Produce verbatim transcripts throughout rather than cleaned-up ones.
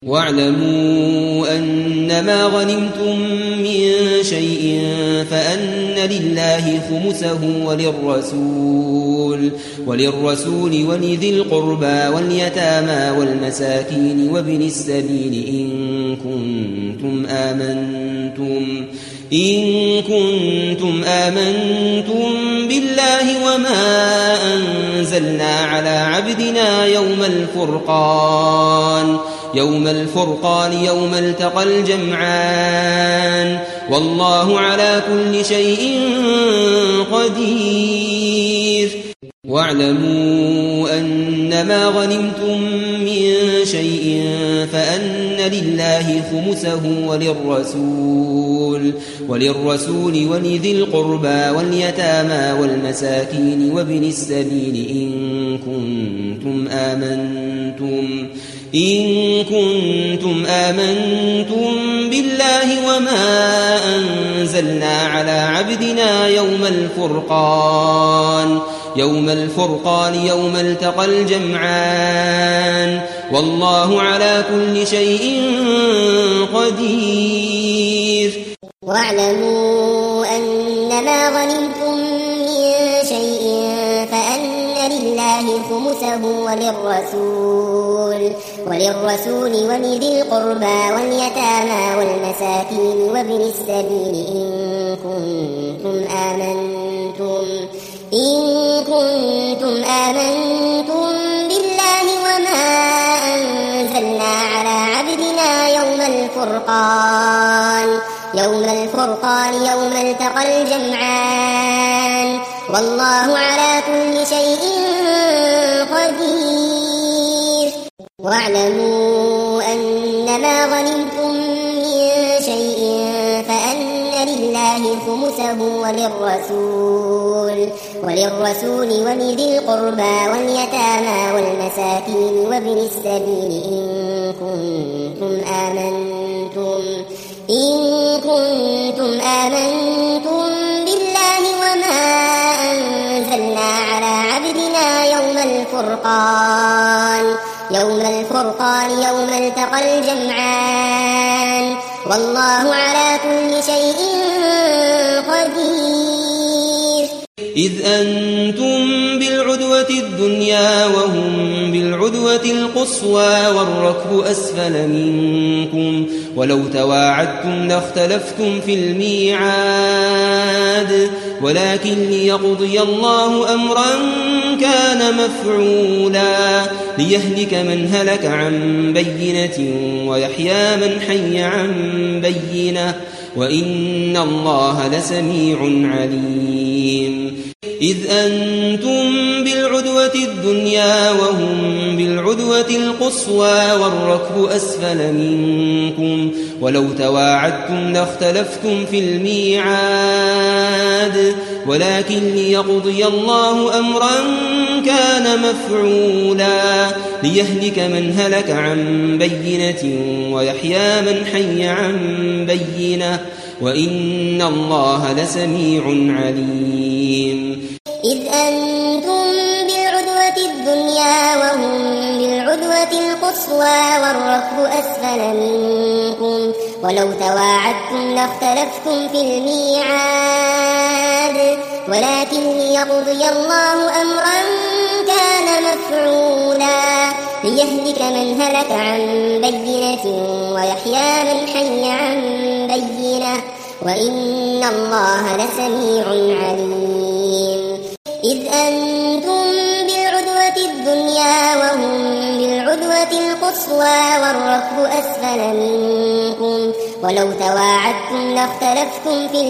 واعلموا أنما غنمتم من شيء فأن لله خمسه وللرسول وللرسول ولذي القربى واليتامى والمساكين وابن السبيل إن كنتم آمنتم إن كنتم آمنتم بالله وما أنزلنا على عبدنا يوم الفرقان يوم الفرقان يوم التقى الجمعان والله على كل شيء قدير. واعلموا أنما غنمتم من شيء فأن لله خمسه وللرسول وللرسول ولذي القربى واليتامى والمساكين وابن السبيل إن كنتم آمنتم إن كنتم آمنتم بالله وما أنزلنا على عبدنا يوم الفرقان يوم الفرقان يوم التقى الجمعان والله على كل شيء قدير. واعلموا أنما غنمتم من شيء فأن لله خمسه وللرسول وللرسول ولذي القربى واليتامى والمساكين وابن السبيل إن كنتم آمنتم إن كنتم آمنتم بالله وما أنزلنا على عبدنا يوم الفرقان يوم الفرقان يوم التقى الجمعان والله على كل شيء قدير. واعلموا أنما غنمتم من شيء فأن لله خمسه وللرسول وللرسول ولذي القربى واليتامى والمساكين وابن السبيل إن كنتم آمنتم إن كنتم آمنتم بالله وما أنزلنا على عبدنا يوم الفرقان يوم الفرقان يوم التقى الجمعان والله على كل شيء قدير. إذ أنتم بالعدوة الدنيا وهم بالعدوة القصوى والركب أسفل منكم ولو تواعدتم لاختلفتم في الميعاد ولكن ليقضي الله أمرا كان مفعولا ليهلك من هلك عن بينة ويحيى من حي عن بينة وإن الله لسميع عليم. إذ أنتم بالعدوة الدنيا وهم بالعدوة القصوى والركب أسفل منكم ولو تواعدتم لاختلفتم في الميعاد ولكن ليقضي الله أمرا كان مفعولا ليهلك من هلك عن بينة ويحيى من حي عن بينة وإن الله لسميع عليم. إذ أنتم بالعدوة الدنيا وهم بالعدوة القصوى والركب أسفل منكم ولو تواعدتم لاختلفتم في الميعاد ولكن ليقضي الله أمرا كان مفعولا ليهلك من هلك عن بينة ويحيى من حي عن بينة وإن الله لسميع عليم. إذ أنتم بالعدوة الدنيا وهم بالعدوة القصوى والركب أسفل منكم ولو تواعدتم لاختلفتم في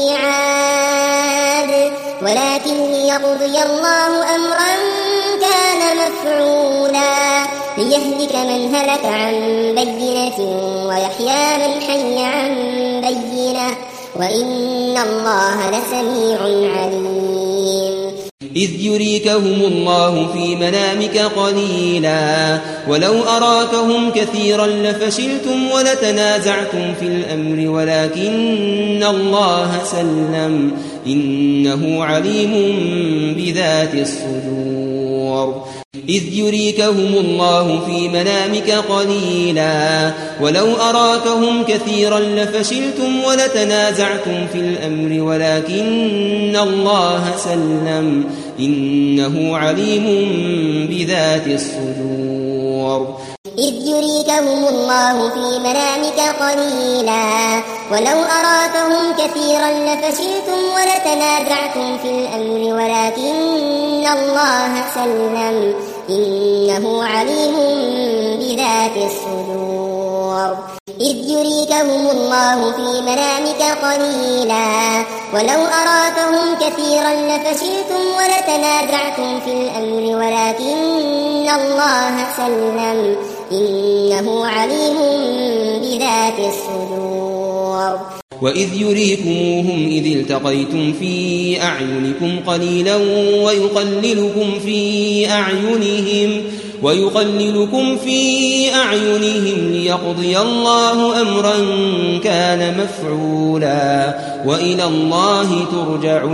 الميعاد ولكن ليقضي الله أمرا كان مفعولا ليهلك من هلك عن بينة ويحيى من حي عن بينة وإن الله لسميع عليم. إذ يريكهم الله في منامك قليلا ولو أراكهم كثيرا لفشلتم ولتنازعتم في الأمر ولكن الله سلم إنه عليم بذات الصدور. إذ يريكهم الله في منامك قليلا ولو أراكهم كثيرا لفشلتم ولتنازعتم في الأمر ولكن الله سلم إنه عليم بذات الصدور إذ يريكهم الله في منامك قليلا ولو أراكهم كثيرا لفشلتم ولتنازعتم في الأمر ولكن الله سلم إنه عليم بذات الصدور إذ يريكهم الله في منامك قليلا ولو أراكهم كثيرا لفشلتم ولتنازعتم في الأمر ولكن الله سلم إنه عليم بذات الصدور وإذ يريكموهم إذ التقيتم في أعينكم قليلا ويقللكم في أعينهم ويقللكم في أعينهم ليقضي الله أمرا كان مفعولا وإلى الله ترجع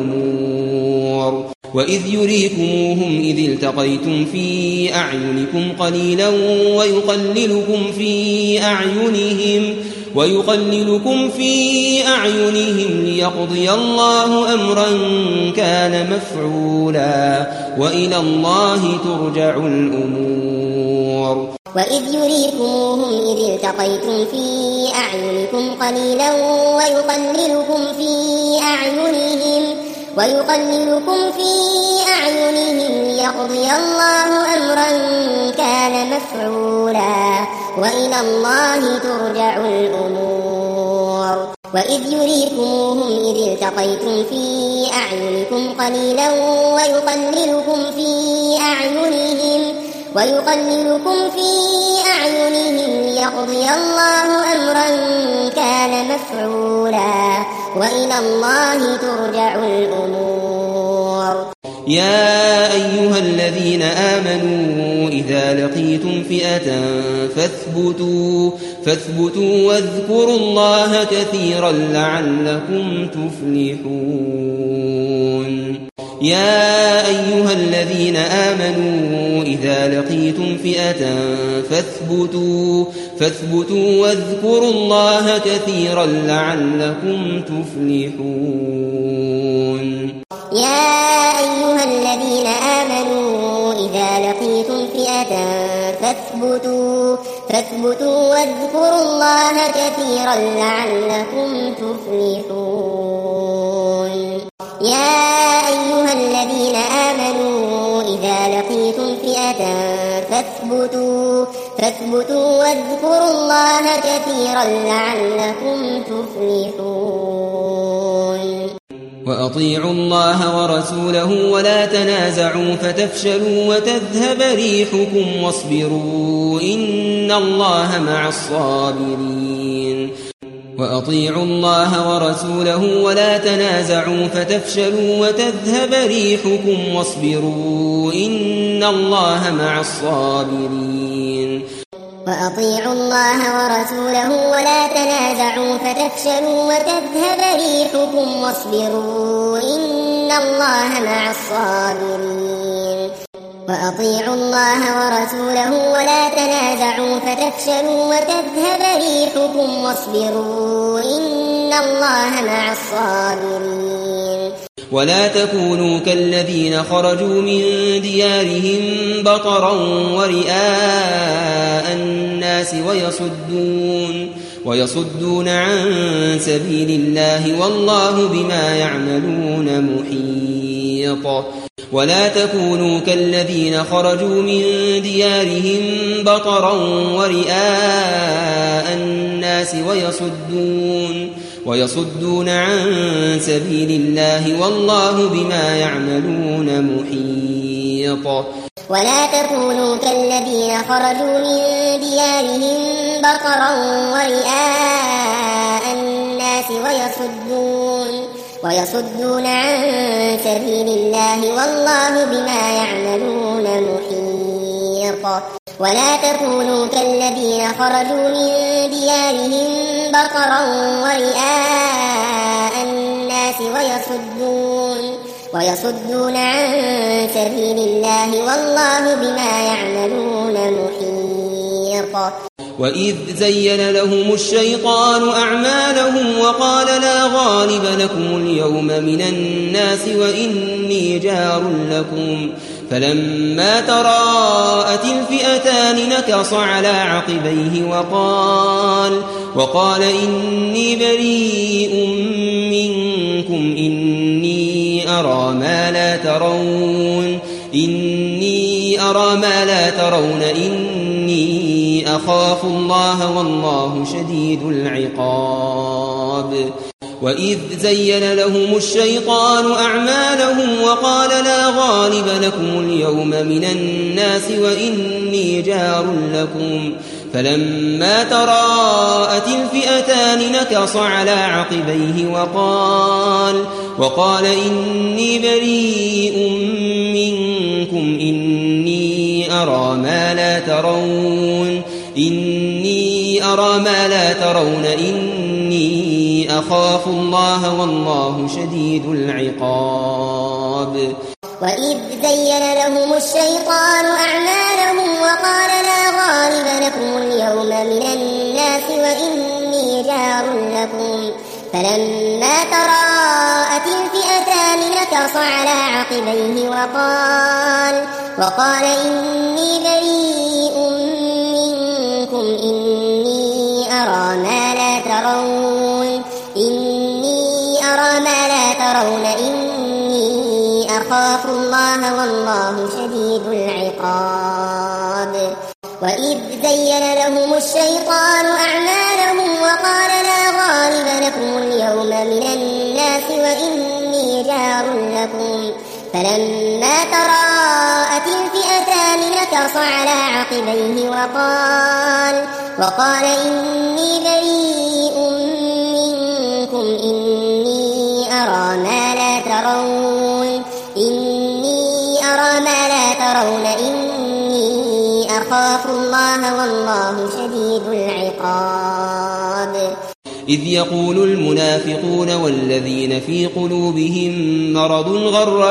الأمور وإذ يريكموهم إذ التقيتم في أعينكم قليلا ويقللكم في أعينهم ويقللكم في أعينهم ليقضي الله أمرا كان مفعولا وإلى الله ترجع الأمور وإذ يريكموهم إذ التقيتم في أعينكم قليلا ويقللكم في أعينهم ويقللكم في أعينهم ليقضي الله أمرا كان مفعولا وإلى الله ترجع الأمور وإذ يريكموهم إذ التقيتم في أعينكم قليلا ويقللكم في أعينهم ويقللكم في أعينهم ليقضي الله أمرا كان مفعولا وإلى الله ترجع الأمور يا أيها الذين آمنوا إذا لقيتم فئة فاثبتوا فاثبتوا واذكروا الله كثيرا لعلكم تفلحون يا أيها الذين آمنوا إذا لقيتم فئة فاثبتوا فاثبتوا واذكروا الله كثيرا لعلكم تفلحون يا أيها الذين آمنوا إذا لقيتم فئة فاثبتوا فاثبتوا واذكروا الله كثيرا لعلكم تفلحون يا أيها الذين آمنوا إذا لقيتم فئة فاثبتوا فاثبتوا واذكروا الله كثيرا لعلكم تفلحون وأطيعوا الله ورسوله ولا تنازعوا فتفشلوا وتذهب ريحكم واصبروا إن الله مع الصابرين وأطيعوا الله ورسوله ولا تنازعوا فتفشلوا وتذهب ريحكم واصبروا إن الله مع الصابرين وأطيعوا الله ورسوله ولا تنازعوا فتفشلوا وتذهب ريحكم واصبروا إن الله مع الصابرين وأطيعوا الله ورسوله ولا تنازعوا فتفشلوا وتذهب ريحكم واصبروا إن الله مع الصابرين ولا تكونوا كالذين خرجوا من ديارهم بطرا ورئاء الناس ويصدون ويصدون عن سبيل الله والله بما يعملون محيط ولا تكونوا كالذين خرجوا من ديارهم بطرا ورئاء الناس ويصدون ويصدون عن سبيل الله والله بما يعملون محيط ولا تكونوا كالذين خرجوا من ديارهم بطرا ورئاء الناس ويصدون ويصدون عن سبيل الله والله بما يعملون محيط ولا تكونوا كالذين خرجوا من ديارهم بطرا ورئاء الناس ويصدون ويصدون عن سبيل الله والله بما يعملون محيط. وإذ زين لهم الشيطان أعمالهم وقال لا غالب لكم اليوم من الناس وإني جار لكم فلما تراءت الفئتان نكص على عقبيه وقال وقال إني بريء منكم إني أرى ما لا ترون إني أرى ما لا ترون إني أخاف الله والله شديد العقاب. وإذ زين لهم الشيطان أعمالهم وقال لا غالب لكم اليوم من الناس وإني جار لكم فلما تراءت الفئتان نكص على عقبيه وقال وقال إني بريء منكم إني أرى ما لا ترون إني أرى ما لا ترون إني أخاف الله والله شديد العقاب. وإذ زين لهم الشيطان أعمالهم وقال لا غالب لكم اليوم من الناس وإني جار لكم فلما تراءت الفئتان نكص على عقبيه وقال وقال إني بريء منكم إني أرى ما لا ترون إني أرى ما لا ترون إني أخاف الله والله شديد العقاب. وإذ زين لهم الشيطان أعمالهم وقال لا غالب لكم اليوم من الناس وإني جار لكم فلما تراءت الفئتان نكص على عقبيه وقال وقال إني بريء منكم إني أرى ما لا ترون إني أرى ما لا ترون إني أخاف الله والله شديد العقاب. إذ يقول المنافقون والذين في قلوبهم مرض غر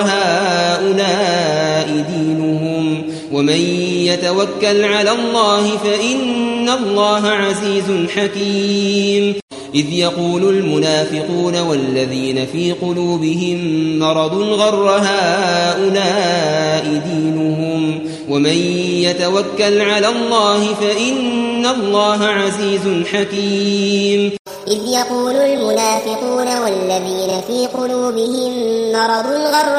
هؤلاء دينهم ومن يتوكل على الله فإن الله عزيز حكيم. إذ يقول المنافقون والذين في قلوبهم مرض غر هؤلاء دينهم ومن يتوكل على الله فإن الله عزيز حكيم. إذ يقول المنافقون والذين في قلوبهم مرض غر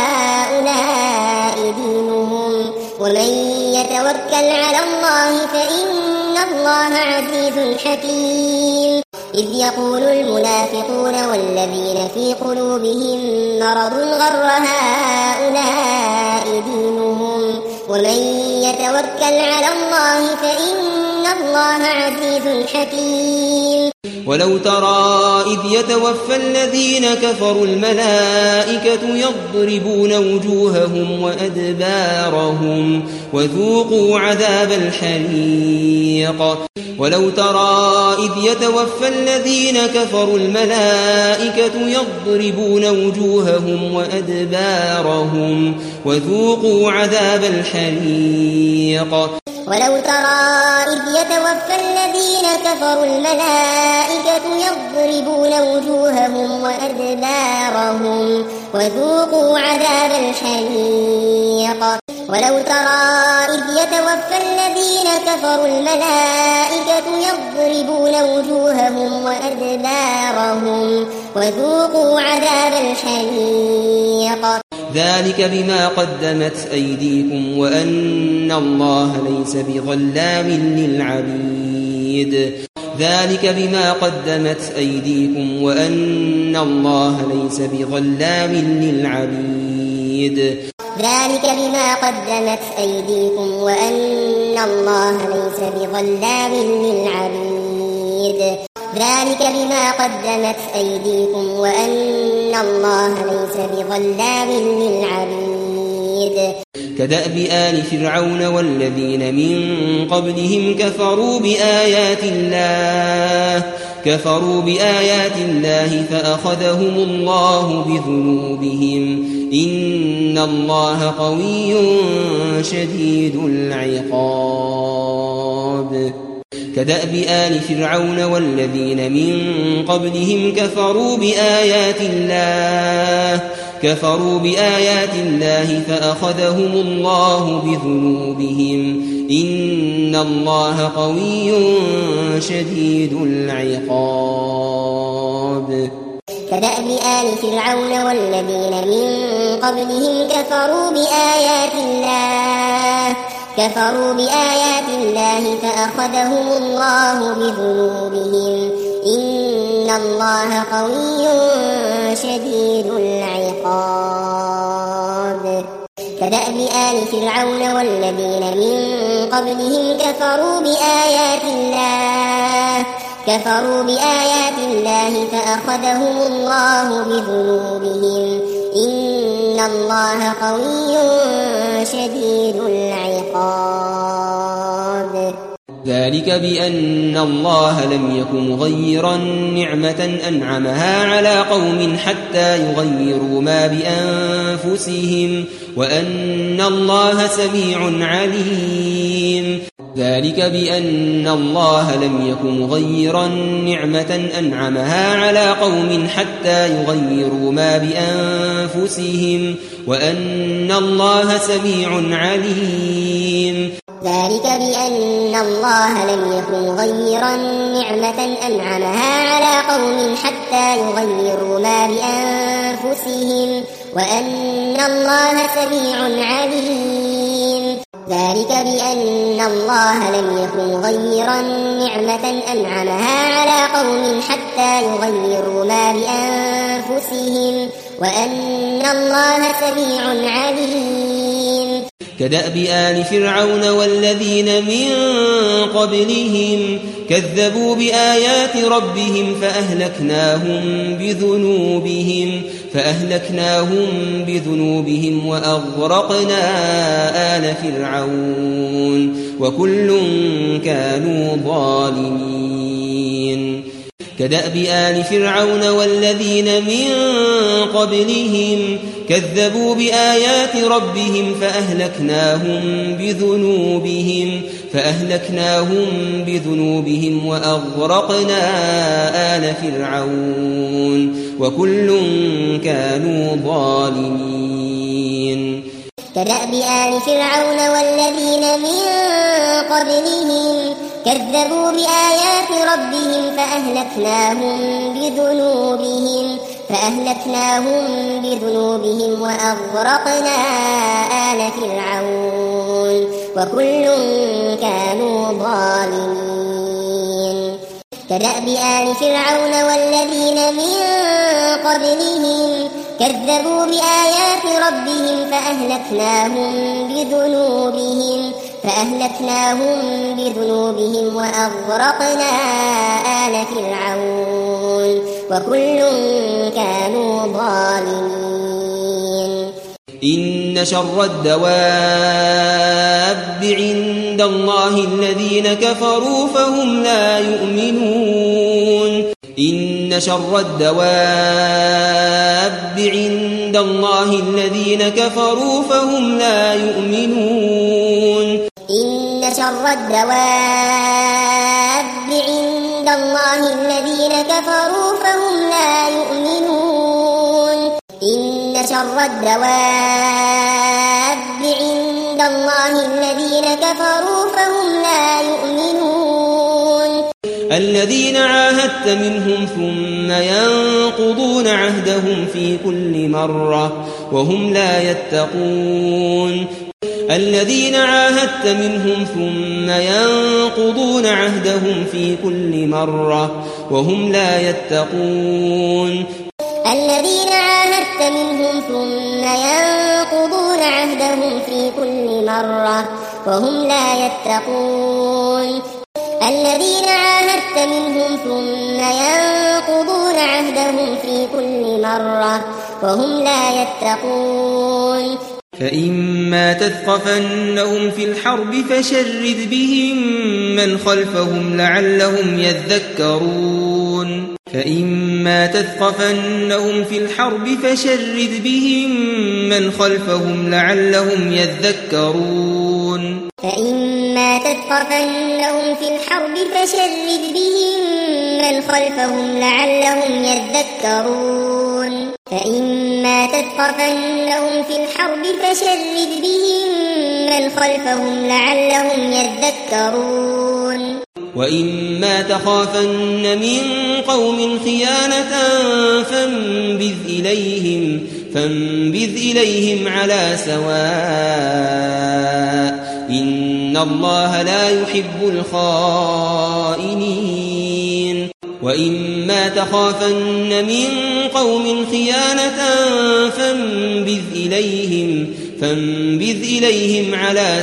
هؤلاء دينهم ومن يتوكل على الله فإن الله عزيز حكيم. إذ يقول المنافقون والذين في قلوبهم مرض غر هؤلاء دينهم ومن يتوكل على الله فإن الله عزيز حكيم. ولو ترى إذ يتوفى الذين كفروا الملائكة يضربون وجوههم وأدبارهم وذوقوا عذاب الحريق. ولو ترى إذ يتوفى الذين كفروا الملائكة يضربون وجوههم وأدبارهم وذوقوا عذاب الحريق. ولو ترى إذ يتوفى الذين كفروا الملائكة يضربون وجوههم وأدبارهم وذوقوا عذاب الحريق. ولو ترى إذ يتوفى الذين كفروا الملائكة يضربون وجوههم وأدبارهم وذوقوا عذاب الحريق. ذلك بما قدمت أيديكم وأن الله ليس بظلام للعبيد. ذلك بما قدمت أيديكم وأن الله ليس بظلام للعبيد. ذلك بما قدمت أيديكم وأن الله ليس بظلام للعبيد. ذلك بما قدمت أيديكم وأن الله ليس بظلام للعبيد. كدأب آل فرعون والذين من قبلهم كفروا بآيات الله كفروا بآيات الله فأخذهم الله بذنوبهم إن الله قوي شديد العقاب كدأب آل فرعون والذين من قبلهم كفروا بآيات الله كفروا بآيات الله فأخذهم الله بذنوبهم إن الله قوي شديد العقاب كدأب آل فرعون والذين من قبلهم كفروا بآيات الله كفروا بآيات الله فأخذهم الله بذنوبهم إن الله قوي شديد العقاب كدأب آل فرعون والذين من قبلهم كفروا بآيات الله كفروا بآيات الله فأخذهم الله بذنوبهم إن الله قوي شديد العقاب ذلك بأن الله لم يك مغيرا نعمة أنعمها على قوم حتى يغيروا ما بأنفسهم وأن الله سميع عليم ذلك بأن الله لم يك مغيرا نعمة أنعمها على قوم حتى يغيروا ما بأنفسهم وأن الله سميع عليم ذلك بأن الله لم يكن مغيرا نعمة أنعمها على قوم حتى يغيروا ما بأنفسهم وأن الله سميع عليم ذلك بأن الله لم يكن مغيرا نعمة أنعمها على قوم حتى يغيروا ما بأنفسهم وأن الله سميع عليم كدأب آل فرعون والذين من قبلهم كذبوا بآيات ربهم فأهلكناهم بذنوبهم فأهلكناهم بذنوبهم وأغرقنا آل فرعون وكل كانوا ظالمين كدأب آل فرعون والذين من قبلهم كذبوا بآيات ربهم فأهلكناهم بذنوبهم فأهلكناهم بذنوبهم وأغرقنا آل فرعون وكل كانوا ظالمين كدأب آل فرعون والذين من قبلهم كذبوا بآيات ربهم فأهلكناهم بذنوبهم فأهلكناهم بذنوبهم وأغرقنا آل فرعون وكل كانوا ظالمين كدأب آل فرعون والذين من قبلهم كذبوا بآيات ربهم فأهلكناهم بذنوبهم فأهلكناهم بذنوبهم وأغرقنا آل فرعون وكل كانوا ظالمين إن شر الدواب عند الله الذين كفروا فهم لا يؤمنون إن شر الدواب عند الله الذين كفروا فهم لا يؤمنون إن شر الدواب عند الله الذين كفروا فهم لا يؤمنون إن شر الدواب عند الله الذين كفروا فهم لا يؤمنون الذين عاهدت منهم ثم ينقضون عهدهم في كل مرة وهم لا يتقون الذين عاهدت منهم ثم ينقضون عهدهم في كل مرة وهم لا يتقون الذين عاهدت منهم ثم ينقضون عهدهم في كل مرة وهم لا يتقون الذين عاهدت منهم ثم ينقضون عهدهم في كل مرة وهم لا يتقون فإما تثقفنهم في الحرب فشرد بهم من خلفهم لعلهم يذكرون فإما تثقفنهم في الحرب فشرد بهم من خلفهم لعلهم يذكرون فإما تثقفنهم في الحرب فشرد بهم من خلفهم لعلهم يذكرون فإما تثقفنهم في الحرب فشرد بهم من خلفهم لعلهم يذكرون وإما تخافن من قوم خيانة فانبذ إليهم فانبذ إليهم على سواء إن الله لا يحب الخائنين وإما تخافن من قوم خيانة فانبذ إليهم فانبذ إليهم على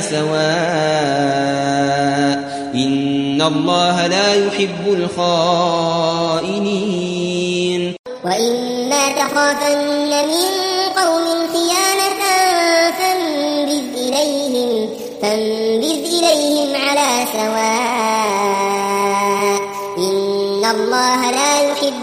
سواء إن الله لا يحب الخائنين وإما تخافن من قوم خيانة فانبذ إليهم فانبذ إليهم على سواء إن الله لا يحب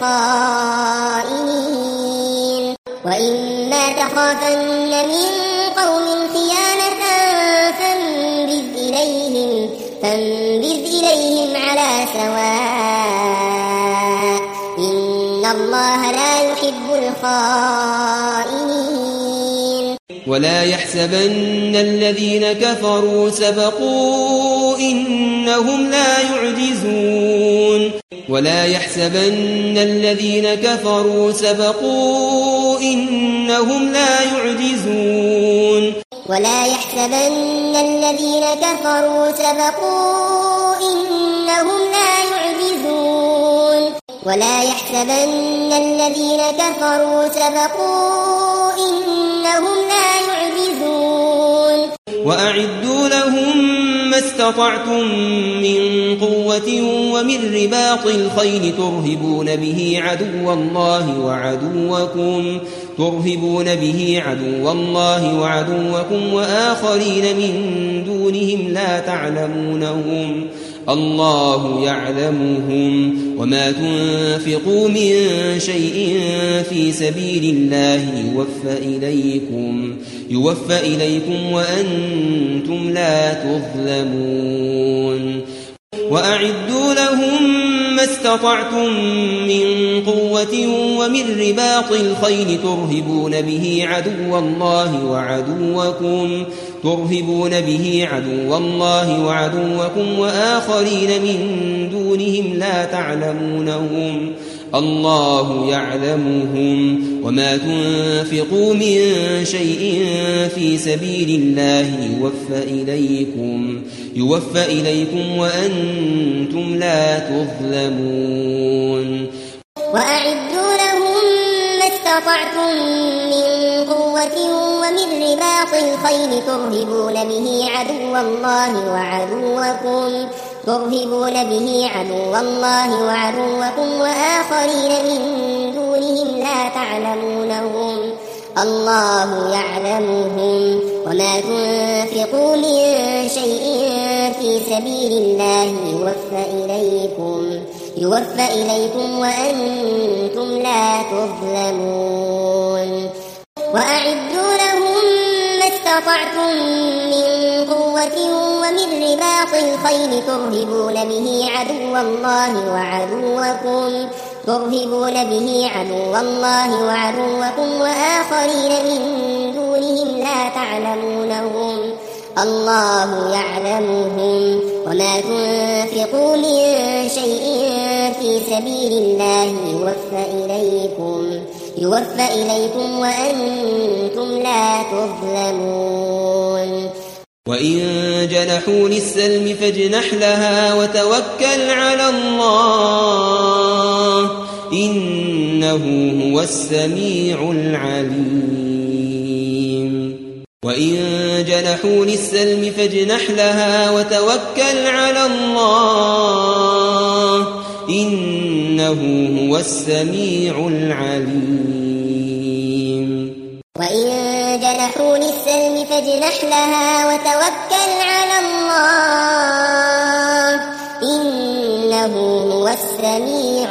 الخائنين وإما تخافن من قوم خيانة فانبذ إليهم فانبذ إليهم على سواء إن الله لا يحب الخائنين ولا يحسبن الذين كفروا سبقوا إنهم لا يعجزون ولا يحسبن الذين كفروا سبقوا إنهم لا يعجزون ولا يحسبن الذين كفروا سبقوا إنهم لا يعجزون ولا يحسبن الذين كفروا سبقوا إنهم لا يعجزون وأعدوا لهم ما استطعتم من قوة ومن رباط الخيل ترهبون به عدو الله وعدوكم ترهبون به عدو الله وعدوكم وآخرين من دونهم لا تعلمونهم الله يعلمهم وما تنفقوا من شيء في سبيل الله يوفى إليكم يوفى إليكم وأنتم لا تظلمون وأعدوا لهم ما استطعتم من قوة ومن رباط الخيل ترهبون به عدو الله وعدوكم ترهبون به عدو الله وعدوكم وآخرين من دونهم لا تعلمونهم الله يعلمهم وما تنفقوا من شيء في سبيل الله يوفى إليكم يوفى إليكم وأنتم لا تظلمون وأعدوا لهم ما استطعتم من قوة ومن رباط الخيل ترهبون به عدو الله وعدوكم ترهبون به عدو الله وعدوكم وآخرين من دونهم لا تعلمونهم الله يعلمهم وما تنفقوا من شيء في سبيل الله يوفى إليكم يوفى إليكم وأنتم لا تظلمون وأعدوا لهم ما استطعتم من قوة ومن رباط الخيل ترهبون به عدو الله وعدوكم ترهبون به عدو الله وعدوكم وآخرين من دونهم لا تعلمونهم الله يعلمهم وما تنفقوا من شيء في سبيل الله يوفى إليكم يوفى إليكم وأنتم لا تظلمون وإن جنحوا للسلم فاجنح لها وتوكل على الله إنه هو السميع العليم وإن جنحوا للسلم فاجنح لها وتوكل على الله إنه هو السميع العليم وإن جنحوا للسلم فاجنح لها وتوكل على الله إنه هو السميع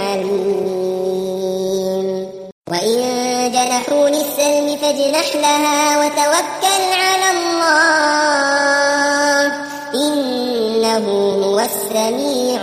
العليم وإن جنحوا للسلم فاجنح لها وتوكل على الله إنه هو السميع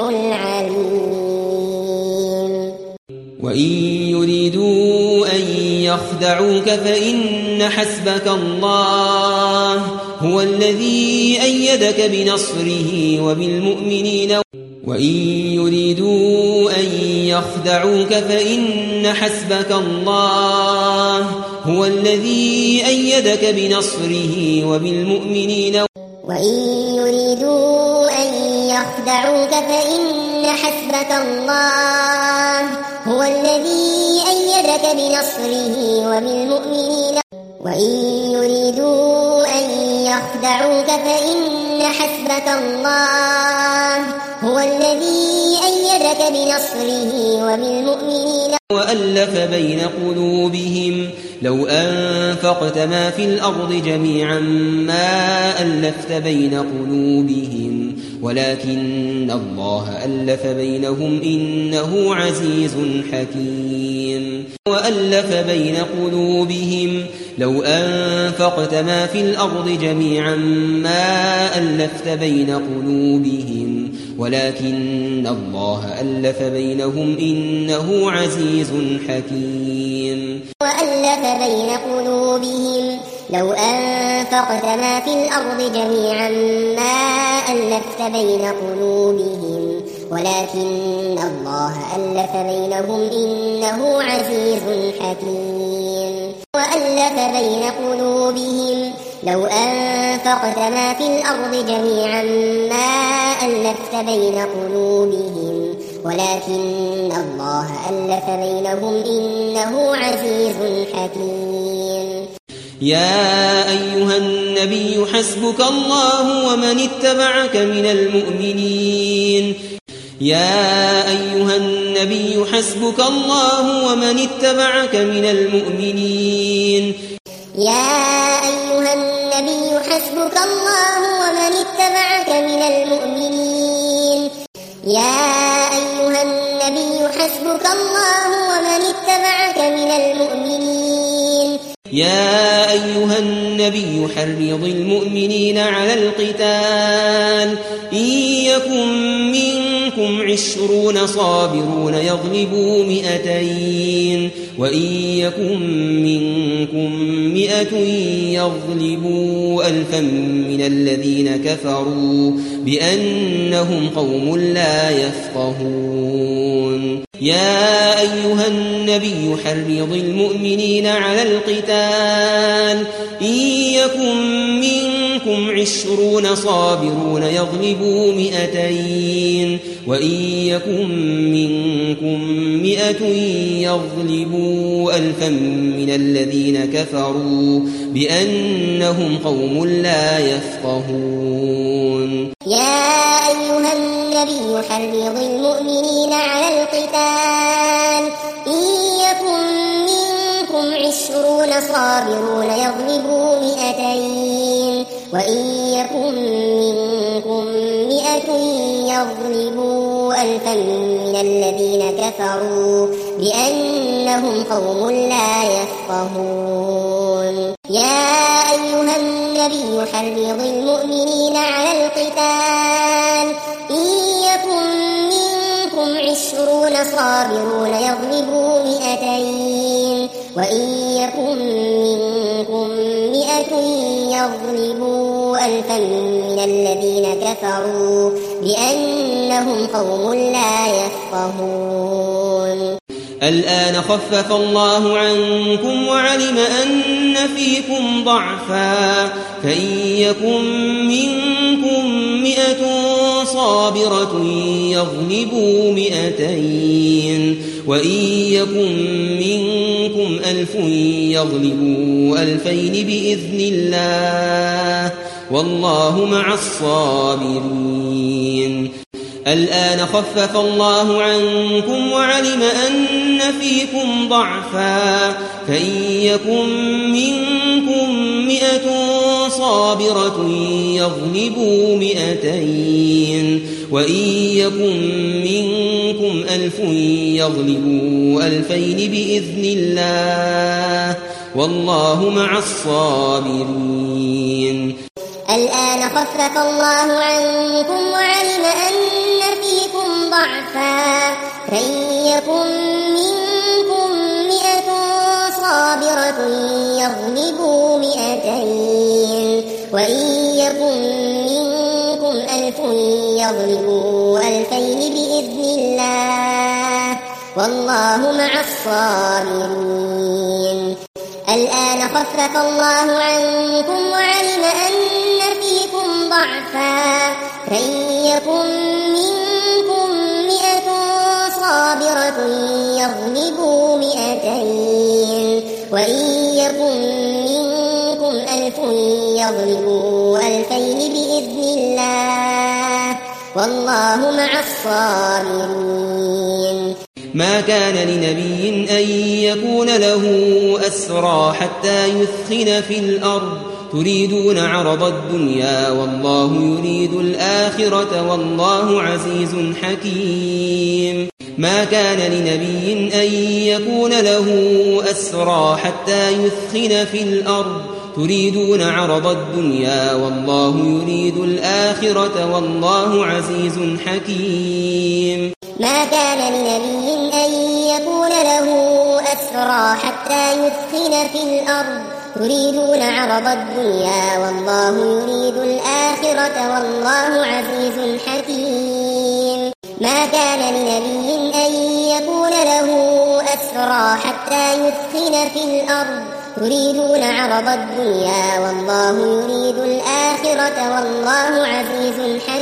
العليم وإن يريدوا أن يخدعوك فإن حسبك الله هو الذي أيدك بنصره وبالمؤمنين وإن يريدوا أن يخدعوك فإن حسبك الله هو الذي أيدك بنصره وبالمؤمنين وإن يريدوا أن يخدعوك فإن حسبك الله هو الذي أيدك بنصره وبالمؤمنين وإن يريدوا أن يخدعوك فإن حسبك الله هو الذي أيدك بنصره وبالمؤمنين وألف بين قلوبهم لو أنفقت ما في الأرض جميعا ما ألفت بين قلوبهم ولكن الله ألف بينهم إنه عزيز حكيم وألف بين قلوبهم لو أنفقت ما في الأرض جميعا ما ألفت بين قلوبهم ولكن الله ألف بينهم إنه عزيز حكيم وألف بين قلوبهم لو أنفقت ما في الأرض جميعا ما ألفت بين قلوبهم ولكن الله ألف بينهم إنه عزيز حكيم وألف بين قلوبهم لو أنفقت ما في الأرض جميعا ما ألفت بين قلوبهم ولكن الله ألف بينهم إنه عزيز حكيم يا أيها النبي حسبك الله ومن اتبعك من المؤمنين يا أيها النبي حسبك الله ومن اتبعك من المؤمنين يا أيها النبي حسبك الله ومن اتبعك من المؤمنين يا أيها النبي حسبك الله ومن اتبعك من المؤمنين يا أيها النبي حرض المؤمنين على القتال إن يكن منكم عشرون صابرون يغلبوا مئتين وإن يكن منكم مئة يغلبوا ألفا من الذين كفروا بأنهم قوم لا يفقهون يا أيها النبي حرض المؤمنين على القتال إن يكن منكم عشرون صابرون يغلبوا مئتين وإن يكن منكم مئة يغلبوا ألفا من الذين كفروا بأنهم قوم لا يفقهون يا أيها النبي حرض المؤمنين على القتال إن يكن منكم عشرون صابرون يغلبوا مئتين وإن يكن منكم مئة يغلبوا ألفا من الذين كفروا بأنهم قوم لا يفقهون يا أيها النبي حرض المؤمنين على القتال إن يكن منكم عشرون صابرون يغلبوا مئتين وإن يكن منكم مئة يغلبوا ألفا من الذين كفروا بأنهم قوم لا يفقهون الآن خفف الله عنكم وعلم أن فيكم ضعفا فإن يكن منكم مئة صابرة يغلبوا مئتين وإن يكن منكم ألف يغلبوا ألفين بإذن الله والله مع الصابرين الآن خفف الله عنكم وعلم أن فيكم ضعفا فإن يكن منكم مئة صابرة يغلبوا مئتين وإن يكن منكم ألف يغلبوا ألفين بإذن الله والله مع الصابرين. الآن خفف الله عنكم وعلم أن فيكم ضعفا فإن يكن منكم مئة صابرة يغلبوا مئتين وإن يكن منكم ألف يغلبوا ألفين بإذن الله والله مع الصابرين. الآن خفف الله عنكم وعلم أن فيكم ضعفا فإن يكن منكم مئة صابرة يغلبوا مئتين وإن يكن منكم ألف يغلبوا ألفين بإذن الله والله مع الصابرين. ما كان لنبي أن يكون له أسرى حتى يثخن في الأرض تريدون عرض الدنيا والله يريد الآخرة والله عزيز حكيم. ما كان لنبي أن يكون له أسرى حتى يثخن في الأرض تريدون عرض الدنيا والله يريد الآخرة والله عزيز حكيم. ما كان لنبي أن يكون له أسرى حتى يثخن في الأرض تريدون عرض الدنيا والله يريد الآخرة والله عزيز حكيم. ما كان لنبي أن يكون له أسرى حتى يثخن في الأرض تريدون عرض الدنيا والله يريد الآخرة والله عزيز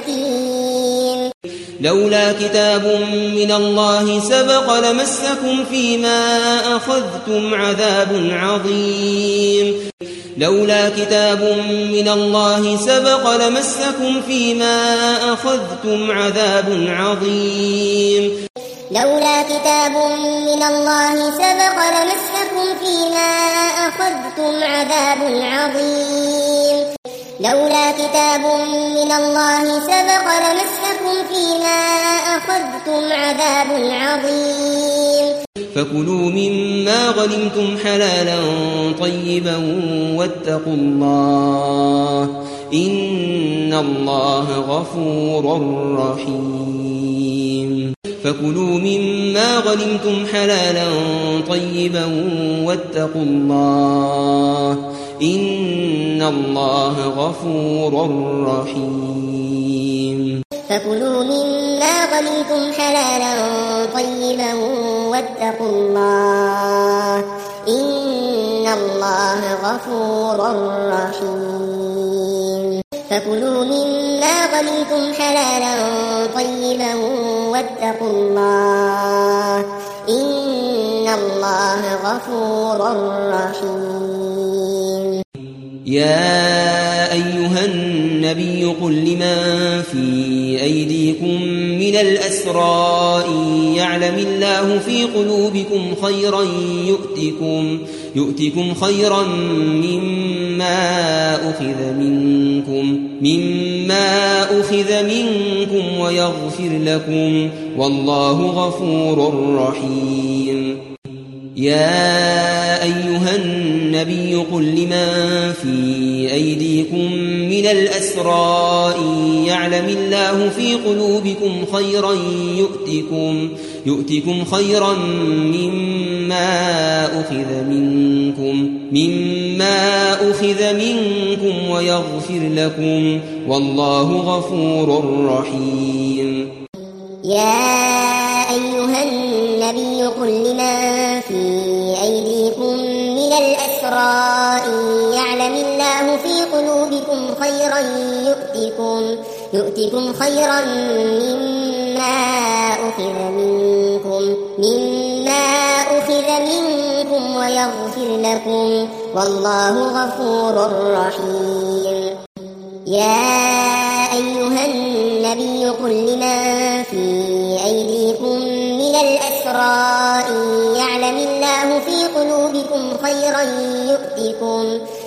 حكيم. لولا كتاب من الله سبق لمسكم فيما أخذتم عذاب عظيم. لولا كتاب من الله سبق لمسكم فيما أخذتم عذاب عظيم. لولا كتاب من الله سبق لمسكم فيما أخذتم عذاب عظيم. لولا كتاب من الله سبق لمسكم فيما أخذتم عذاب عظيم. فكلوا مما غنمتم حلالا طيبا واتقوا الله إن الله غفور رحيم. فكلوا مما غنمتم حلالا طيبا واتقوا الله إن الله غفور رحيم. فكلوا مما غنمتم حلالا طيبا واتقوا الله إن الله غفور رحيم. فكلوا مما غنمتم حلالا طيبا واتقوا الله إن الله غفور رحيم. يا أيها النبي قل لمن في أيديكم من الأسرى إن يعلم الله في قلوبكم خيرا يؤتكم يؤتكم خيرا مما أخذ منكم مما أخذ منكم ويغفر لكم والله غفور رحيم. يا أيها النبي قل لمن في أيديكم من الأسرى إن يعلم الله في قلوبكم خيرا يؤتكم يؤتكم خيرا مما أخذ منكم مما أخذ منكم ويغفر لكم والله غفور رحيم. يا أيها النبي قل لمن في أيديكم من الأسرى إن يعلم الله في قلوبكم خيرا يؤتكم يؤتكم خيرا مما أخذ منكم مما أخذ منكم ويغفر لكم والله غفور رحيم. يا أيها النبي قل لمن في أيديكم من الأسرى إن يعلم الله في قلوبكم خيرا يؤتكم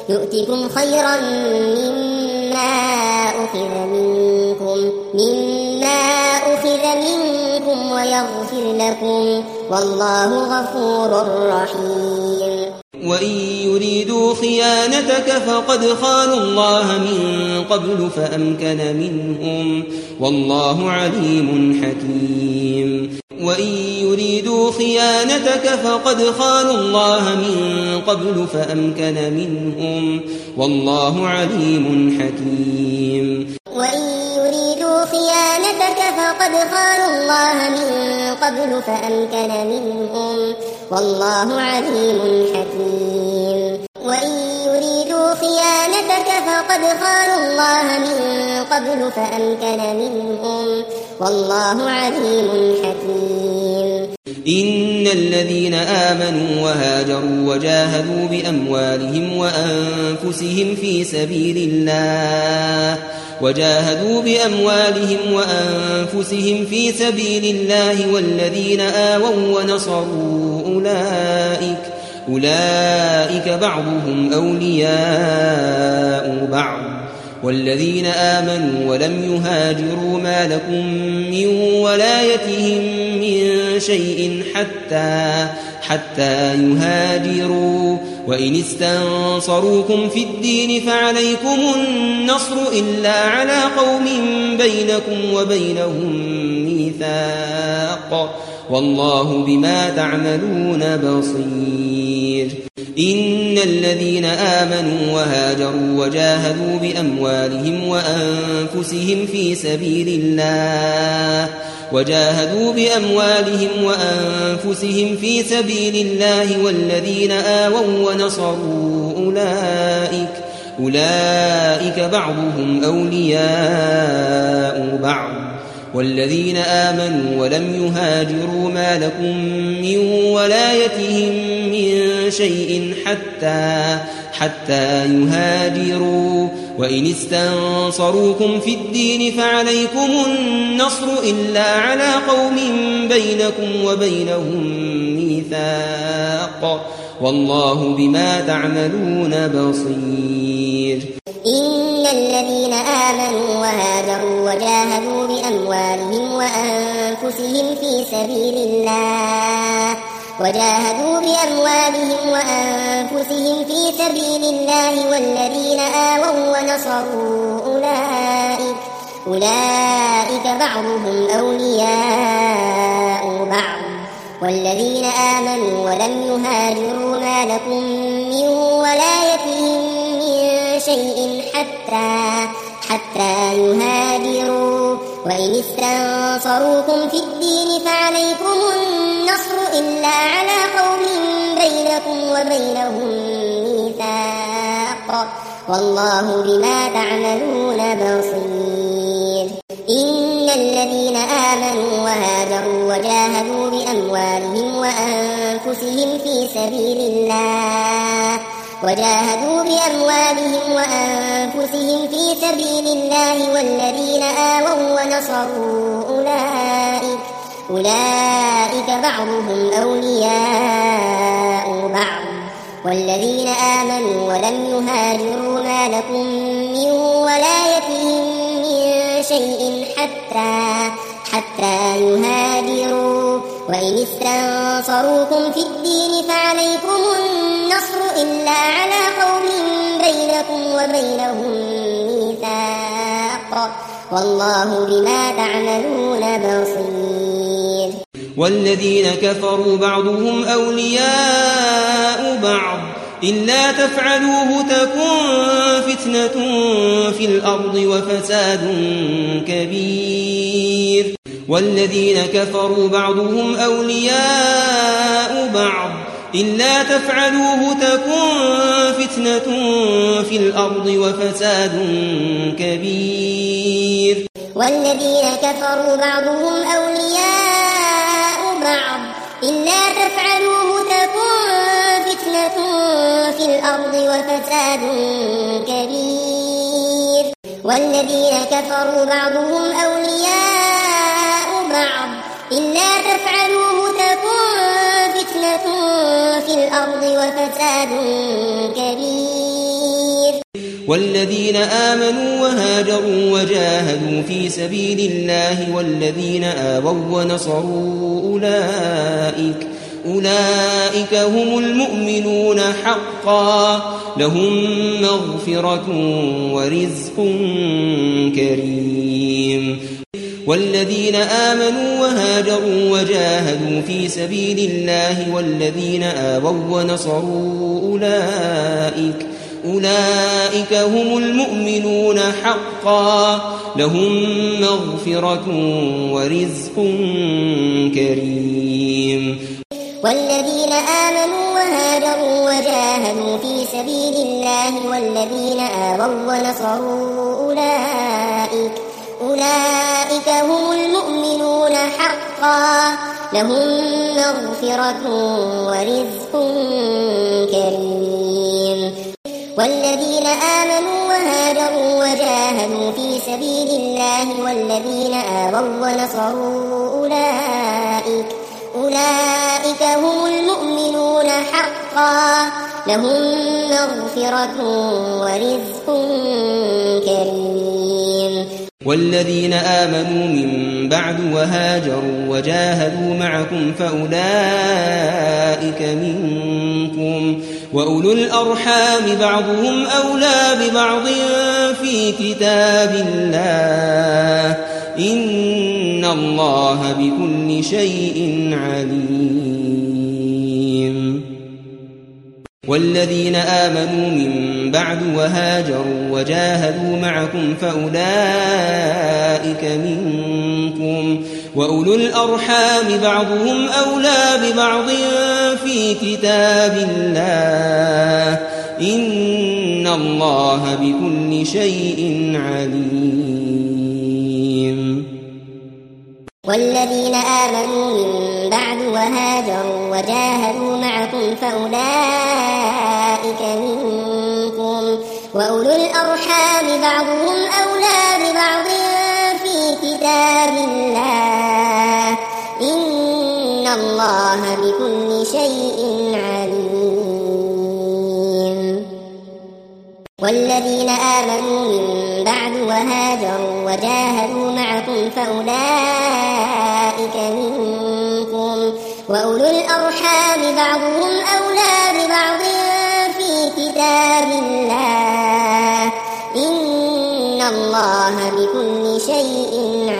يؤتكم خيرا مما أخذ منكم مما أخذ منكم ويغفر لكم والله غفور رحيم. وإن يريدوا خيانتك فقد خانوا الله من قبل فأمكن منهم والله عليم حكيم. وإن يريدوا خيانتك فقد خانوا الله من قبل فأمكن منهم والله عليم حكيم. وإن يريدوا خيانتك فقد خانوا الله من قبل فأمكن منهم والله عليم حكيم. وإن يريدوا خيانتك فقد خانوا الله من قبل فأمكن منهم والله عليم حكيم. إن الذين آمنوا وهاجروا وجاهدوا بأموالهم وأنفسهم في سبيل الله وجاهدوا بأموالهم وأنفسهم في سبيل الله والذين آووا ونصروا أولئك أولئك بعضهم أولياء بعض والذين آمنوا ولم يهاجروا ما لكم من ولايتهم من شيء حتى حتى يهاجروا وإن استنصروكم في الدين فعليكم النصر إلا على قوم بينكم وبينهم ميثاق والله بما تعملون بصير. إن الذين آمنوا وهاجروا وجاهدوا بأموالهم وأنفسهم في سبيل الله وجاهدوا بأموالهم وأنفسهم في سبيل الله والذين آووا ونصروا أولئك أولئك بعضهم أولياء بعض والذين آمنوا ولم يهاجروا ما لكم من ولايتهم من شيء حتى حتى يهاجروا وإن استنصروكم في الدين فعليكم النصر إلا على قوم بينكم وبينهم ميثاق والله بما تعملون بصير. إن الذين آمنوا وهاجروا وجاهدوا بأموالهم وأنفسهم في سبيل الله وجاهدوا بأموالهم وأنفسهم في سبيل الله والذين آووا ونصروا أولئك أولئك بعضهم أولياء بعض والذين آمنوا ولم يهاجروا ما لكم من ولايتهم من شيء حتى حتى يهاجروا وإن استنصروكم في الدين فعليكم النصر إلا على قوم بينكم وبينهم ميثاق والله بما تعملون بصير. إن الذين آمنوا وهاجروا وجاهدوا بأموالهم وأنفسهم في سبيل الله وجاهدوا بأموالهم وأنفسهم في سبيل الله والذين آووا ونصروا أولئك أولئك بعضهم أولياء بعض والذين آمنوا ولم يهاجروا ما لكم من ولايتهم من شيء حتى حتى يهاجروا وإن استنصروكم في الدين فعليكم النصر إلا على قوم بينكم وبينهم ميثاق والله بما تعملون بصير. والذين كفروا بعضهم أولياء بعض إلا تفعلوه تكن فتنة في الأرض وفساد كبير. والذين كفروا بعضهم أولياء بعض إلا تفعلوه تكن فتنة في الأرض وفساد كبير. والذين كفروا بعضهم أولياء بعض إلا تفعلوه تكن فتنة في الأرض وفساد كبير. والذين كفروا بعضهم أولياء بعض إلا تفعلوه تكن فتنة في الأرض وفساد كبير. والذين آمنوا وهاجروا وجاهدوا في سبيل الله والذين آووا ونصروا أولئك أولئك هم المؤمنون حقا لهم مغفرة ورزق كريم والذين آمنوا وهاجروا وجاهدوا في سبيل الله والذين آووا ونصروا أولئك أولئك هم المؤمنون حقا لهم مغفرة ورزق كريم والذين آمنوا وهاجروا وجاهدوا في سبيل الله والذين آووا ونصروا أولئك أولئك هم المؤمنون حقا لهم مغفرة ورزق كريم والذين آمنوا وهاجروا وجاهدوا في سبيل الله والذين آووا ونصروا أولئك أولئك هم المؤمنون حقا لهم مغفرة ورزق كريم والذين آمنوا من بعد وهاجروا وجاهدوا معكم فأولئك منكم وأولو الأرحام بعضهم أولى ببعض في كتاب الله إن الله بكل شيء عليم والذين آمنوا من بعد وهاجروا وجاهدوا معكم فأولئك منكم وأولو الأرحام بعضهم أولى ببعض في كتاب الله إن الله بكل شيء عليم والذين آمنوا من بعد وهاجروا وجاهدوا معكم فأولئك منكم وأولو الأرحام بعضهم أولى ببعض في كتاب الله إن الله بكل شيء عليم والذين آمنوا من بعد وهاجروا وجاهدوا معكم فأولئك منكم وأولو الأرحام بعضهم أولى ببعض في كتاب الله إن الله بكل شيء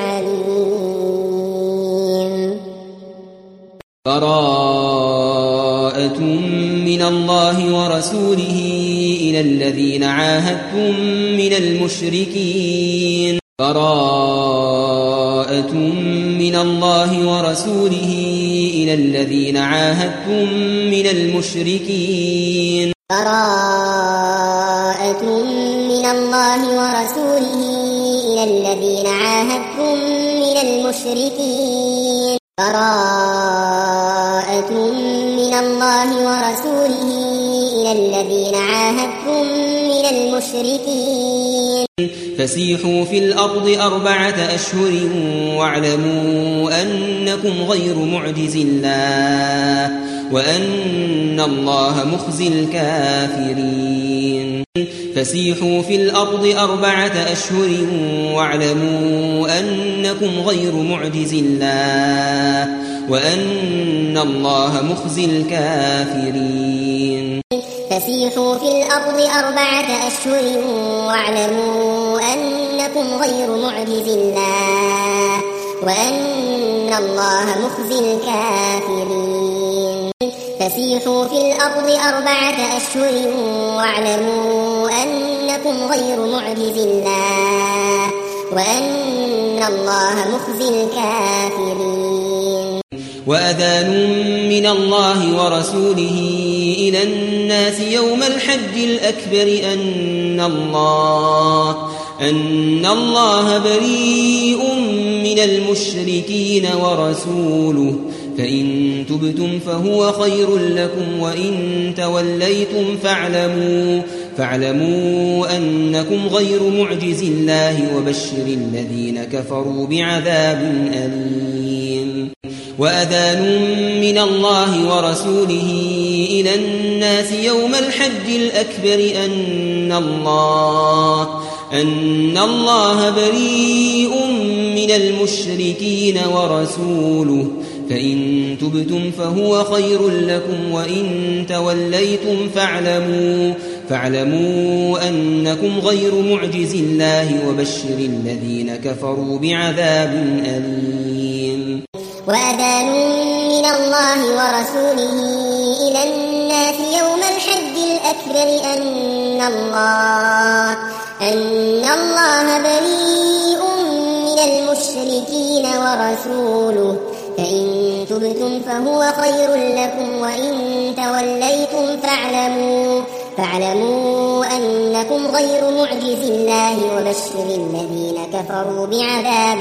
عليم براءة من الله ورسوله إلى الذين عاهدتم من المشركين براءة من الله ورسوله إلى الذين عاهدتم من المشركين براءة من الله ورسوله إلى الذين عاهدتم من المشركين براءة من الله ورسوله إلى الذين عاهدتم من المشركين فسيحوا في الأرض أربعة أشهر واعلموا أنكم غير معجز الله وأن الله مخزي الكافرين فسيحوا في الأرض أربعة أشهر واعلموا أنكم غير معجز الله وأن الله مخزي الكافرين فسيحوا في الأرض أربعة أشهر واعلموا أنكم غير معجز الله وأن الله مخزي الكافرين فسيحوا في الأرض أربعة أشهر واعلموا أنكم غير معجز الله وأن الله مخزي الكافرين وأذان من الله ورسوله إلى الناس يوم الحج الأكبر أن الله أن الله بريء من المشركين ورسوله فإن تبتم فهو خير لكم وإن توليتم فاعلموا فاعلموا أنكم غير معجز الله وبشر الذين كفروا بعذاب أليم وأذان من الله ورسوله إلى الناس يوم الحج الأكبر أن الله أن الله بريء من المشركين ورسوله فإن تبتم فهو خير لكم وإن توليتم فاعلموا فاعلموا أنكم غير معجز الله وبشر الذين كفروا بعذاب أليم. وأذان من الله ورسوله إلى الناس يوم الحج الأكبر أن الله أن الله بريء من المشركين ورسوله فإن تبتم فهو خير لكم وإن توليتم فاعلموا فاعلموا أنكم غير معجز الله وبشر الذين كفروا بعذاب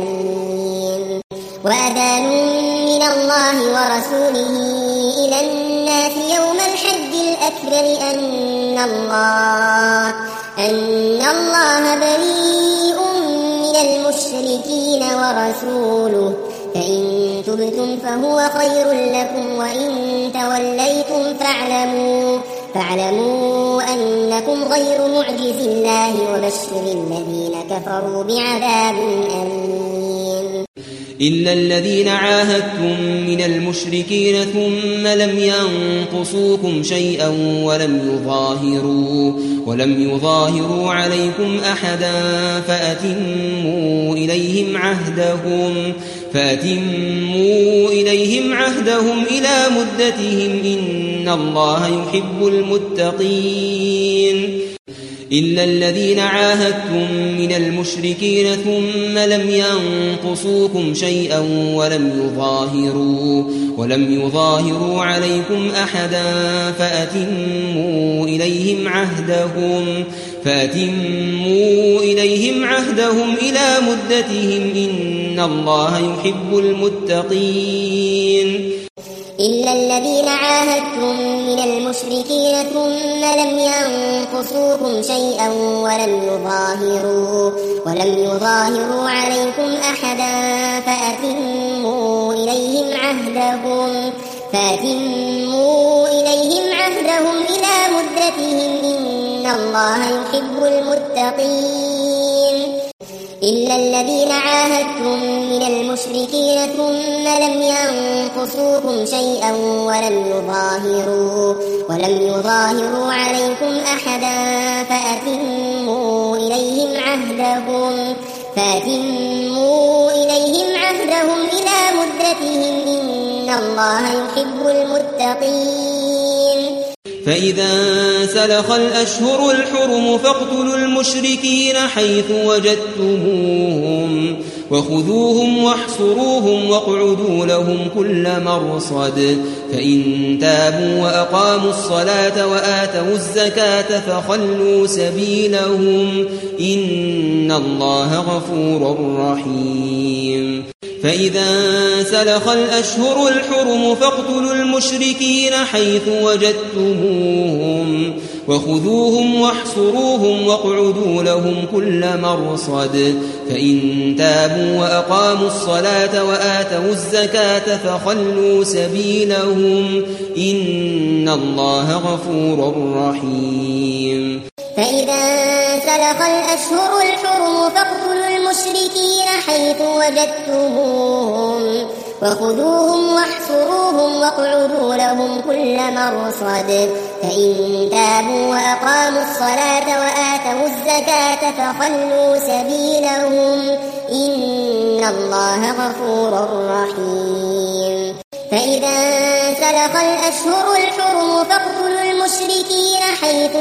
أليم. وأذان من الله ورسوله إلى الناس يوم الحج الأكبر أن الله أن الله بريء من المشركين ورسوله فإن تبتم فهو خير لكم وإن توليتم فاعلموا فاعلموا أنكم غير معجز الله وبشر الذين كفروا بعذاب أليم. إلا الذين عاهدتم من المشركين ثم لم ينقصوكم شيئا ولم يظاهروا ولم يظاهروا عليكم أحدا فأتموا إليهم عهدهم فأتموا إليهم عهدهم إلى مدتهم إن الله يحب المتقين. إلا الذين عاهدتم من المشركين ثم لم ينقصوكم شيئا ولم يظاهروا ولم يظاهروا عليكم أحدا فأتموا إليهم عهدهم فأتموا إليهم عهدهم إلى مدتهم إن الله يحب المتقين. إلا الذين عاهدتم من المشركين ثم لم ينقصوكم شيئا ولم يظاهروا ولم يظاهروا عليكم أحدا فأتموا إليهم عهدهم فأتموا إليهم عهدهم إلى مدتهم إن الله يحب المتقين. إلا الذين عاهدتم من المشركين ثم لم ينقصوكم شيئا ولم يظاهروا ولم يظاهروا عليكم أحدا فأتموا إليهم عهدهم فأتموا إليهم عهدهم إلى مدتهم إن الله يحب المتقين. فإذا سلخ الأشهر الحرم فاقتلوا المشركين حيث وجدتموهم وخذوهم واحصروهم واقعدوا لهم كل مرصد فإن تابوا وأقاموا الصلاة وآتوا الزكاة فخلوا سبيلهم إن الله غفور رحيم. فإذا سلخ الأشهر الحرم فاقتلوا المشركين حيث وجدتموهم وخذوهم واحصروهم واقعدوا لهم كل مرصد فإن تابوا وأقاموا الصلاة وآتوا الزكاة فخلوا سبيلهم إن الله غفور رحيم. فإذا سلخ الأشهر الحرم فاقتلوا المشركين حيث وجدتموهم وخذوهم واحصروهم واقعدوا لهم كل مرصد فإن تابوا وأقاموا الصلاة وآتوا الزكاة فخلوا سبيلهم إن الله غفور رحيم. فإذا سلخ الأشهر الحرم فاقتلوا المشركين حيث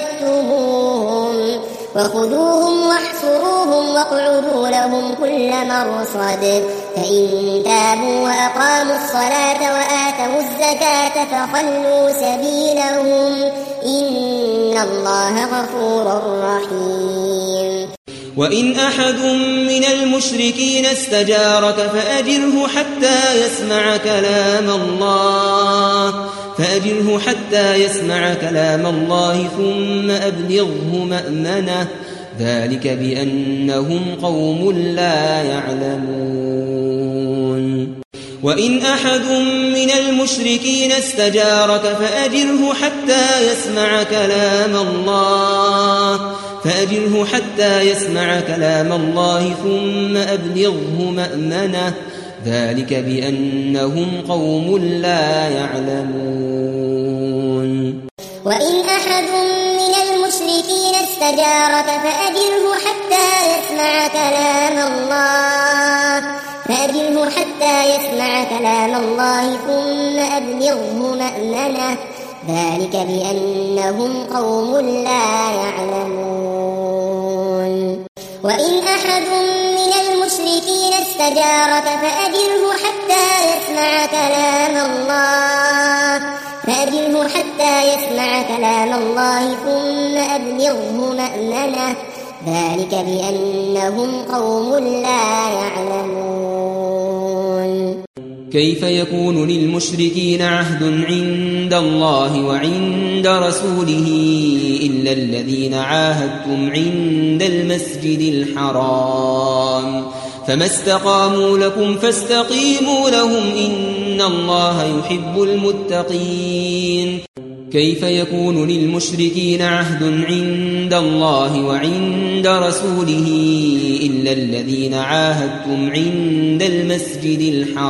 وجدتموهم وخذوهم واحصروهم واقعدوا لهم كل مرصد فإن تابوا وأقاموا الصلاة وآتوا الزكاة فخلوا سبيلهم إن الله غفور رحيم. وإن أحد من المشركين استجارك فأجره حتى يسمع كلام الله فأجره حتى يسمع كلام الله ثم أبلغه مأمنه ذلك بأنهم قوم لا يعلمون. وإن أحد من المشركين استجارك فأجره حتى يسمع كلام الله فأجره حتى يسمع كلام الله ثم أبلغه مأمنه ذلك بأنهم قوم لا يعلمون. وإن أحد من المشركين استجارك فأجره حتى يسمع كلام الله فأجره حتى يسمع كلام الله ثم أبلغه مأمنه ذلك بأنهم قوم لا يعلمون. وإن أحد من المشركين استجارك فأجره حتى يسمع كلام الله فأجره حتى يسمع كلام الله ثم أبلغه مأمنه ذلك بأنهم قوم لا يعلمون. كيف يكون للمشركين عهد عند الله وعند رسوله إلا الذين عاهدتم عند المسجد الحرام فما استقاموا لكم فاستقيموا لهم إن الله يحب المتقين. كيف يكون للمشركين عهد عند الله وعند رسوله إلا الذين عاهدتم عند المسجد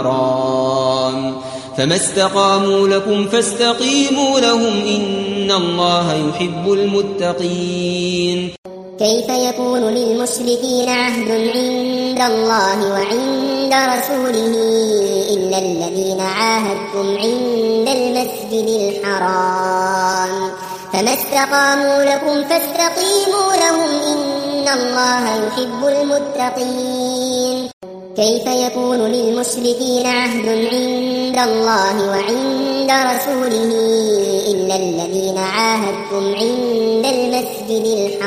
الحرام فما استقاموا لكم فاستقيموا لهم إن الله يحب المتقين. كيف يكون للمشركين عهد عند الله وعند رسوله إلا الذين عاهدتم عند المسجد الحرام فما استقاموا لكم فاستقيموا لهم إن الله يحب المتقين. كيف يكون للمشركين عهد عند الله وعند رسوله إلا الذين عاهدتم عند المسجد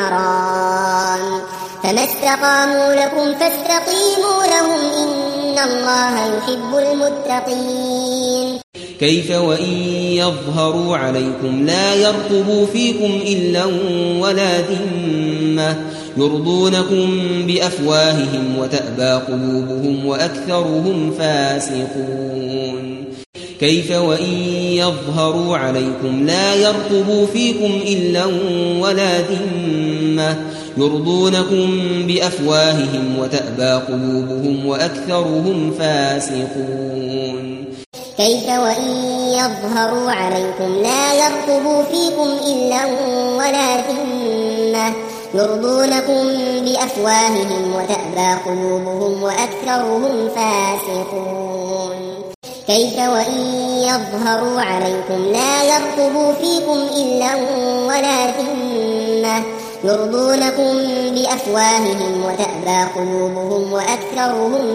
الحرام فما استقاموا لكم فاستقيموا لهم إن الله يحب المتقين. كيف وإن يظهروا عليكم لا يرقبوا فيكم إلا ولا ذمة يرضونكم بأفواههم وتأبى قلوبهم وأكثرهم فاسقون. كيف وإن يظهروا عليكم لا يرقبوا فيكم إلا ولا ذمة يرضونكم بأفواههم وتأبى قلوبهم وأكثرهم فاسقون. كيف وإن يظهروا عليكم لا يرقبوا فيكم إلا ولا ذمة يرضونكم بأفواههم وتأبى قلوبهم وأكثرهم فاسقون. كيف وإن يظهروا عليكم لا يرقبوا فيكم إلا ولا ذمة يرضونكم بأفواههم وتأبى قلوبهم وأكثرهم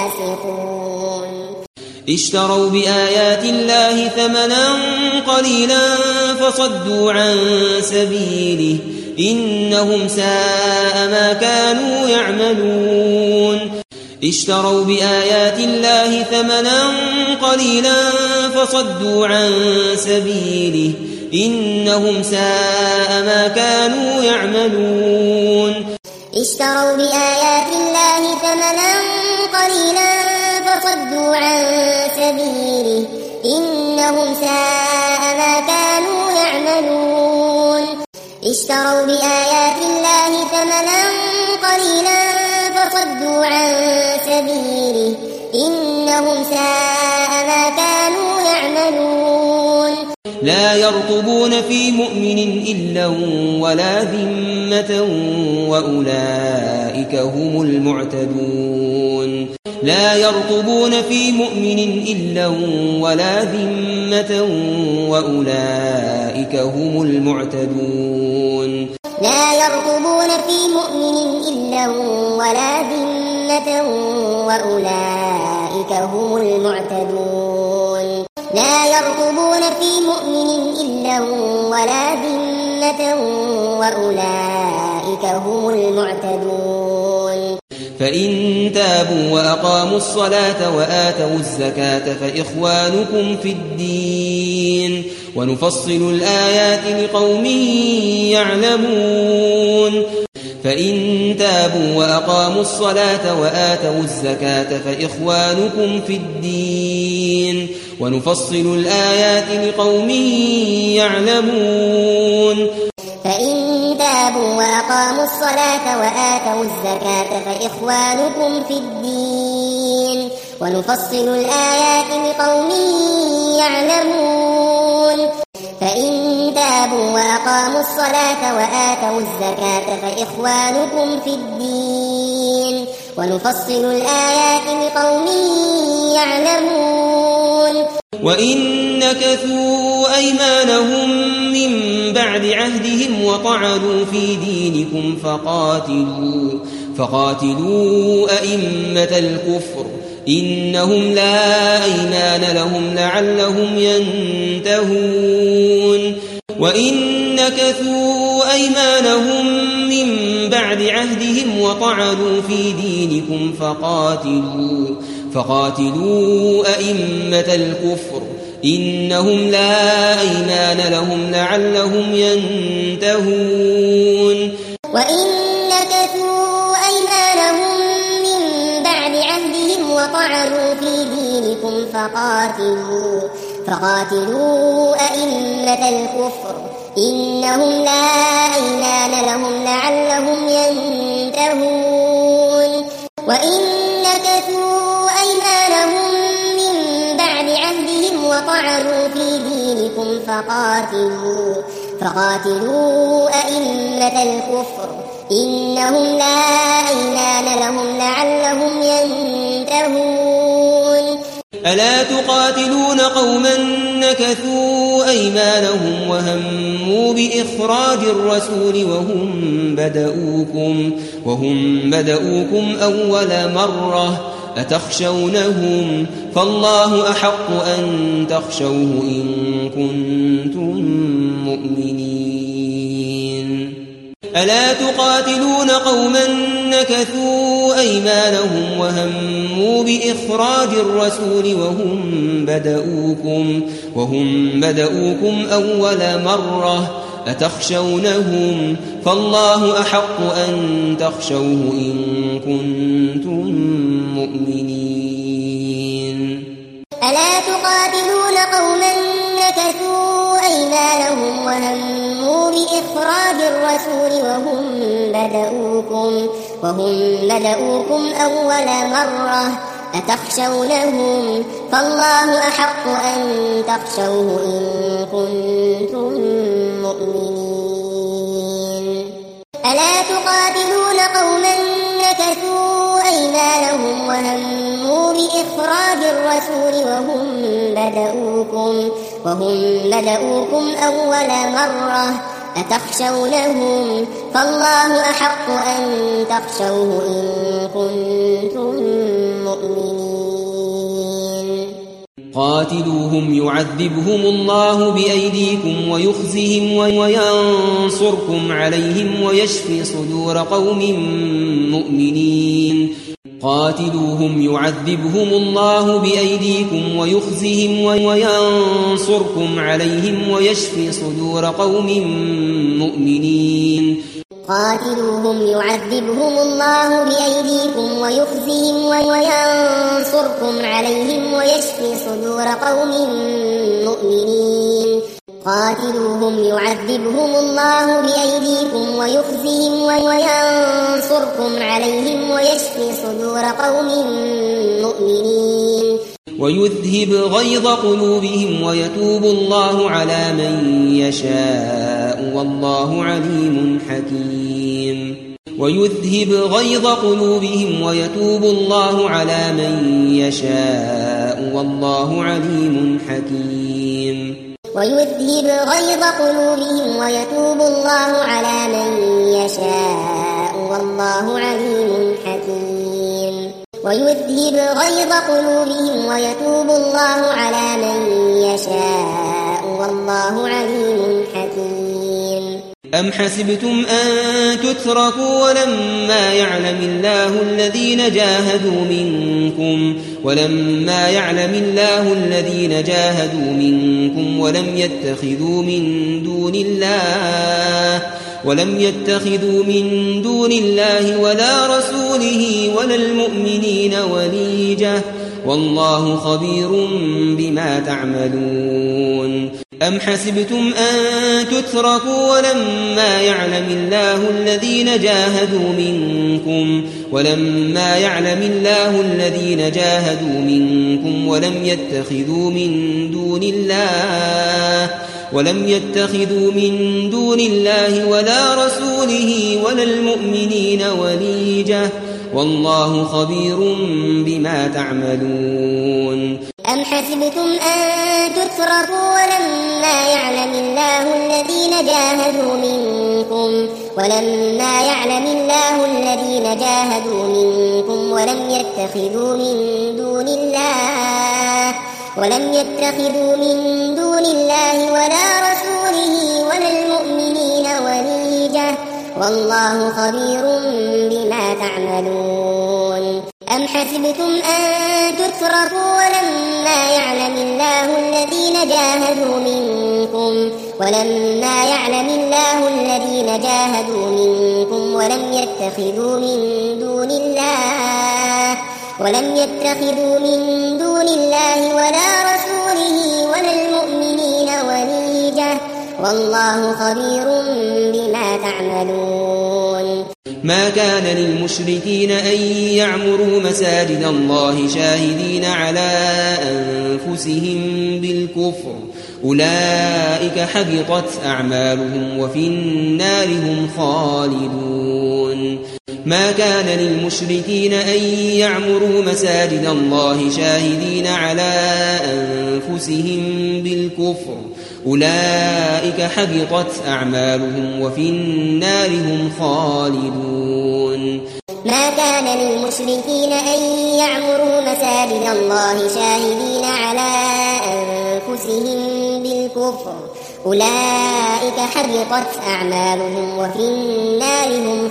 فاسقون. اشتروا بآيات الله ثمنا قليلا فصدوا عن سبيله إنهم ساء ما كانوا يعملون. اشتروا بآيات الله ثمنا قليلا فصدوا عن سبيله إنهم ساء ما كانوا يعملون. اشتروا بآيات الله ثمنا قليلا فصدوا عن سبيله إنهم ساء ما كانوا يعملون. اشتروا بآيات الله ثمنا قليلا فصدوا عن سبيله إنهم ساء ما كانوا يعملون. لا يرقبون في مؤمن إلا ولا ذمة وأولئك هم المعتدون. لا يرقبون في مؤمن إلا ولا ذمة وأولئك هم المعتدون. لا يرقبون في مؤمن إلا ولا ذمة وأولئك هم المعتدون. لا يرقبون في مؤمن إلا ولا ذمة وأولئك هم المعتدون. فإن تابوا وأقاموا الصلاة وآتوا الزكاة فإخوانكم في الدين ونفصل الآيات لقوم يعلمون. فإن تابوا وأقاموا الصلاة وآتوا الزكاة فإخوانكم في الدين ونفصل الآيات لقوم يعلمون فإن تابوا وأقاموا الصلاة وآتوا الزكاة فإخوانكم في الدين ونفصل الآيات لقوم يعلمون فإن تابوا وأقاموا الصلاة وآتوا الزكاة فإخوانكم في الدين ونفصل الآيات لقوم يعلمون وإن نكثوا أيمانهم من بعد عهدهم وطعنوا في دينكم فقاتلوا فقاتلوا أئمة الكفر إنهم لا أيمان لهم لعلهم ينتهون وإن نكثوا أيمانهم من بعد عهدهم وطعنوا في دينكم فقاتلوا فقاتلوا أئمة الكفر إنهم لا أيمان لهم لعلهم ينتهون وإن نكثوا أيمانهم من بعد عهدهم وطعنوا في دينكم فقاتلوا فقاتلوا أئمة الكفر إنهم لا أيمان لهم لعلهم ينتهون وإن نكثوا أيمانهم من بعد عهدهم وطعنوا في دينكم فقاتلوا فقاتلوا أئمة الكفر إنهم لا أيمان لهم لعلهم ينتهون ألا تقاتلون قوما نكثوا أيمانهم وهموا بإخراج الرسول وهم بدؤوكم وهم بدؤوكم أول مرة أتخشونهم فالله أحق أن تخشوه إن كنتم مؤمنين ألا تقاتلون قوما نكثوا أيمانهم وهموا بإخراج الرسول وهم بدؤوكم وهم بدؤوكم أول مرة أتخشونهم فالله أحق أن تخشوه إن كنتم مؤمنين ألا تقاتلون قوما نكثوا أيمانهم وهموا بإخراج الرسول وهم بدؤوكم وهم بدؤوكم أول مرة أتخشونهم فالله أحق أن تخشوه إن كنتم مؤمنين ألا تقاتلون قوما نكثوا أيمانهم وهموا بإخراج الرسول وهم بدؤوكم وهم بدؤوكم أول مرة أتخشونهم فالله أحق أن تخشوه إن كنتم مؤمنين قاتلوهم يعذبهم الله بأيديكم ويخزهم وينصركم عليهم ويشفي صدور قوم مؤمنين قاتلوهم يعذبهم الله بأيديكم ويخزهم وينصركم عليهم ويشفي صدور قوم مؤمنين قاتلوهم يعذبهم الله بأيديكم ويخزهم وينصركم عليهم ويشفي صدور قوم مؤمنين قاتلوهم يعذبهم الله بأيديكم ويخزهم وينصركم عليهم ويشفي صدور قوم مؤمنين ويذهب غيظ قلوبهم ويتوب الله على من يشاء والله عليم حكيم ويذهب غيظ قلوبهم ويتوب الله على من يشاء والله عليم حكيم ويذهب غيظ قلوبهم ويتوب الله على من يشاء والله عليم حكيم ويذهب غيظ قلوبهم ويتوب الله على من يشاء والله عليم حكيم أم حسبتم أن تتركوا ولما يعلم الله الذين جاهدوا منكم ولما يعلم الله الذين جاهدوا منكم ولم يتخذوا من دون الله ولم يتخذوا من دون الله ولا رسوله ولا المؤمنين وليجة والله خبير بما تعملون أم حسبتم أن تتركوا ولما يعلم الله الذين جاهدوا منكم ولما يعلم الله الذين جاهدوا منكم ولم يتخذوا من دون الله ولم يتخذوا من دون الله ولا رسوله ولا المؤمنين وليجة والله خبير بما تعملون أم حسبتم أن تتركوا ولما يعلم الله الذين جاهدوا منكم ولما يعلم الله الذين جاهدوا منكم ولم يتخذوا من دون الله ولم يتخذوا من دون الله ولا رسوله ولا المؤمنين وليجة والله خبير بما تعملون أم حسبتم أن تتركوا ولما يعلم الله الذين جاهدوا منكم ولما يعلم الله الذين جاهدوا منكم ولم يتخذوا من دون الله ولم يتخذوا من دون الله ولا رسوله ولا المؤمنين وليجة والله خبير بما تعملون ما كان للمشركين أن يعمروا مساجد الله شاهدين على أنفسهم بالكفر أولئك حبطت أعمالهم وفي النار هم خالدون ما كان للمشركين أن يعمروا مساجد الله شاهدين على أنفسهم بالكفر أولئك حبطت أعمالهم وفي النار هم خالدون ما كان للمشركين أن يعمروا مساجد الله شاهدين على أنفسهم بالكفر أولئك حبطت أعمالهم وفي النار هم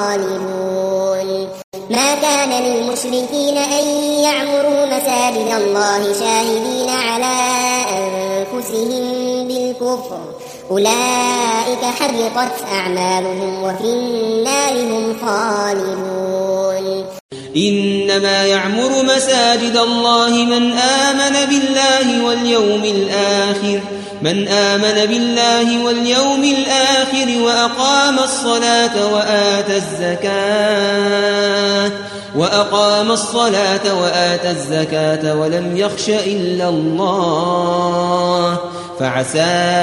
خالدون ما كان للمشركين أن يعمروا مساجد الله شاهدين على أنفسهم بالكفر أولئك حبطت أعمالهم وفي النار هم خالدون إنما يعمر مساجد الله من آمن بالله واليوم الآخر من آمن بالله واليوم الآخر وأقام الصلاة وآتى الزكاة وأقام الصلاة وآتى الزكاة ولم يخش إلا الله فعسى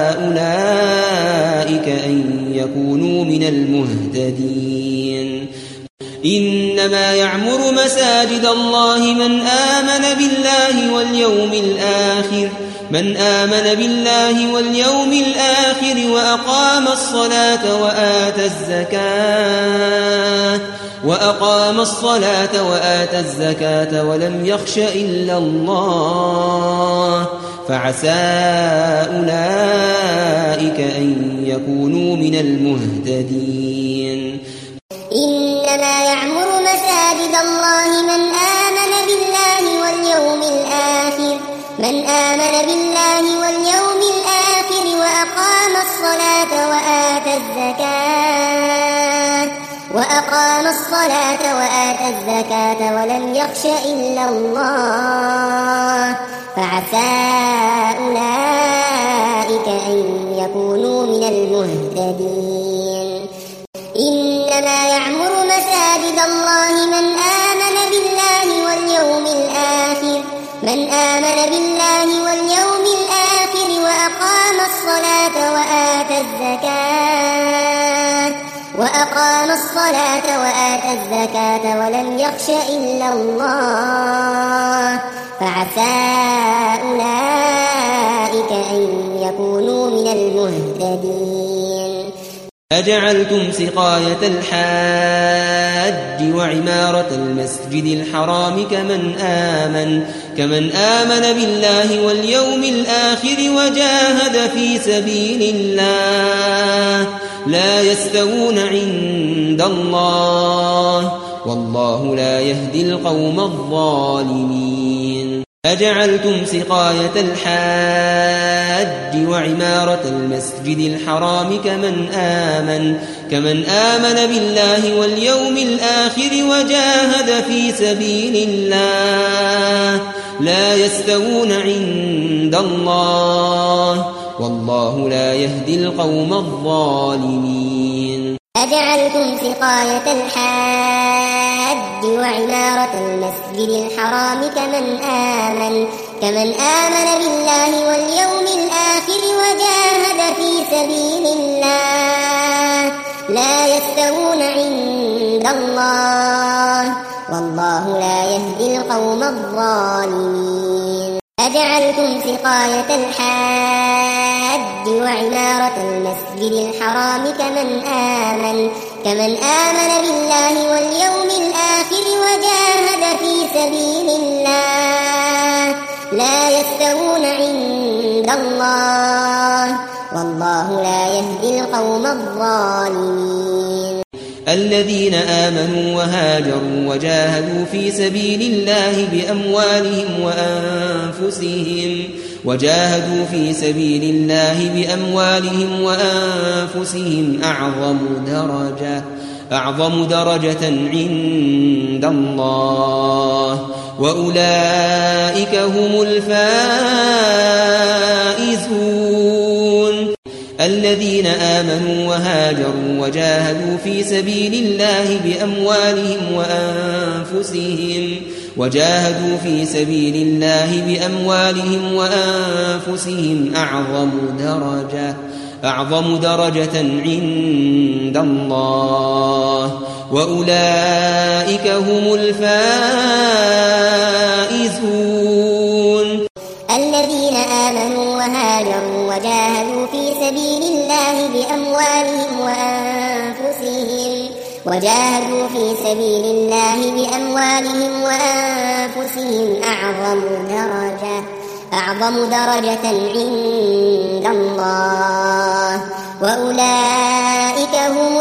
أولئك أن يكونوا من المهتدين إنما يعمر مساجد الله من آمن بالله واليوم الآخر من آمن بالله واليوم الآخر وأقام الصلاة وآتى الزكاة وأقام الصلاة وآتى الزكاة ولم يخش إلا الله فعسى أولئك أن يكونوا من المهتدين إنما يعمر مساجد الله من آمن بالله واليوم الآخر من آمن بالله واليوم الآخر وأقام الصلاة وآتى الزكاة وأقام الصلاة وآتى الزكاة ولم يخش إلا الله فعسى أولئك أن يكونوا من المهتدين إنما يعمر مساجد الله من آمن بالله واليوم الآخر من آمن بالله واليوم الآخر وأقام الصلاة وآتى الزكاة وأقام الصلاة وآتى الزكاة ولم يخش إلا الله فعسى أولئك أن يكونوا من المهتدين أجعلتم سقاية الحاج وعمارة المسجد الحرام كمن آمن كمن آمن بالله واليوم الآخر وجاهد في سبيل الله لا يستوون عند الله والله لا يهدي القوم الظالمين أجعلتم سقاية الحاج وعمارة المسجد الحرام كمن آمن كمن آمن بالله واليوم الآخر وجاهد في سبيل الله لا يستوون عند الله والله لا يهدي القوم الظالمين. أجعلتم سقاية الحاج وعمارة المسجد الحرام كمن آمن كمن آمن بالله واليوم الآخر وجاهد في سبيل الله لا يستوون عند الله والله لا يهدي القوم الظالمين. أجعلتم سقاية الحاج وعمارة المسجد الحرام كمن آمن كمن آمن بالله واليوم الآخر وجاهد في سبيل الله لا يستوون عند الله والله لا يهدي القوم الظالمين. الذين آمنوا وهاجروا وجاهدوا في سبيل الله بأموالهم وأنفسهم وجاهدوا في سبيل الله بأموالهم وأنفسهم أعظم درجة أعظم درجة عند الله وأولئك هم الفائزون. الذين آمنوا وهاجروا وجاهدوا في سبيل الله بأموالهم وأنفسهم وجاهدوا في سبيل الله بأموالهم وأنفسهم أعظم درجة أعظم درجة عند الله وأولئك هم الفائزون. الذين آمنوا وهاجروا وجاهدوا في سبيل الله بأموالهم وأنفسهم وجاهدوا في سبيل الله بأموالهم وأنفسهم أعظم درجة أعظم درجة عند الله وأولئك هم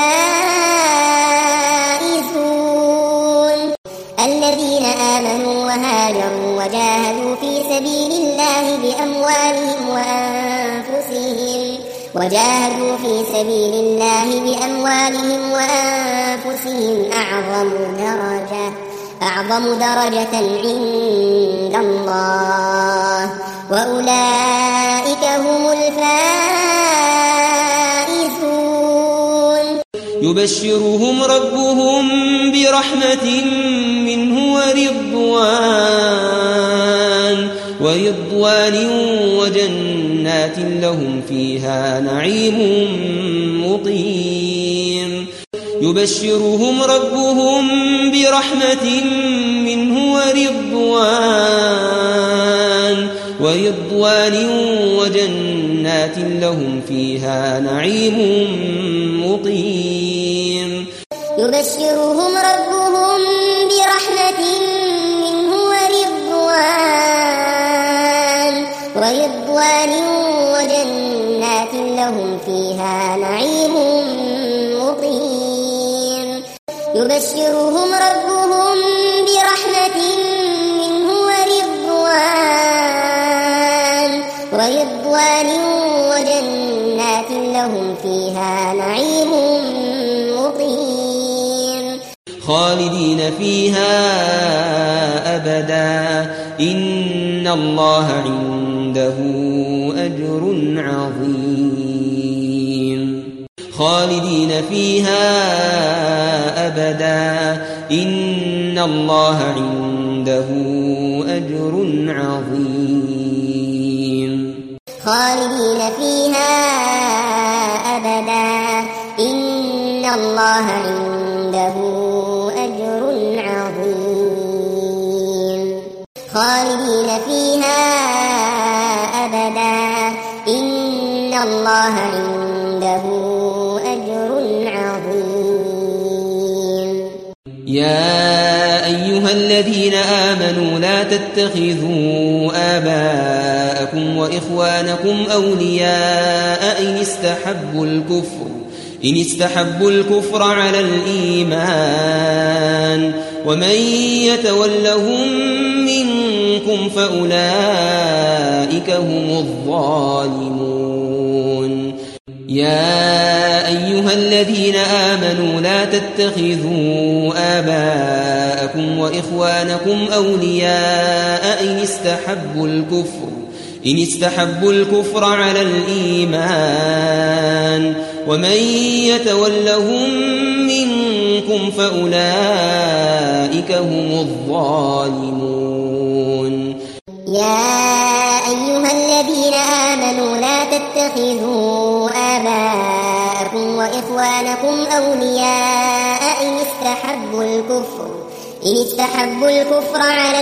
الفائزون. الذين آمنوا وهاجروا وجاهدوا في سبيل الله بأموالهم وأنفسهم وجاهدوا في سبيل الله بأموالهم وأنفسهم أعظم درجة أعظم درجة عند الله وأولئك هم الفائزون. يبشرهم ربهم برحمة منه ورضوان ورضوان وجنات لهم فيها نعيم مقيم. يبشرهم ربهم برحمة منه ورضوان ورضوان وجنات لهم فيها نعيم مقيم. يبشرهم ربهم برحمة منه ورضوان ورضوان وجنات لهم فيها نعيم مقيم. يبشرهم ربهم برحمة منه ورضوان ورضوان وجنات لهم فيها نعيم مقيم. خالدين فيها أبدا إن الله عنده أجر عظيم. خالدين فيها أبدا إن الله عنده أجر عظيم. خالدين فيها أبدا إن الله عنده أجر عظيم. خالدين فيها أبدا إن الله عنده أجر عظيم. يا أيها الذين آمنوا لا تتخذوا آباءكم وإخوانكم أولياء إن استحبوا الكفر إن استحبوا الكفر على الإيمان ومن يتولهم منكم فأولئك هم الظالمون. يا أيها الذين آمنوا لا تتخذوا آباءكم وإخوانكم أولياء إن استحبوا الكفر إن استحبوا الكفر على الإيمان ومن يتولهم منكم فأولئك هم الظالمون. يا أيها الذين آمنوا لا تتخذوا آباءكم وإخوانكم أولياء إن استحبوا الكفر إن استحبوا الكفر على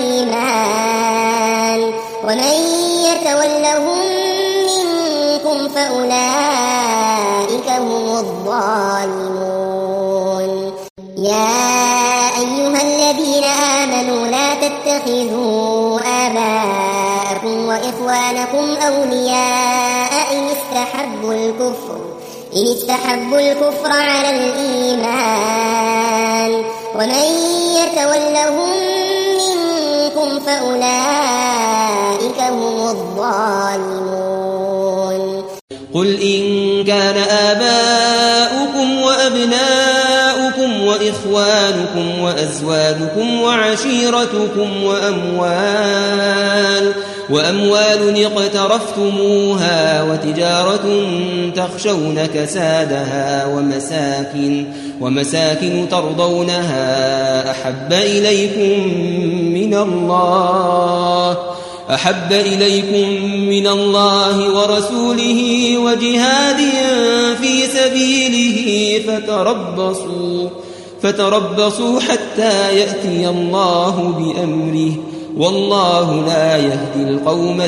الإيمان ومن يتولهم منكم فأولئك هم الظالمون. يا أيها الذين آمنوا لا تتخذوا آباءكم وإخوانكم أولياء إن استحبوا الكفر إن استحبوا الكفر على الإيمان ومن يتولهم منكم فأولئك هم الظالمون. قل إن كان آباؤكم وأبناؤكم وإخوانكم وأزواجكم وعشيرتكم وأموال وأموال اقترفتموها وتجارة تخشون كسادها ومساكن ومساكن ترضونها أحب إليكم من الله أحب إليكم من الله ورسوله وجهاد في سبيله فتربصوا فتربصوا حتى يأتي الله بأمره والله لا يهدي القوم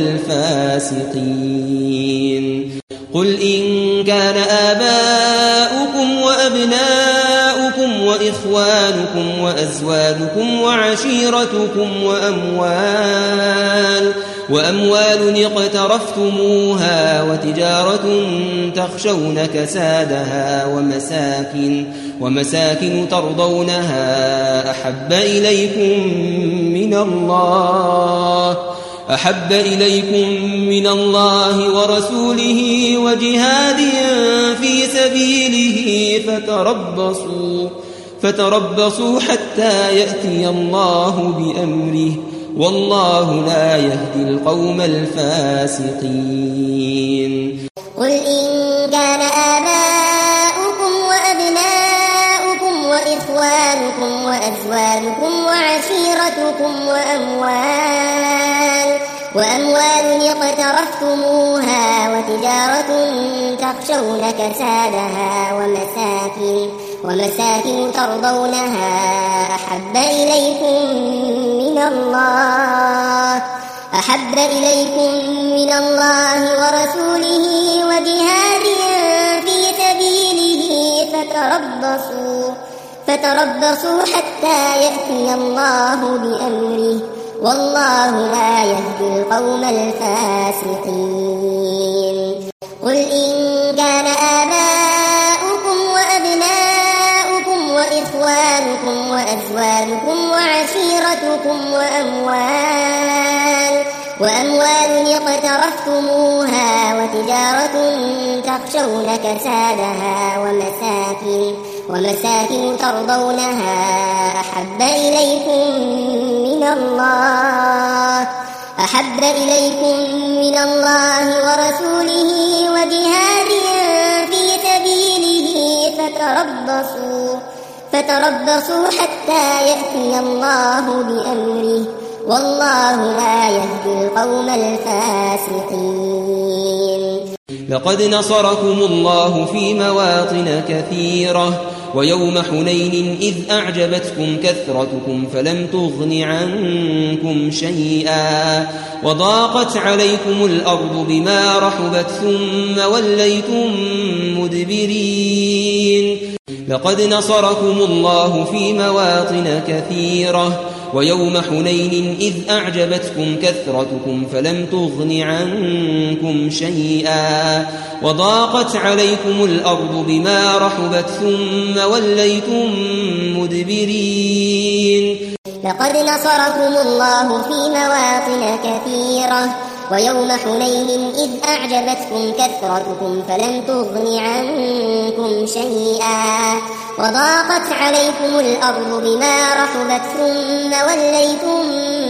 الفاسقين. قل إن كان آباؤكم وأبناؤكم وإخوانكم وأزواجكم وعشيرتكم وأموال وأموال اقترفتموها وتجارة تخشون كسادها ومساكن ومساكن ترضونها أحب إليكم من الله أحب إليكم من الله ورسوله وجهاد في سبيله فتربصوا فتربصوا حتى يأتي الله بأمره والله لا يهدي القوم الفاسقين. قل إن كان آباؤكم وأبناؤكم وإخوانكم وأزواجكم وعشيرتكم وأموال وأموال اقترفتموها وتجارة تخشون كسادها ومساكن ومساكن ترضونها أحب إليكم من الله أحب إليكم من الله ورسوله وجهاد في سبيله فتربصوا فتربصوا حتى يأتي الله بأمره والله لا يهدي القوم الفاسقين. قل إن كان آباؤكم وأبناؤكم وإخوانكم وأزواجكم وعشيرتكم وأموال وأموال اقترفتموها وتجارة تخشون كسادها ومساكن ومساكن ترضونها أحب إليكم من الله أحب إليكم من الله ورسوله وجهاد في سبيله فتربصوا فتربصوا حتى يأتي الله بأمره والله لا يهدي القوم الفاسقين. لقد نصركم الله في مواطن كثيرة ويوم حنين إذ أعجبتكم كثرتكم فلم تغن عنكم شيئا وضاقت عليكم الأرض بما رحبت ثم وليتم مدبرين. لقد نصركم الله في مواطن كثيرة ويوم حنين إذ أعجبتكم كثرتكم فلم تغن عنكم شيئا وضاقت عليكم الأرض بما رحبت ثم وليتم مدبرين. لقد نصركم الله في مواطن كثيرة ويوم حنين إذ أعجبتكم كثرتكم فلم تغن عنكم شيئا وضاقت عليكم الأرض بما رحبت ثم وليتم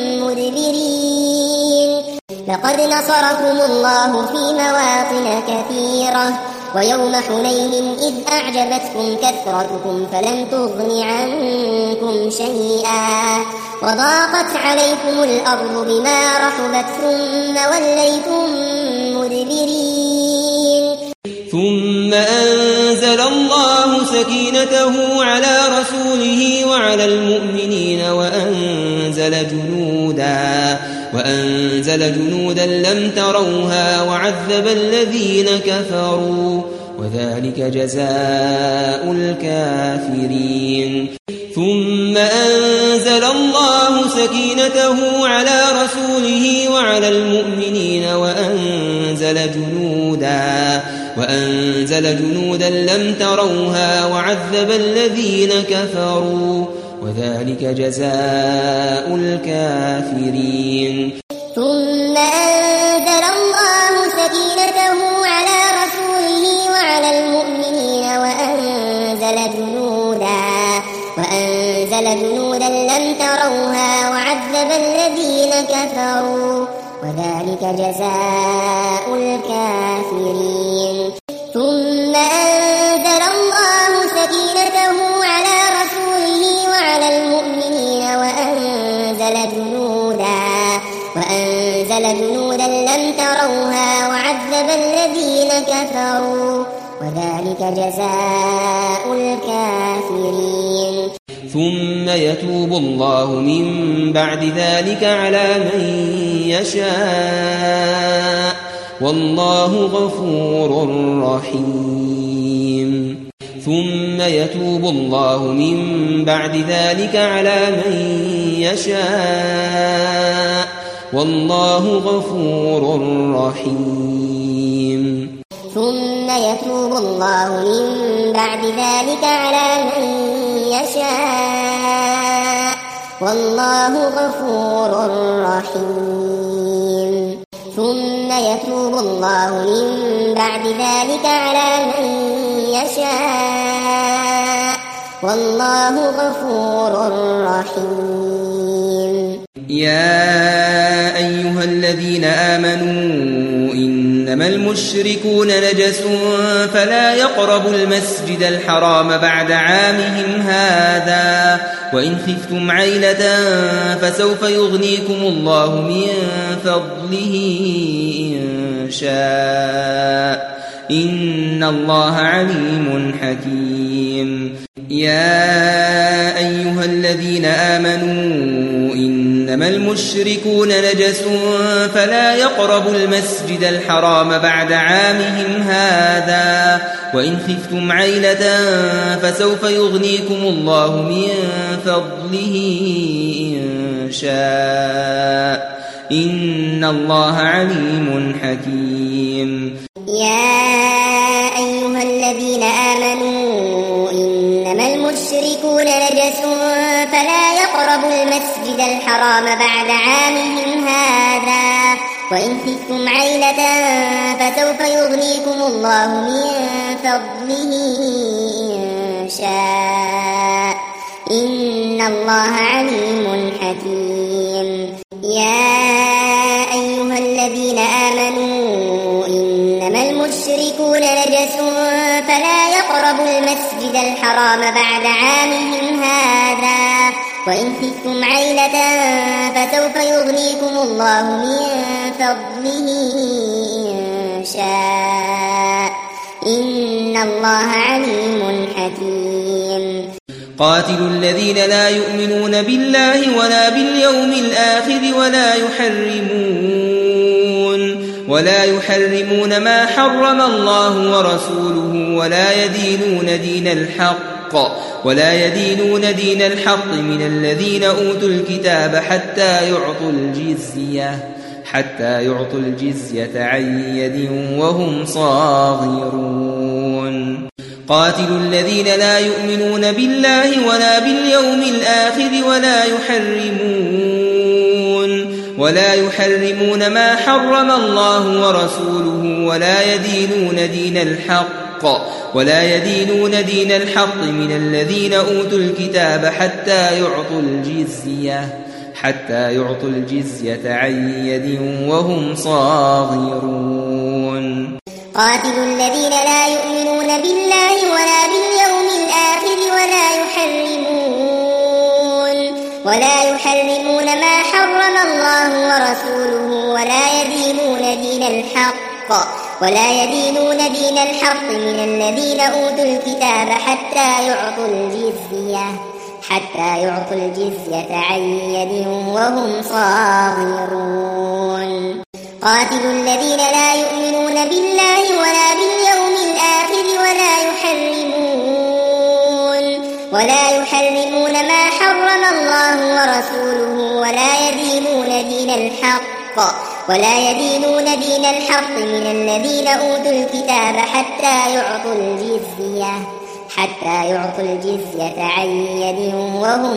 مدبرين لقد نصركم الله في مواطن كثيرة ويوم حنين إذ أعجبتكم كثرتكم فلم تغن عنكم شيئا وضاقت عليكم الأرض بما رحبت ثم وليتم مدبرين ثم أنزل الله سكينته على رسوله وعلى المؤمنين وأنزل جنودا وأنزل جنودا لم تروها وعذب الذين كفروا وذلك جزاء الكافرين ثم أنزل الله سكينته على رسوله وعلى المؤمنين وأنزل جنودا وأنزل جنودا لم تروها وعذب الذين كفروا وذلك جزاء الكافرين ثم أنزل الله سكينته على رسوله وعلى المؤمنين وأنزل جنودا وأنزل جنودا لم تروها وعذب الذين كفروا وذلك جزاء الكافرين ثم أنزل الله سكينته على رسوله وعلى المؤمنين وأنزل جنودا وأنزل جنودا لم تروها وعذب الذين كفروا وذلك جزاء الكافرين ثم يتوب الله من بعد ذلك على من يشاء والله غفور رحيم ثم يتوب الله من بعد ذلك على من يشاء والله غفور رحيم ثم يتوب الله من بعد ذلك على من يشاء والله غفور رحيم ثم يتوب الله من بعد ذلك على من يشاء والله غفور رحيم يا أيها الذين آمنوا إنما المشركون نجس فلا يقربوا المسجد الحرام بعد عامهم هذا وإن خفتم عيلة فسوف يغنيكم الله من فضله إن شاء إن الله عليم حكيم يا أيها الذين آمنوا إنما المشركون نجس فلا يقربوا المسجد الحرام بعد عامهم هذا وإن خفتم عيلة فسوف يغنيكم الله من فضله إن شاء إن الله عليم حكيم يا أيها الذين آمنوا إنما المشركون نجس فلا يقربوا المسجد الحرام بعد عامهم هذا وإن خفتم عيلة فسوف يغنيكم الله من فضله إن شاء إن الله عليم حكيم يا أيها الذين آمنوا إنما المشركون نجس فلا يقربوا المسجد الحرام بعد عامهم هذا وإن خفتم عيلة فسوف يغنيكم الله من فضله إن شاء إن الله عليم حكيم قاتلوا الذين لا يؤمنون بالله ولا باليوم الآخر ولا يحرمون ولا يحرمون ما حرم الله ورسوله ولا يدينون دين الحق ولا يدينون دين الحق من الذين أوتوا الكتاب حتى يعطوا الجزية حتى يعطوا الجزية عن يد وهم صاغرون قاتلوا الذين لا يؤمنون بالله ولا باليوم الآخر ولا يحرمون ولا يحرمون ما حرم الله ورسوله ولا يدينون دين الحق ولا يدينون دين الحق من الذين أوتوا الكتاب حتى يعطوا الجزية حتى يعطوا الجزية عن يد وهم صاغرون. قاتلوا الذين لا يؤمنون بالله ولا باليوم الآخر ولا يحرمون ولا يحرمون ما حرم الله ورسوله ولا يدينون دين الحق ولا يدينون دين الحق من الذين أوتوا الكتاب حتى يعطوا الجزية حتى يعطوا الجزية عن يد وهم صاغرون. قاتلوا الذين لا يؤمنون بالله ولا باليوم الآخر ولا يحرمون ولا يحرمون ما حرم الله ورسوله ولا يدينون دين الحق ولا يدينون دين الحق من الذين أوتوا الكتاب حتى يعطوا الجزية حتى يعطوا الجزية عن يد وهم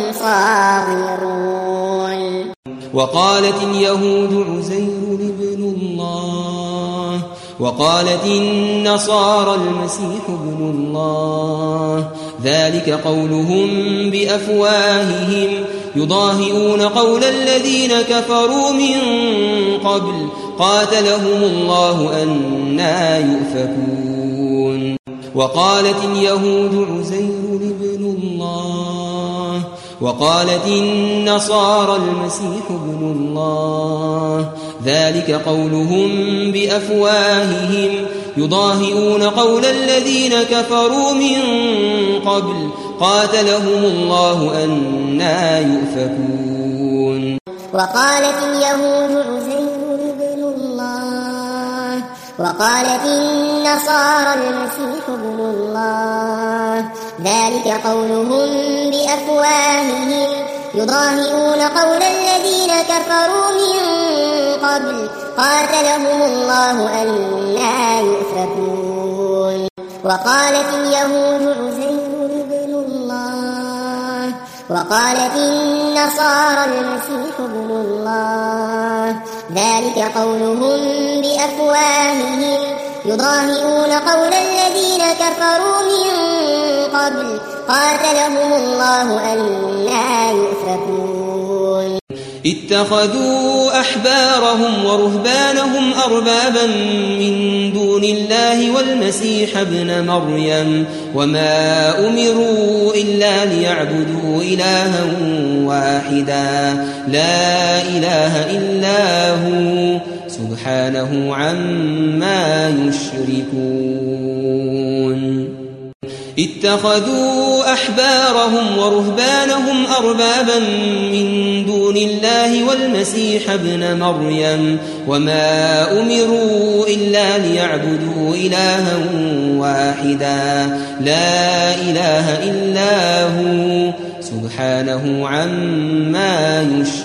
صاغرون. وقالت اليهود عزير ابن الله وقالت النصارى المسيح ابن الله ذلك قولهم بأفواههم يضاهئون قول الذين كفروا من قبل قاتلهم الله أنى يؤفكون. وقالت اليهود عزير ابن الله وقالت النصارى المسيح ابن الله ذلك قولهم بأفواههم يضاهئون قول الذين كفروا من قبل قاتلهم الله أنى يؤفكون. وقالت اليهود عزير ابن الله وقالت النصارى المسيح ابن الله ذلك قولهم بأفواههم يضاهئون قول الذين كفروا من قبل قاتلهم الله أنى يؤفكون. وقالت اليهود عزير ابن الله وقالت النصارى المسيح ابن الله ذلك قولهم بأفواههم يضاهئون قول الذين كفروا من قبل قاتلهم الله أنى يؤفكون. اتخذوا أحبارهم ورهبانهم أربابا من دون الله والمسيح ابن مريم وما أمروا إلا ليعبدوا إلها واحدا لا إله إلا هو سبحانه عما يشركون. اتخذوا أحبارهم ورهبانهم أربابا من دون الله والمسيح ابن مريم وما أمروا إلا ليعبدوا إلها واحدا لا إله إلا هو سبحانه عما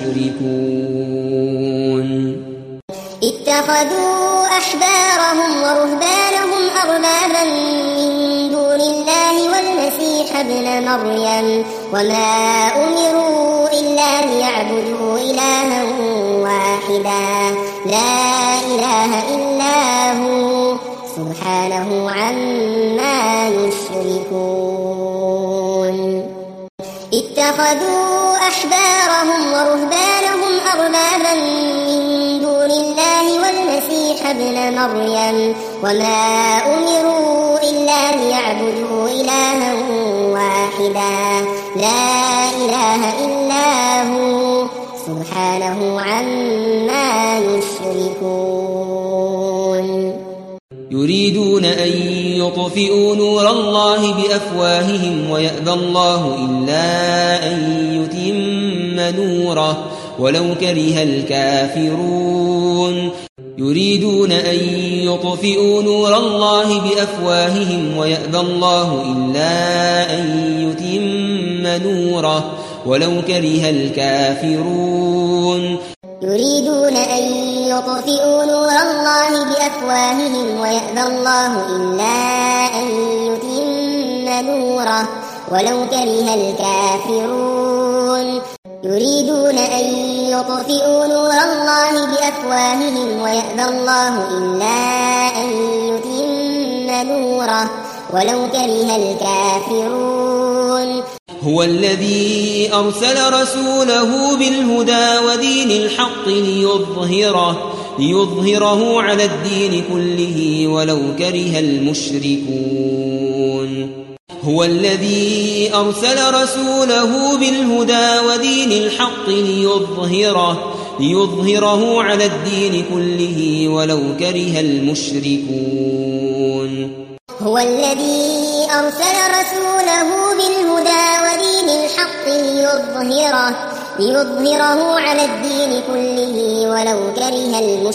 يشركون. اتخذوا أحبارهم ورهبانهم أربابا من دون الله والمسيح ابن مريم وما أمروا إلا ليعبدوا إلها واحدا لا إله إلا هو سبحانه عما يشركون. اتخذوا أحبارهم ورهبانهم أربابا من دون الله والمسيح ابن مريم وما أمروا إلا ليعبدوا إلها واحدا لا إله إلا هو سبحانه عما يشركون. يريدون أن يطفئوا نور الله بأفواههم ويأبى الله إلا أن يتم نوره ولو كره الكافرون. يريدون أن يطفئوا نور الله بأفواههم ويأبى الله إلا أن يتم نوره ولو كره الكافرون. يريدون أن يطفئوا نور الله بأفواههم ويأبى الله إلا أن يتم نوره ولو كره الكافرون يريدون أن يطفئوا نور الله بأفواههم ويأبى الله إلا أن يتم نوره ولو كره الكافرون هو الذي أرسل رسوله بالهدى ودين الحق ليظهره, ليظهره على الدين كله ولو كره المشركون هو الذي أرسل رسوله بالهدى ودين الحق ليظهره, ليظهره على الدين كله ولو كره المشركون هو الذي أرسل رسوله بالهدى ودين الحق ليظهره, ليظهره على الدين كله ولو كره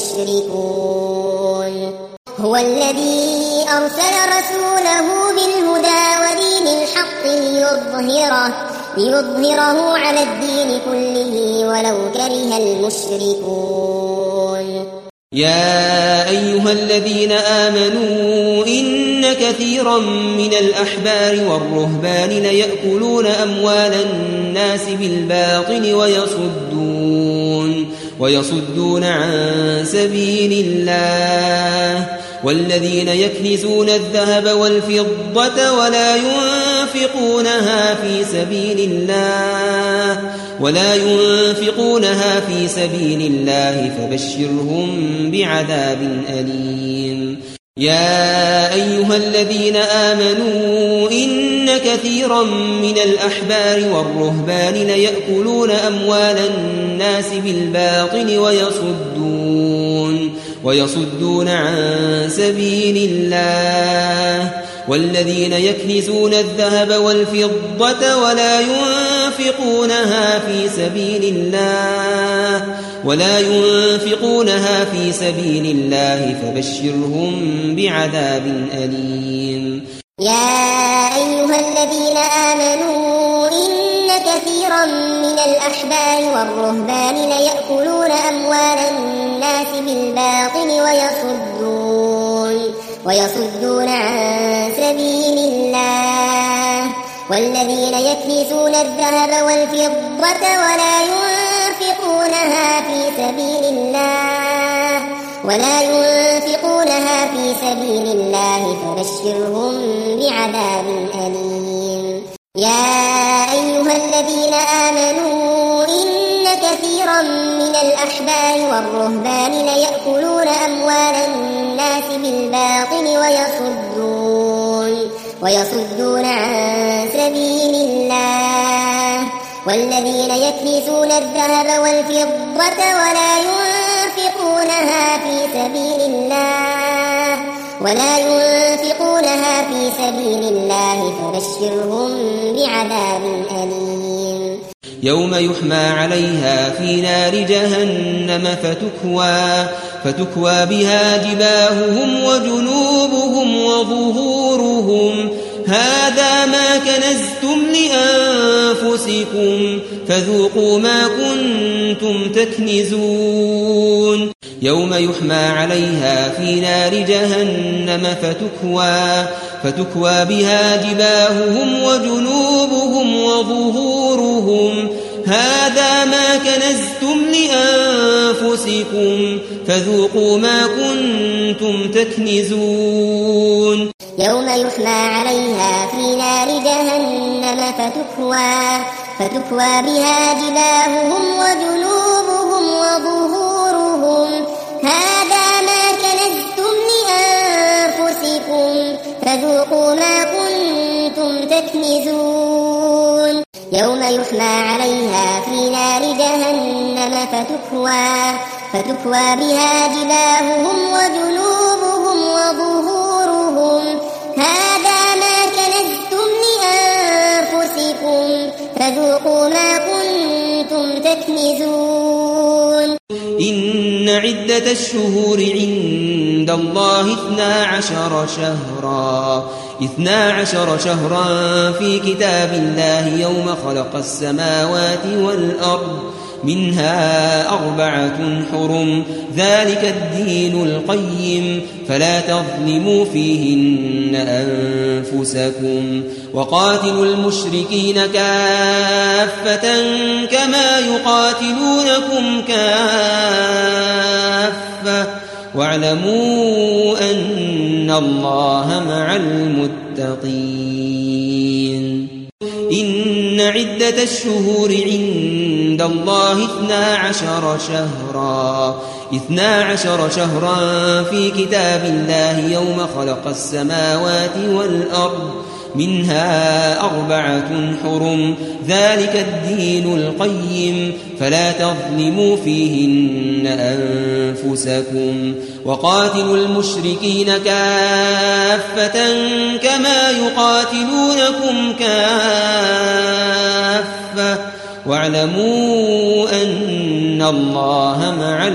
المشركون هو الذي أرسل رسوله بالهدى ودين الحق ليظهره, ليظهره على الدين كله ولو كره المشركون يا أيها الذين آمنوا إن كثيرا من الأحبار والرهبان ليأكلون أموال الناس بالباطل ويصدون, ويصدون عن سبيل الله والذين يكنزون الذهب والفضة ولا ينفقونها في سبيل الله ولا ينفقونها في سبيل الله فبشرهم بعذاب أليم يا أيها الذين آمنوا إن كثيرا من الأحبار والرهبان ليأكلون أموال الناس بالباطل ويصدون, ويصدون عن سبيل الله والذين يكنزون الذهب والفضة ولا ينفقونها في سبيل الله ولا ينفقونها في سبيل الله فبشرهم بعذاب أليم يا أيها الذين آمنوا إن كثيرا من الأحبار والرهبان ليأكلون أموال الناس بالباطل ويصدون, ويصدون عن سبيل الله والذين يكنزون الذهب والفضة ولا ينفقونها في سبيل الله ولا ينفقونها في سبيل الله فبشرهم بعذاب أليم يا أيها الذين آمنوا إن كثيرا من الأحبار والرهبان ليأكلون أموال الناس بالباطل ويصدون, ويصدون عن سبيل الله والذين يكنزون الذهب والفضة ولا ينفقونها في سبيل الله ولا ينفقونها في سبيل الله فبشرهم بعذاب أليم يوم يحمى عليها في نار جهنم فتكوى, فتكوى بها جباههم وجنوبهم وظهورهم هذا ما كنزتم لأنفسكم فذوقوا ما كنتم تكنزون يوم يحمى عليها في نار جهنم فتكوى, فتكوى بها جباههم وجنوبهم وظهورهم هذا ما كنزتم لأنفسكم فذوقوا ما كنتم تكنزون يوم يحمى عليها في نار جهنم فتكوى, فتكوى بها جباههم وجنوبهم وظهورهم هذا ما كنزتم لأنفسكم فذوقوا ما كنتم تكنزون يوم يحمى عليها في نار جهنم فتكوى, فتكوى بها جباههم وجنوبهم وظهورهم هذا ما كنزتم لأنفسكم فذوقوا ما كنتم تكنزون إن عدة الشهور عند الله اثنا عشر شهرا اثنا عشر شهرا في كتاب الله يوم خلق السماوات والأرض منها أربعة حرم ذلك الدين القيم فلا تظلموا فيهن أنفسكم وقاتلوا المشركين كافة كما يقاتلونكم كافة واعلموا أن الله مع المتقين إن عدة الشهور عند الله اثنا عشر شهرا اثنا عشر شهرا في كتاب الله يوم خلق السماوات والأرض منها أربعة حرم ذلك الدين القيم فلا تظلموا فيهن أنفسكم وقاتلوا المشركين كافة كما يقاتلونكم كافة واعلموا أن الله مع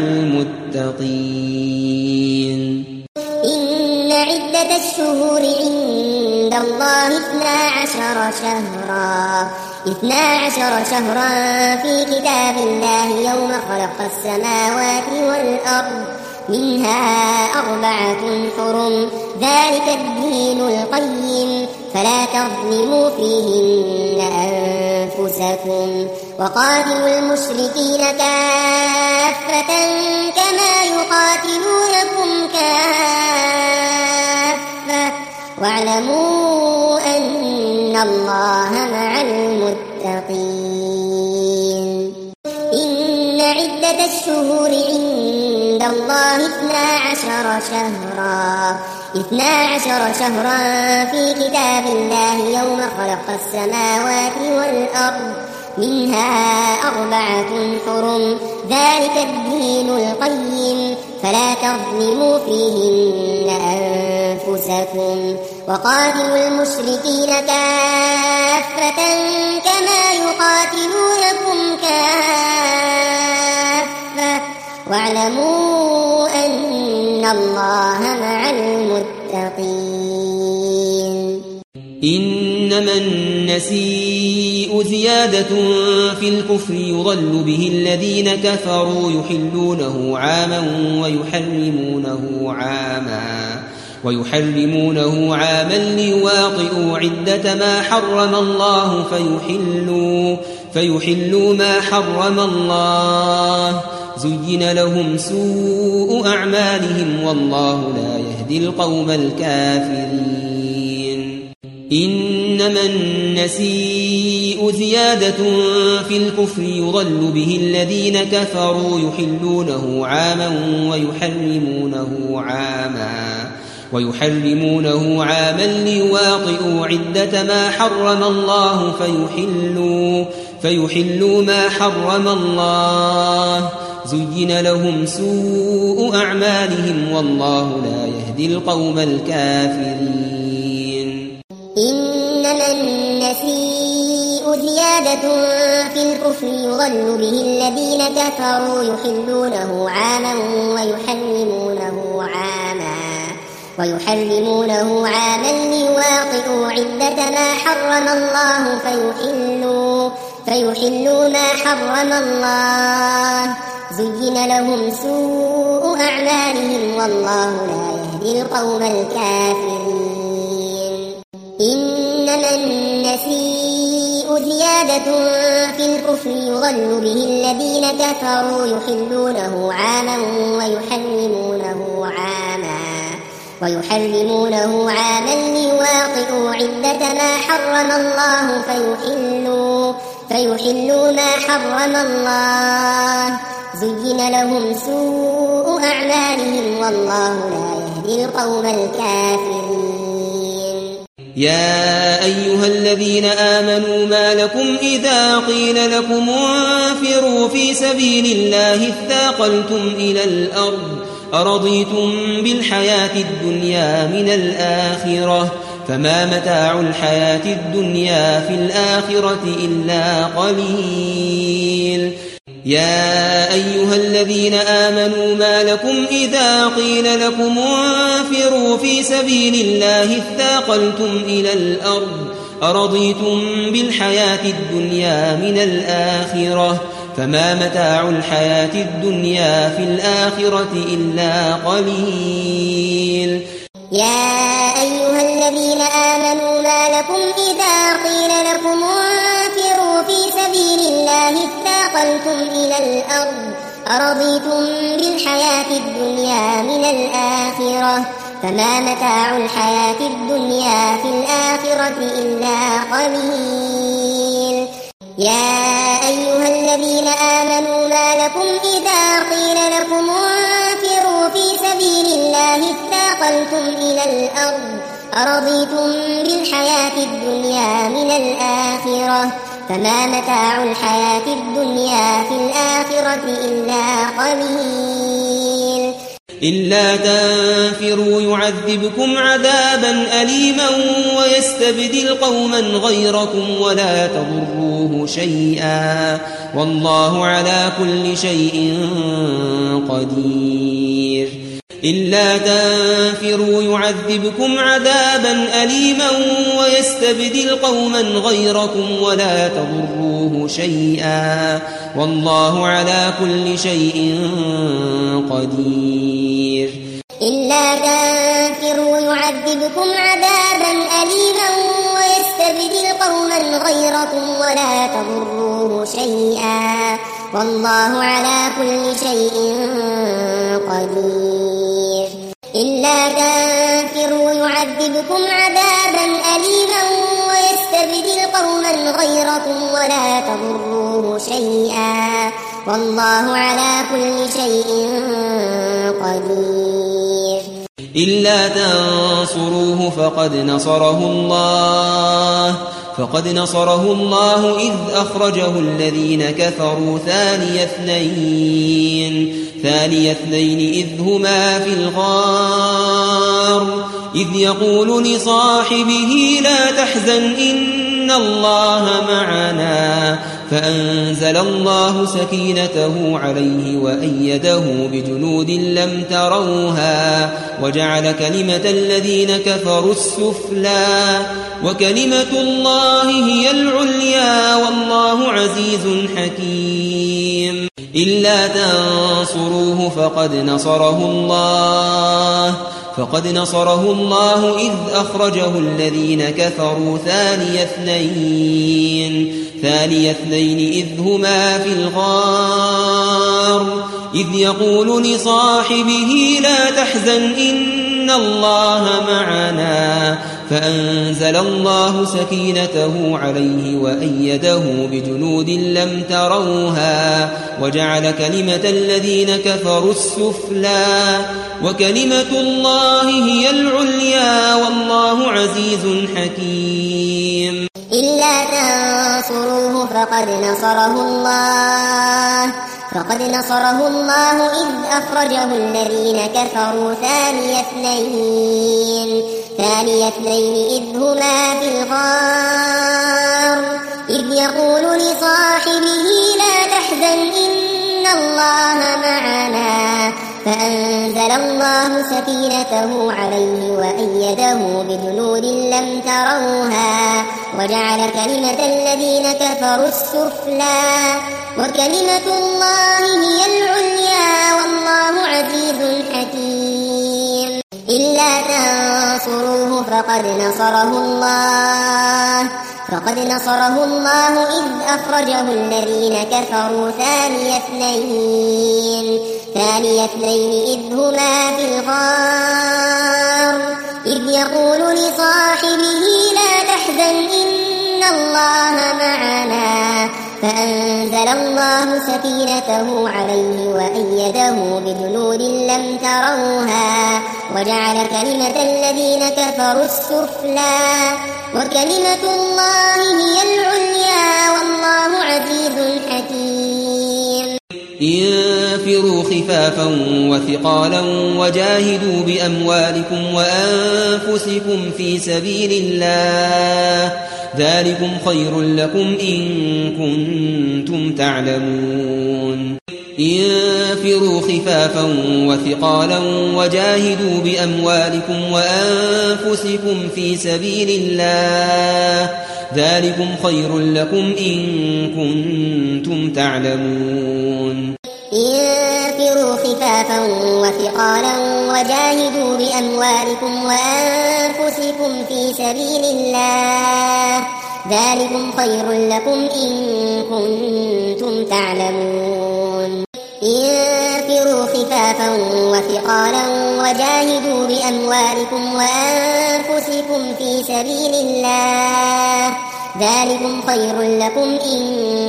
المتقين إن عدة الشهور عند الله اثنا عشر شهرا اثنا عشر شهرا في كتاب الله يوم خلق السماوات والأرض منها أربعة حرم ذلك الدين القيم فلا تظلموا فيهن أنفسكم وقاتلوا المشركين كافة كما يقاتلونكم كافة واعلموا أن الله مع المتقين إن عدة الشهور عند الله اثنا عشر شهرا اثنا عشر شهرا في كتاب الله يوم خلق السماوات والأرض منها أربعة حرم ذلك الدين القيم فلا تظلموا فيهن أنفسكم وقاتلوا المشركين كافة كما يقاتلونكم كافة واعلموا أن الله مع المتقين إنما النسيء زيادة في الكفر يضل به الذين كفروا يحلونه عاما ويحرمونه عاما ويحرمونه عاما ليواطئوا عدة ما حرم الله فيحلوا فيحلوا ما حرم الله زين لهم سوء أعمالهم والله لا يهدي القوم الكافرين إنما النسيء زيادة في الكفر يضل به الذين كفروا يحلونه عاما ويحرمونه عاما ويحرمونه عاما ليواطئوا عدة ما حرم الله فيحلوا فيحلوا ما حرم الله زين لهم سوء أعمالهم والله لا يهدي القوم الكافرين إنما النسيء زيادة في الكفر يضل به الذين كفروا يحلونه عاما ويحرمونه عاما ويحرمونه عاما ليواطئوا عدة ما حرم الله فيحلوا فيحلوا ما حرم الله زين لهم سوء أعمالهم والله لا يهدي القوم الكافرين إنما النسيء زيادة في الكفر يضل به الذين كفروا يحلونه عاما ويحرمونه عاما ويحرمونه عاما ليواطئوا عدة ما حرم الله فيحلوا فيحلوا ما حرم الله زين لهم سوء أعمالهم والله لا يهدي القوم الكافرين يا أيها الذين آمنوا ما لكم إذا قيل لكم انفروا في سبيل الله اثاقلتم إلى الأرض أرضيتم بالحياة الدنيا من الآخرة فما متاع الحياة الدنيا في الآخرة إلا قليل يا أيها الذين آمنوا ما لكم إذا قيل لكم انفروا في سبيل الله اثاقلتم إلى الأرض أرضيتم بالحياة الدنيا من الآخرة فما متاع الحياة الدنيا في الآخرة إلا قليل. يا أيها الذين آمنوا ما لكم إذا قيل لكم انفروا في سبيل الله اثاقلتم إلى الأرض أرضيتم بالحياة الدنيا من الآخرة فما متاع الحياة الدنيا في الآخرة إلا قليل. يا أيها الذين آمنوا ما لكم إذا قيل لكم انفروا في سبيل الله اثاقلتم إلى الأرض أرضيتم بالحياة الدنيا من الآخرة فما متاع الحياة الدنيا في الآخرة إلا قليل. إلا تنفروا يعذبكم عذابا أليما ويستبدل قوما غيركم ولا تضروه شيئا والله على كل شيء قدير. إلا تنفروا يعذبكم عذابا أليما ويستبدل قوما غيركم ولا تضروه شيئا والله على كل شيء قدير. إلا تنفروا يعذبكم عذابا أليما ويستبدل قوما غيركم ولا تضروه شيئا والله على كل شيء قدير. إلا تنفروا يعذبكم عذابا أليما ويستبدل قوما غيركم ولا تضروه شيئا والله على كل شيء قدير. إلا تنصروه فقد نصره الله فقد نصره الله إذ أخرجه الذين كفروا ثاني اثنين ثاني اثنين إذ هما في الغار إذ يقول لصاحبه لا تحزن إن الله معنا فأنزل الله سكينته عليه وأيده بجنود لم تروها وجعل كلمة الذين كفروا السفلى وكلمة الله هي العليا والله عزيز حكيم. إلا تنصروه فقد نصره الله فقد نصره الله إذ أخرجه الذين كفروا ثاني اثنين ثاني اثنين إذ هما في الغار إذ يقول لصاحبه لا تحزن إن الله معنا فأنزل الله سكينته عليه وأيده بجنود لم تروها وجعل كلمة الذين كفروا السفلى وكلمة الله هي العليا والله عزيز حكيم. إلا تنصروه فقد نصره الله فقد نصره الله إذ أخرجه الذين كفروا ثاني اثنين ثاني اثنين إذ هما في الغار إذ يقول لصاحبه لا تحزن إن الله معنا فأنزل الله سكينته عليه وأيده بجنود لم تروها وجعل كلمة الذين كفروا السفلى وكلمة الله هي العليا والله عزيز حكيم. إلا تنصروه فقد نصره الله فقد نصره الله إذ أخرجه الذين كفروا ثاني اثنين ثاني اثنين إذ هما في الغار إذ يقول لصاحبه لا تحزن إن الله معنا فأنزل الله سكينته عليه وأيده بجنود لم تروها وجعل كلمة الذين كفروا السفلى وكلمة الله هي العليا والله عزيز حكيم. انفروا خفافا وثقالا وجاهدوا بأموالكم وأنفسكم في سبيل الله ذلكم خير لكم إن كنتم تعلمون. انفروا خفافا وثقالا وجاهدوا بأموالكم وأنفسكم في سبيل الله ذلكم خير لكم إن كنتم تعلمون انفروا خفافا وثقالا وجاهدوا بأموالكم وأنفسكم في سبيل الله ذلكم خير لكم إن كنتم تعلمون انفروا خفافا وثقالا وجاهدوا بأموالكم وأنفسكم في سبيل الله ذلكم خير لكم إن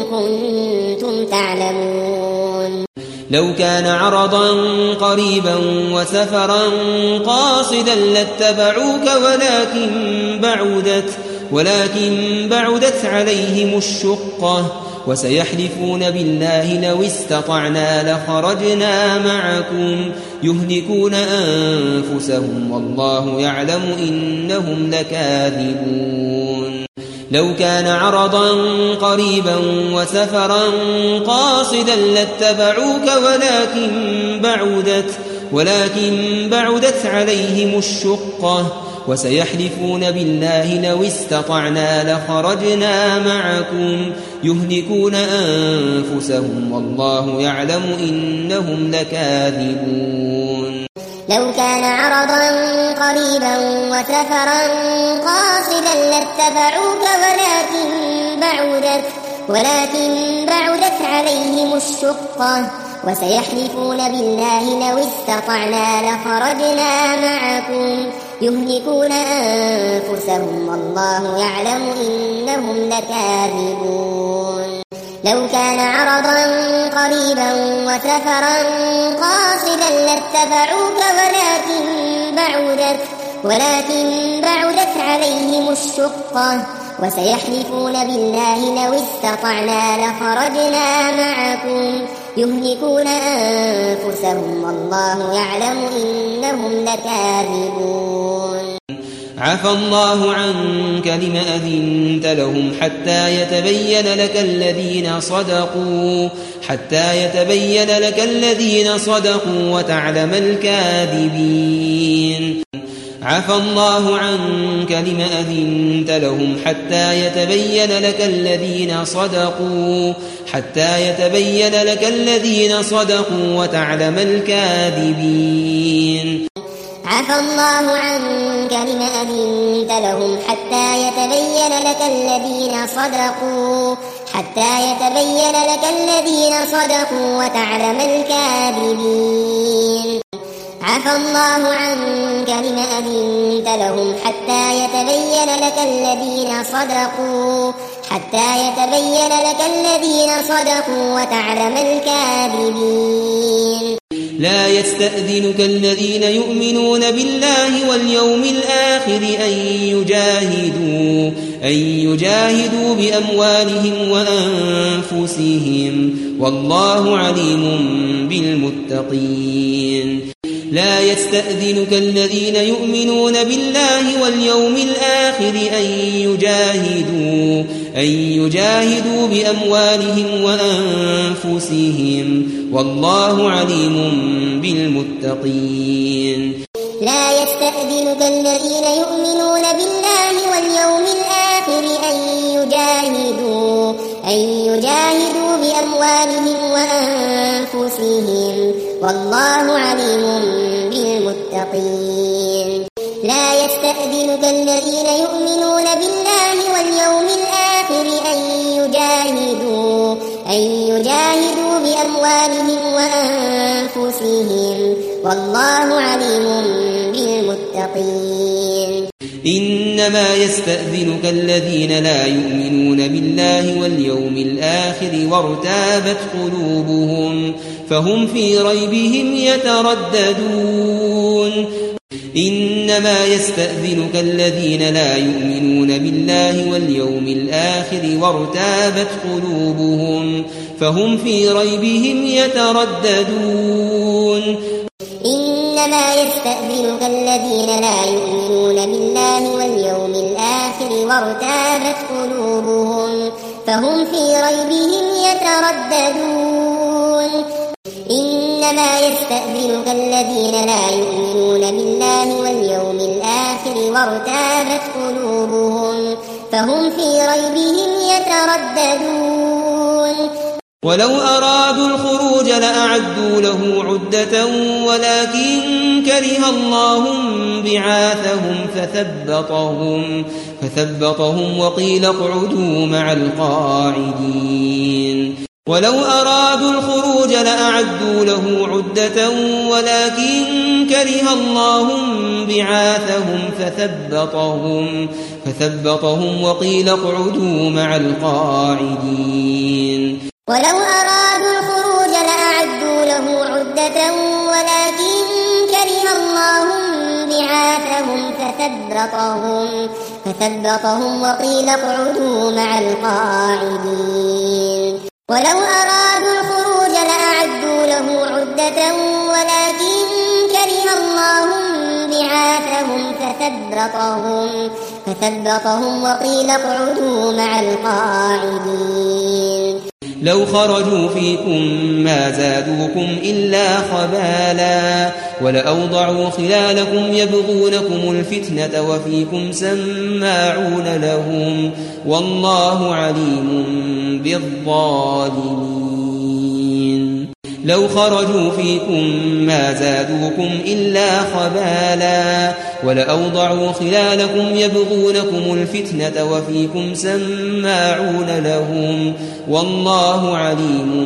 كنتم تعلمون لو كان عرضا قريبا وسفرا قاصدا لاتبعوك ولكن بعدت ولكن بعدت عليهم الشقة وسيحلفون بالله لو استطعنا لخرجنا معكم يهلكون أنفسهم والله يعلم إنهم لكاذبون لو كان عرضا قريبا وسفرا قاصدا لاتبعوك ولكن بعدت ولكن بعدت عليهم الشقة وسيحلفون بالله لو استطعنا لخرجنا معكم يهلكون أنفسهم والله يعلم إنهم لكاذبون لو كان عرضا قريبا وسفرا قاصدا لاتبعوك ولكن بعدت ولكن بعدت عليهم الشقة وسيحلفون بالله لو استطعنا لخرجنا معكم يهلكون أنفسهم والله يعلم إنهم لكاذبون لو كان عرضا قريبا وسفرا قاصدا لاتبعوك ولكن بعدت ولكن بعدت عليهم الشقة وسيحلفون بالله لو استطعنا لخرجنا معكم يهلكون أنفسهم والله يعلم إنهم لكاذبون عفى الله عنك لم أذنت لهم حتى يتبين لك الذين صدقوا حتى يتبين لك الذين صدقوا وتعلم الكاذبين عفى الله عنك لم أذنت لهم حتى يتبين لك الذين صدقوا حتى يتبين لك الذين صدقوا وتعلم الكاذبين عفى الله عنك لم أذنت لهم حتى يتبين لك الذين صدقوا حتى يتبين لك الذين صدقوا وتعلم الكاذبين عفى الله عنك لم أذنت لهم حتى يتبين لك الذين صدقوا حتى يتبين لك الذين صدقوا وتعلم الكاذبين لا يستأذنك الذين يؤمنون بالله واليوم الآخر أن يجاهدوا أن يجاهدوا بأموالهم وأنفسهم والله عليم بالمتقين لا يستأذنك الذين يؤمنون بالله واليوم الآخر أن يجاهدوا أن يجاهدوا بأموالهم وأنفسهم والله عليم بالمتقين لا يستأذنك الذين يؤمنون بالله واليوم الآخر أن يجاهدوا أن يجاهدوا بأموالهم وأنفسهم والله عليم بالمتقين لا يستأذنك الذين يؤمنون بالله واليوم الآخر أن يجاهدوا أن يجاهدوا بأموالهم وأنفسهم والله عليم بالمتقين إنما يستأذنك الذين لا يؤمنون بالله واليوم الآخر وارتابت قلوبهم فهم في ريبهم يترددون إنما يستأذنك الذين لا يؤمنون بالله واليوم الآخر وارتابت قلوبهم فهم في ريبهم يترددون إنما يستأذنك الذين لا يؤمنون بالله واليوم الآخر وارتابت قلوبهم فهم في ريبهم يترددون إنما يستأذنك الذين لا يؤمنون بالله واليوم الآخر وارتابت قلوبهم فهم في ريبهم يترددون ولو أرادوا الخروج لأعدوا له عدة ولكن كره الله بعاثهم فثبطهم, فثبطهم وقيل اقعدوا مع القاعدين ولو أرادوا الخروج لأعدوا له عدة ولكن كره الله بعاثهم فثبطهم, فثبطهم وقيل اقعدوا مع القاعدين ولو أرادوا الخروج لأعدوا له عدة ولكن كره الله بعاثهم فثبطهم, فثبطهم وقيل اقعدوا مع القاعدين ولو أرادوا الخروج لأعدوا له عدة ولكن كره الله بعاثهم فثبطهم, فثبطهم وقيل اقعدوا مع القاعدين لو خرجوا فيكم ما زادوكم إلا خبالا ولأوضعوا خلالكم يبغونكم الفتنة وفيكم سماعون لهم والله عليم بالظالمين لو خرجوا فيكم ما زادوكم إلا خبالا ولأوضعوا خلالكم يبغونكم الفتنة وفيكم سماعون لهم والله عليم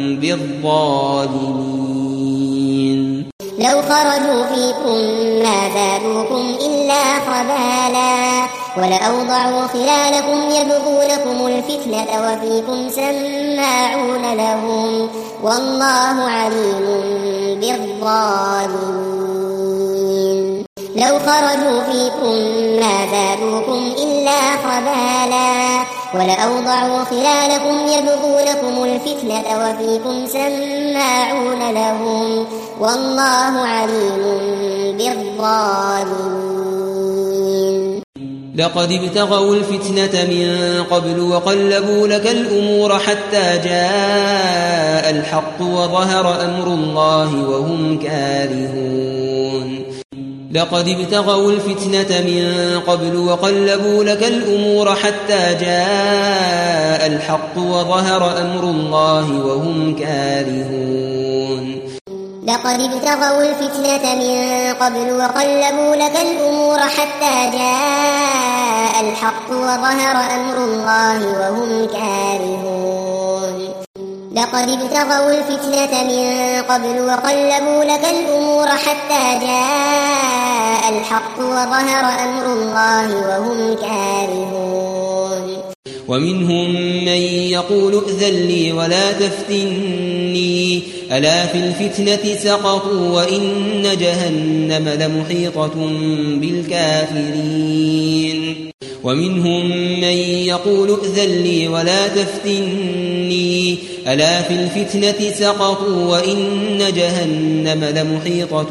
بالظالمين لو خرجوا فيكم ما زادوكم إلا خبالا ولأوضعوا خلالكم يبغونكم الفتنة وفيكم سماعون لهم والله عليم بالظالمين لو خرجوا فيكم ما زادوكم إلا خبالا ولأوضعوا خلالكم يبغونكم الفتنة وفيكم سماعون لهم والله عليم بالظالمين لقد ابتغوا الفتنة من قبل وقلبوا لك الأمور حتى جاء الحق وظهر أمر الله وهم كارهون لقد ابتغوا الفتنة من قبل وقلبوا لك الأمور حتى جاء الحق وظهر أمر الله وهم كارهون لقد ابتغوا الفتنة من قبل وقلبوا لك الأمور حتى جاء الحق وظهر أمر الله وهم كارهون لقد ابتغوا الفتنة من قبل وقلبوا لك الأمور حتى جاء الحق وظهر أمر الله وهم كارهون ومنهم من يقول ائذن لي ولا تفتني ألا في الفتنة سقطوا وإن جهنم لمحيطة بالكافرين ومنهم من يقول ائذن لي ولا تفتني ألا في الفتنة سقطوا وإن جهنم لمحيطة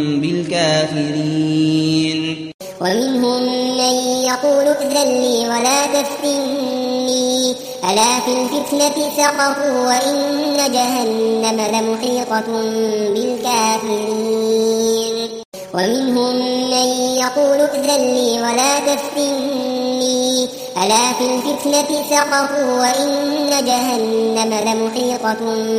بالكافرين ومنهم من يقول ائذن لي ولا تفتني ألا في الفتنة سقطوا وإن جهنم لمحيطة بالكافرين ومنهم من يقول ائذن لي ولا تفتني ألا في الفتنة سقطوا وإن جهنم لمحيطة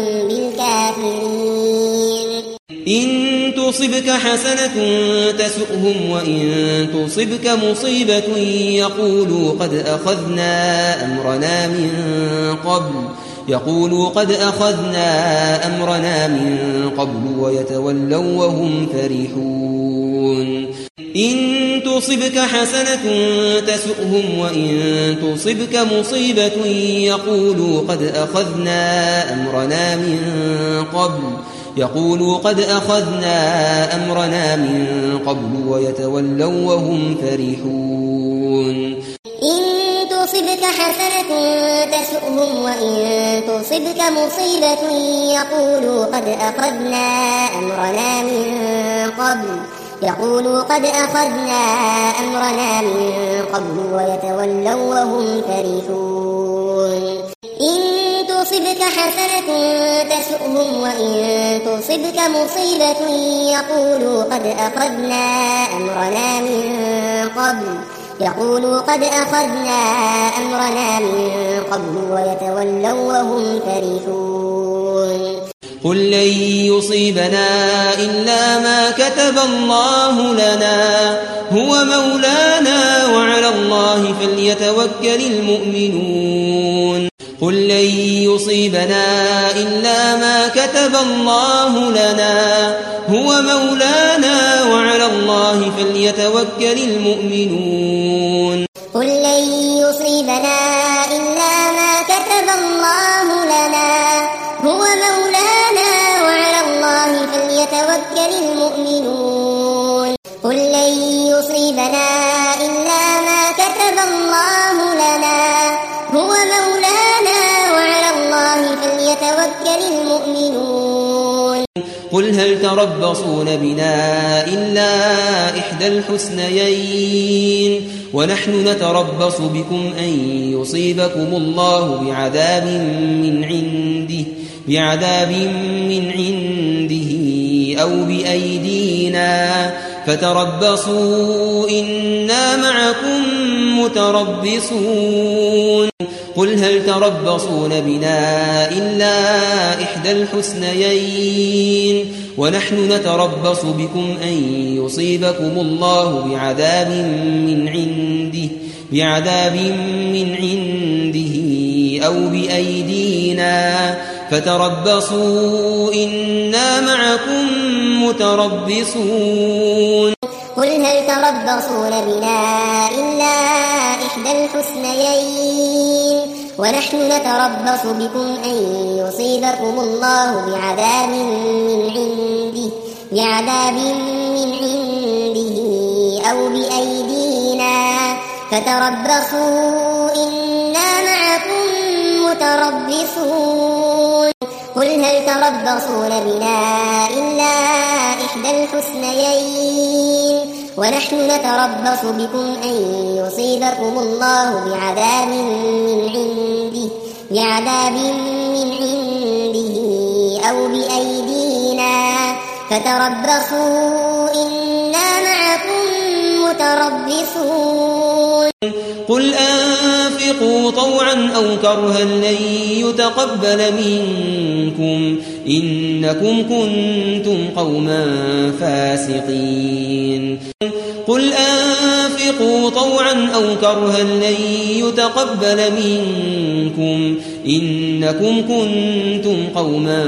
بالكافرين إن تصبك حسنة تسؤهم وإن تصبك مصيبة يقولوا قد أخذنا أمرنا من قبل يقولوا قد أخذنا أمرنا من قبل ويتولوا وهم فرحون إن تصبك حسنة تسؤهم وإن تصبك مصيبة يقولوا قد أخذنا أمرنا من قبل يقولوا قد أخذنا أمرنا من قبل ويتولوا وهم فرحون إن تصبك حسنة تسؤهم وإن تصبك مصيبة يقولوا قد أخذنا أمرنا من قبل يقولوا قد أخذنا أمرنا من قبل ويتولوا وهم فرحون إن تصبك حسنة تسؤهم وإن تصبك مصيبة يقولوا قد أخذنا أمرنا من قبل يقولوا قد أخذنا أمرنا من قبل ويتولوا وهم فرحون قل لن يصيبنا إلا ما كتب الله لنا هو مولانا وعلى الله فليتوكل المؤمنون قل لن يصيبنا إلا ما كتب الله لنا هو مولانا وعلى الله فليتوكل المؤمنون قل لن يصيبنا إلا ما كتب الله لنا هو مولانا وعلى الله فليتوكل المؤمنون قل لن يصيبنا إلا ما كتب الله لنا هو مولانا وعلى الله فليتوكل المؤمنون قل هل تربصون بنا إلا إحدى الحسنيين ونحن نتربص بكم أن يصيبكم الله بعذاب من عنده بعذاب من عنده أو بأيدينا فتربصوا إنا معكم متربصون قل هل تربصون بنا إلا إحدى الحسنيين ونحن نتربص بكم أن يصيبكم الله بعذاب من عنده بعذاب من عنده أو بأيدينا فتربصوا إنا معكم متربصون قل هل تربصون بنا إلا إحدى الحسنيين ونحن نتربص بكم أن يصيبكم الله بعذاب من عنده بعذاب من عنده أو بأيدينا فتربصوا إنا معكم متربصون قل هل تربصون بنا إلا إحدى الحسنيين ونحن نتربص بكم أن يصيبكم الله بعذاب من عنده بعذاب من عنده أو بأيدينا فتربصوا إنا معكم متربصون قل أنفقوا طوعا أو كرها لن يتقبل منكم إنكم كنتم قوما فاسقين قل أنفقوا طوعا أو كرها لن يتقبل منكم إنكم كنتم قوما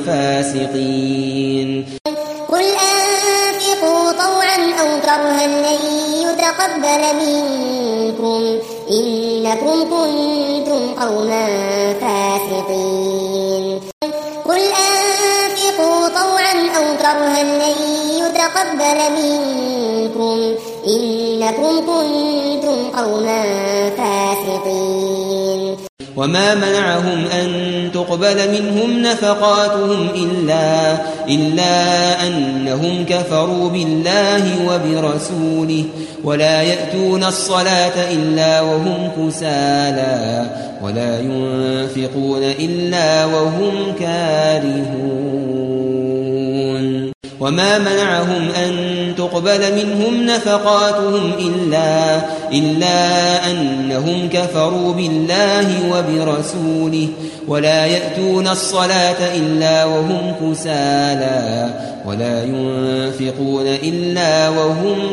فاسقين قل أنفقوا طوعا أو كرها لن يتقبل منكم إنكم كنتم قوما فاسقين قل أنفقوا طوعا أو كرها لن يتقبل منكم إنكم كنتم قوما فاسقين وما منعهم أن تقبل منهم نفقاتهم إلا, إلا أنهم كفروا بالله وبرسوله ولا يأتون الصلاة إلا وهم كسالى ولا ينفقون إلا وهم كارهون وما منعهم أن تقبل منهم نفقاتهم إلا, إلا أنهم كفروا بالله وبرسوله ولا يأتون الصلاة إلا وهم كسالى ولا ينفقون إلا وهم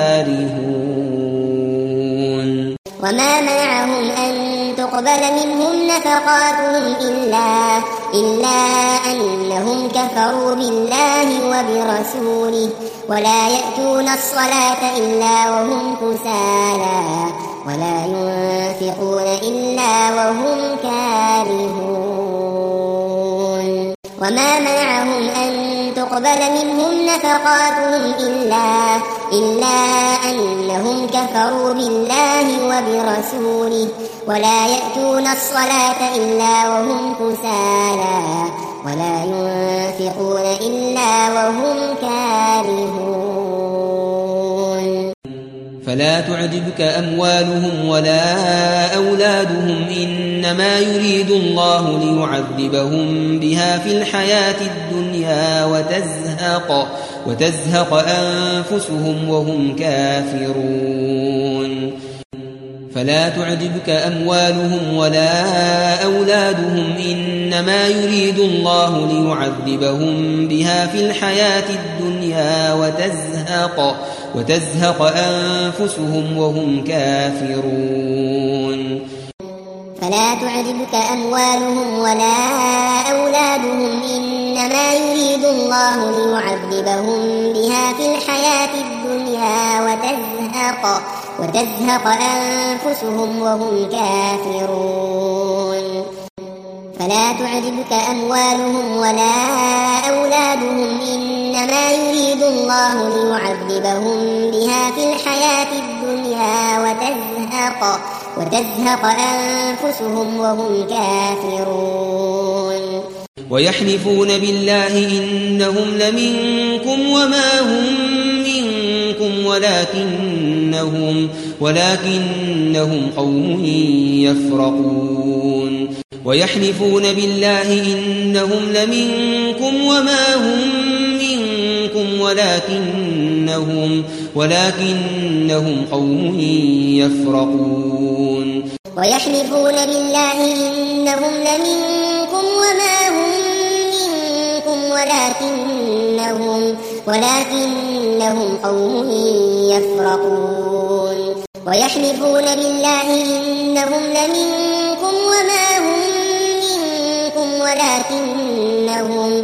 كارهون وما منعهم أن تقبل منهم نفقاتهم إلا, إلا أنهم كفروا بالله وبرسوله ولا يأتون الصلاة إلا وهم كسالى ولا ينفقون إلا وهم كارهون وما منعهم أن تقبل منهم نفقاتهم إلا, إلا أنهم كفروا بالله وبرسوله ولا يأتون الصلاة إلا وهم كسالى ولا ينفقون إلا وهم كارهون فلا تعجبك أموالهم ولا أولادهم إنما يريد الله ليعذبهم بها في الحياة الدنيا وتزهق, وتزهق أنفسهم وهم كافرون فلا تعجبك أموالهم ولا أولادهم إنما يريد الله ليعذبهم بها في الحياة الدنيا وتزهق, وتزهق أنفسهم وهم كافرون فلا تعجبك أموالهم ولا أولادهم إنما يريد الله ليعذبهم بها في الحياة الدنيا وتزهق, وتزهق أنفسهم وهم كافرون فلا تعجبك أموالهم ولا أولادهم إنما يريد الله ليعذبهم بها في الحياة الدنيا وتزهق, وتزهق أنفسهم وهم كافرون ويحلفون بالله إنهم لمنكم وما هم منكم ولكنهم, ولكنهم قوم يفرقون ويحلفون بالله إنهم لمنكم وما هم منكم ولكنهم, ولكنهم قوم يفرقون ويحلفون بالله إنهم لمنكم وما هم منكم ولكنهم, ولكنهم قوم يفرقون ويحلفون بالله إنهم لمنكم وما هم منكم ولكنهم,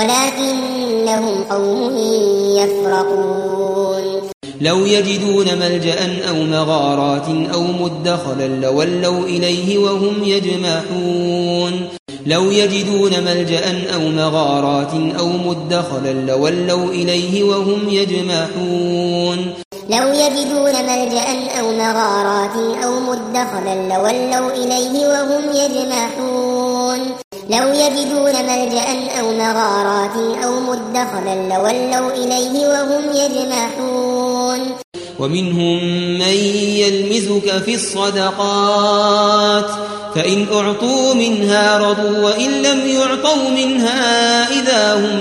ولكنهم قوم يفرقون لو يجدون ملجأ أو مغارات أو مدخلا لولوا إليه وهم يجمحون لو يجدون ملجأ أو مغارات أو مدخلا لولوا إليه وهم يجمحون لو يجدون ملجأ أو مغارات أو مدخلا لولوا إليه وهم يجمحون لو يجدون ملجأ أو مغارات أو مدخلا لولوا إليه وهم يجمحون ومنهم من يلمزك في الصدقات فإن أعطوا منها رضوا وإن لم يعطوا منها إذا هم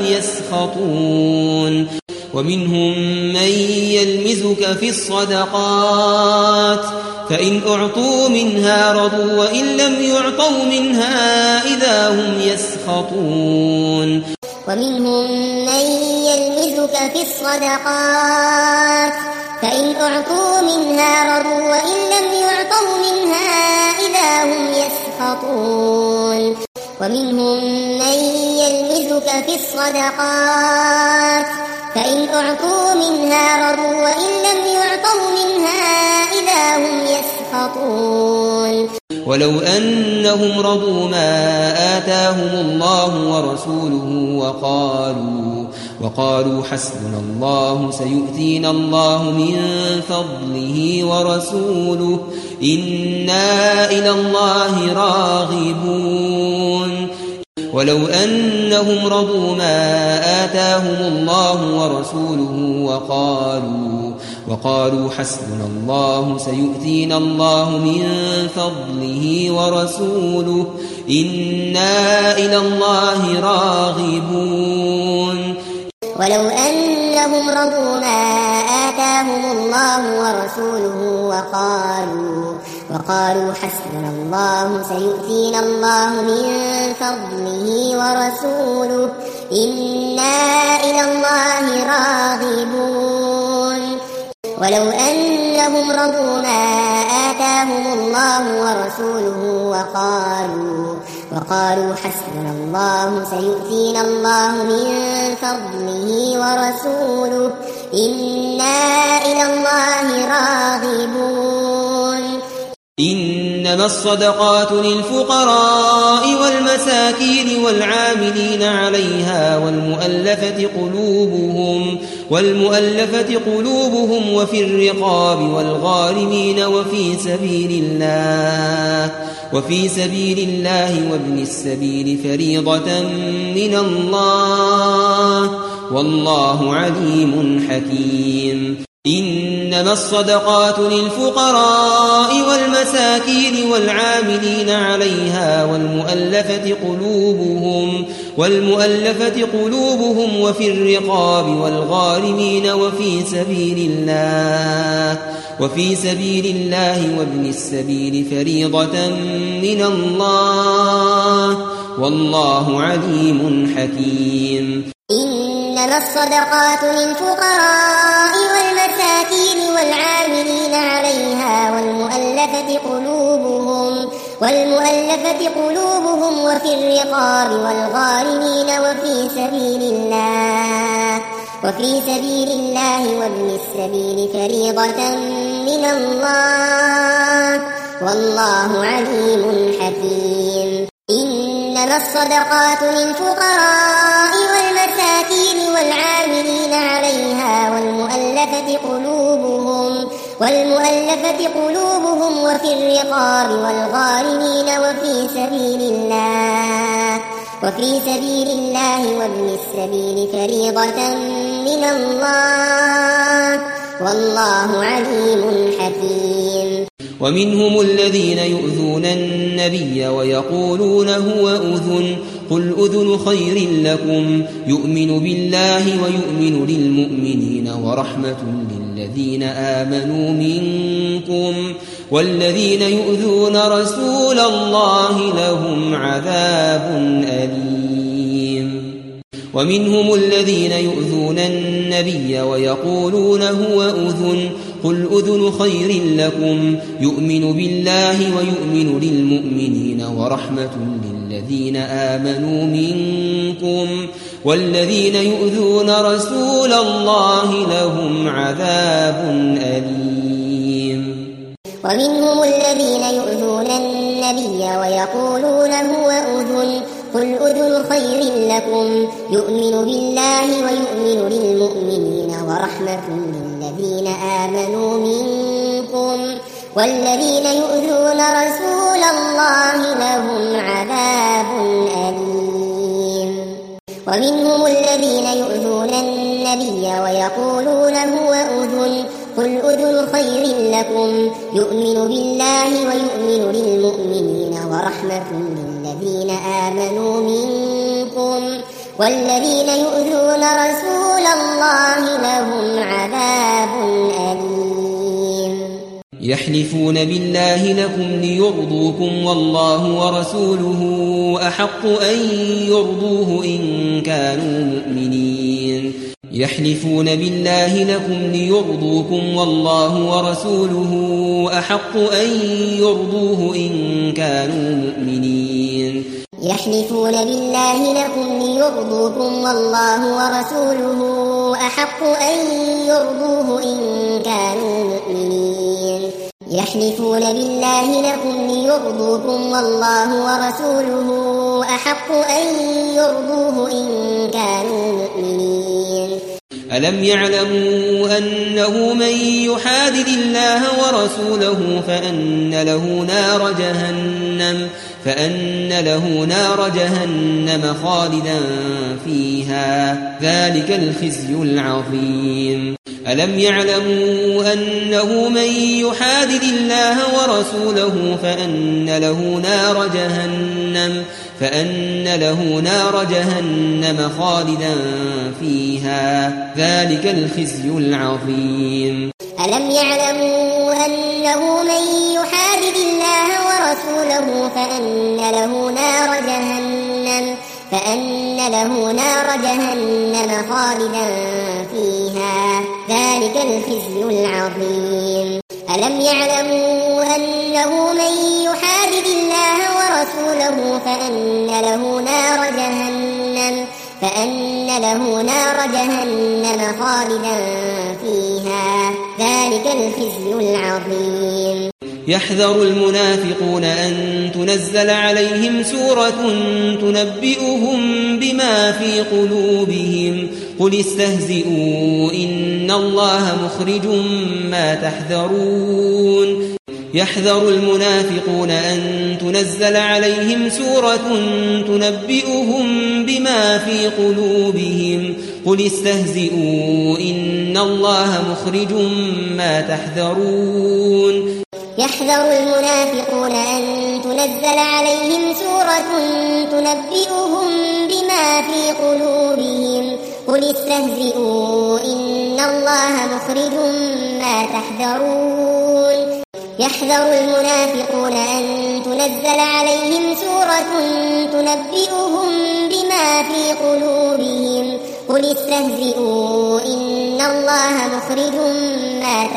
يسخطون ومنهم من يلمزك في الصدقات فإن أعطوا منها رضوا وإن لم يعطوا منها إذا هم يسخطون ومنهم من يلمزك في الصدقات فإن أعطوا منها رضوا وإن لم يعطوا منها إذا هم يسخطون ومنهم من يلمزك في الصدقات فإن أعطوا منها رضوا وإن لم يعطوا منها إذا هم يسخطون ولو أنهم رضوا ما آتاهم الله ورسوله وقالوا, وقالوا حسبنا الله سيؤتينا الله من فضله ورسوله إنا إلى الله راغبون ولو أنهم رضوا ما آتاهم الله ورسوله وقالوا, وقالوا حسبنا الله سيؤتينا الله من فضله ورسوله إنا إلى الله راغبون ولو أنهم رضوا ما آتاهم الله ورسوله وقالوا, وقالوا حسبنا الله سيؤتينا الله من فضله ورسوله إنا إلى الله راغبون ولو أنهم رضوا ما آتاهم الله ورسوله وقالوا, وقالوا حسبنا الله سيؤتينا الله من فضله ورسوله إنا إلى الله راغبون إنما الصدقات للفقراء والمساكين والعاملين عليها والمؤلفة قلوبهم والمؤلفة قلوبهم وفي الرقاب والغارمين وفي سبيل الله وفي سبيل الله وابن السبيل فريضة من الله والله عليم حكيم إنما الصدقات للفقراء والمساكين والعاملين عليها والمؤلفة قلوبهم والمؤلفة قلوبهم وفي الرقاب والغارمين وفي سبيل الله وفي سبيل الله وابن السبيل فريضة من الله والله عليم حكيم. إنما الصدقات للفقراء والمساكين والعاملين عليها والمؤلفة قلوبهم والمؤلفة قلوبهم وفي الرقاب والغارمين وفي سبيل الله وفي سبيل الله وابن السبيل فريضة من الله والله عليم حكيم. إنما الصدقات للفقراء والمساكين والعاملين عليها والمؤلفة قلوبهم والمؤلفة قلوبهم وفي الرقاب والغارمين وفي سبيل الله وفي سبيل الله وابن السبيل فريضة من الله والله عليم حكيم. ومنهم الذين يؤذون النبي ويقولون هو أذن قل أذن خير لكم يؤمن بالله ويؤمن للمؤمنين ورحمة للذين آمنوا منكم والذين يؤذون رسول الله لهم عذاب أليم. ومنهم الذين يؤذون النبي ويقولون هو أذن قل أذن خير لكم يؤمن بالله ويؤمن للمؤمنين ورحمة للذين آمنوا منكم والذين يؤذون رسول الله لهم عذاب أليم. ومنهم الذين يؤذون النبي ويقولون هو أذن قل أذن خير لكم يؤمن بالله ويؤمن للمؤمنين ورحمة للذين آمنوا منكم والذين يؤذون رسول الله لهم عذاب أليم. ومنهم الذين يؤذون النبي ويقولون هو أذن قل أذن خير لكم يؤمن بالله ويؤمن للمؤمنين ورحمة للذين آمنوا منكم والذين يؤذون رسول الله لهم عذاب أليم. يحلفون بالله لكم ليرضوكم والله ورسوله أحق أن يرضوه إن كانوا مؤمنين. يحلفون بالله لكم ليرضوكم والله ورسوله أحق أن يرضوه إن كانوا مؤمنين. يحلفون بالله لكم ليرضوكم والله ورسوله أحق أن يرضوه إن كانوا مؤمنين. يحلفون بالله لكم ليرضوكم والله ورسوله أحق أن يرضوه إن كانوا مؤمنين. ألم يعلموا أنه من يحادد الله ورسوله فأن له نار جهنم فأن له نار جهنم خالدا فيها ذلك الخزي العظيم. ألم يعلموا أنه من يحادد الله ورسوله فأن له نار جهنم فأن له نار جهنم خالدا فيها ذلك الخزي العظيم. ألم يعلموا أنه من يحادد الله ورسوله فأن له نار جهنم فأن له نار جهنم خالدا فيها ذلك الخزي العظيم. ألم يعلموا أنه من يحادد الله ورسوله فأن له نار جهنم فأن له نار جهنم خالدا فيها ذلك الخزي العظيم. يحذر المنافقون أن تنزل عليهم سورة تنبئهم بما في قلوبهم قل استهزئوا إن الله مخرج ما تحذرون. يحذر المنافقون أن تنزل عليهم سورة تنبئهم بما في قلوبهم قل استهزئوا إن الله مخرج ما تحذرون يحذر المنافقون أن تنزل عليهم سورة تنبئهم بما في قلوبهم قل استهزئوا إن الله مخرج ما تحذرون يحذر المنافقون أن تنزل عليهم سورة تنبئهم بما في قلوبهم قل استهزئوا إن الله مخرج ما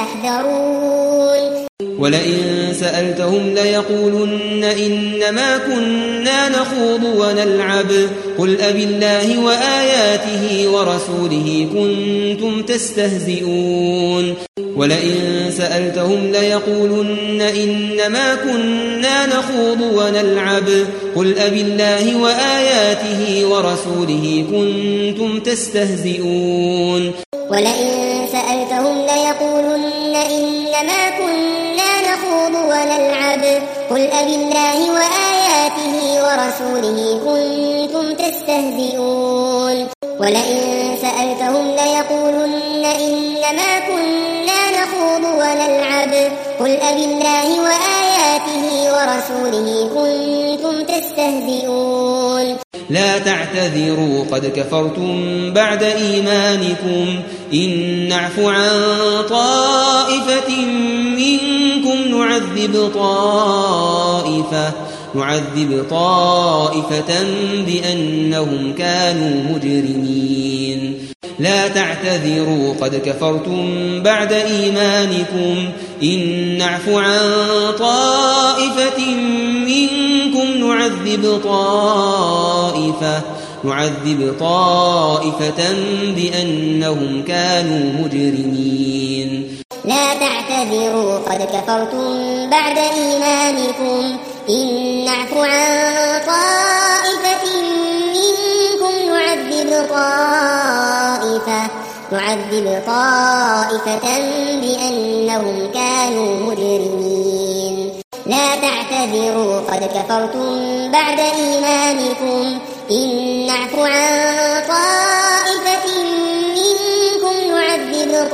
تحذرون ولئن سألتهم ليقولن إنما كنا نخوض ونلعب قل أبالله وآياته ورسوله كنتم تستهزئون ولئن سألتهم ليقولن إنما كنا نخوض ونلعب قل أبالله وآياته ورسوله كنتم تستهزئون ولئن سألتهم ليقولن إنما كنا نخوض ونلعب قل أبالله وآياته ورسوله كنتم تستهزئون ولئن سألتهم ليقولن إنما كنا نخوض ونلعب قل أبالله وآياته ورسوله كنتم تستهزئون لا تعتذروا قد كفرتم بعد إيمانكم إن نعف عن طائفة منكم نعذب طائفة نعذب طائفة بأنهم كانوا مجرمين لا تعتذروا قد كفرتم بعد إيمانكم إن نعف عن طائفة منكم نعذب طائفة نعذب طائفة بأنهم كانوا مجرمين لا تعتذروا قد كفرتم بعد إيمانكم إن نعف عن طائفة منكم نعذب طائفة نعذب طائفة بأنهم كانوا مجرمين لا تعتذروا قد كفرتم بعد إيمانكم إن نعف عن طائفة منكم نعذب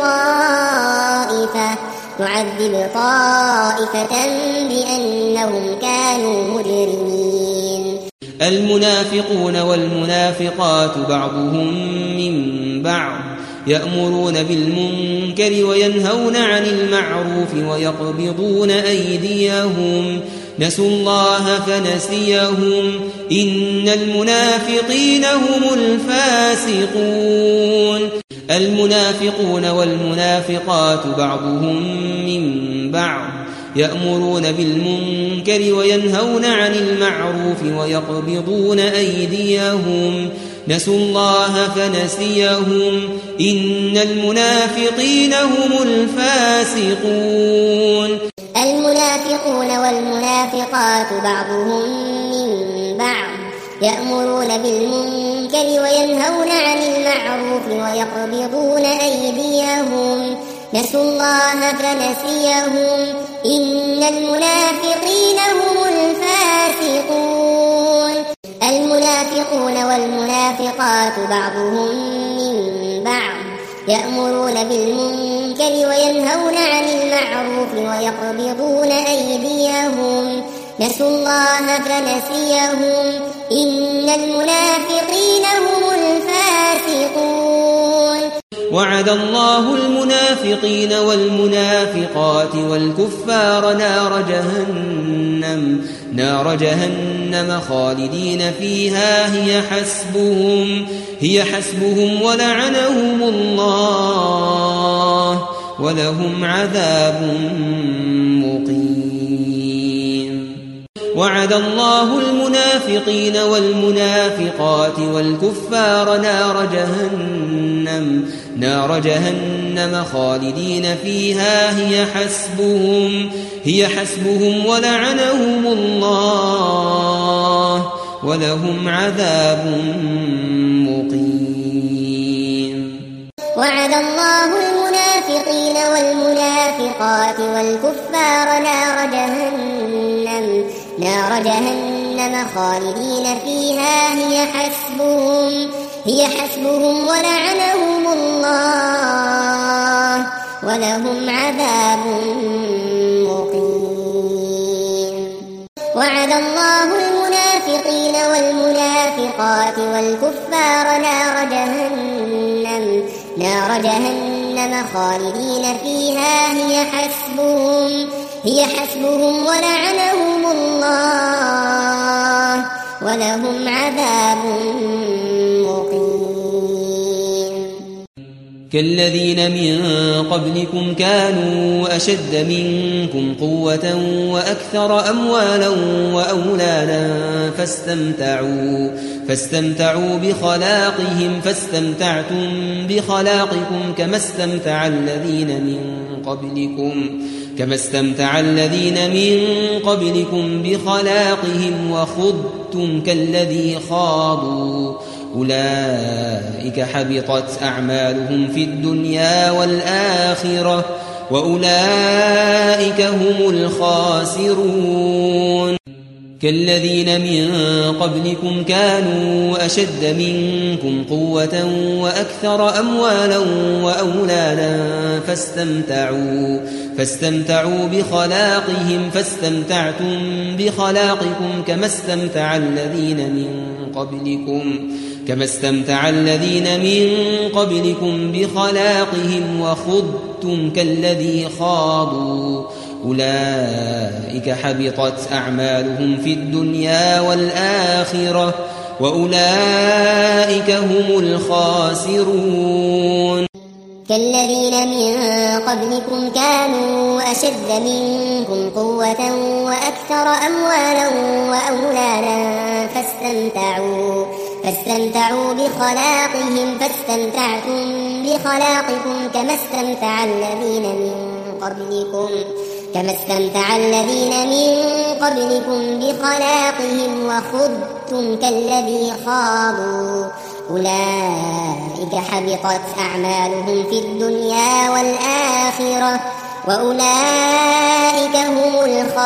طائفة نعذب طائفة بأنهم كانوا مجرمين المنافقون والمنافقات بعضهم من بعض يأمرون بالمنكر وينهون عن المعروف ويقبضون أيديهم نسوا الله فنسيهم إن المنافقين هم الفاسقون المنافقون والمنافقات بعضهم من بعض يأمرون بالمنكر وينهون عن المعروف ويقبضون أيديهم نسوا الله فنسيهم إن المنافقين هم الفاسقون المنافقون والمنافقات بعضهم من بعض يأمرون بالمنكر وينهون عن المعروف ويقبضون أيديهم نسوا الله فنسيهم إن المنافقين هم الفاسقون المنافقون والمنافقات بعضهم من بعض يأمرون بالمنكر وينهون عن المعروف ويقبضون أيديهم نسوا الله فنسيهم إن المنافقين هم الفاسقون وعد الله المنافقين والمنافقات والكفار نار جهنم نار جهنم خالدين فيها هي حسبهم هي حسبهم ولعنهم الله ولهم عذاب مقيم وعد الله المنافقين والمنافقات والكفار نار جهنم نار جهنم خالدين فيها هي حسبهم هي حسبهم ولعنهم الله ولهم عذاب مقيم وعد الله المنافقين والمنافقات والكفار نار جهنم نار جهنم خالدين فيها هي حسبهم هي حسبهم ولعنهم الله ولهم عذاب مقيم. وعد الله المنافقين والمنافقات والكفار نار جهنم نار جهنم خالدين فيها هي حسبهم هي حسبهم ولعنهم الله ولهم عذاب مقيم. كالذين من قبلكم كانوا أشد منكم قوة وأكثر أموالا وأولادا فاستمتعوا فاستمتعوا بخلاقهم فاستمتعتم بخلاقكم كما استمتع الذين من قبلكم كما استمتع الذين من قبلكم بخلاقهم وخضتم كالذي خاضوا أولئك حبطت أعمالهم في الدنيا والآخرة وأولئك هم الخاسرون. كالذين من قبلكم كانوا أشد منكم قوة وأكثر أموالا وأولادا فاستمتعوا فاستمتعوا بخلاقهم فاستمتعتم بخلاقكم كما استمتع الذين من قبلكم كما استمتع الذين من قبلكم بخلاقهم وخضتم كالذي خاضوا أولئك حبطت أعمالهم في الدنيا والآخرة وأولئك هم الخاسرون. كالذين من قبلكم كانوا أشد منكم قوة وأكثر أموالا وأولادا فاستمتعوا فاستمتعوا بخلاقهم فاستمتعتم بخلاقكم كما استمتع الذين من قبلكم كما استمتع الذين من قبلكم بخلاقهم وخضتم كالذي خاضوا أولئك حبطت أعمالهم في الدنيا والآخرة وأولئك هم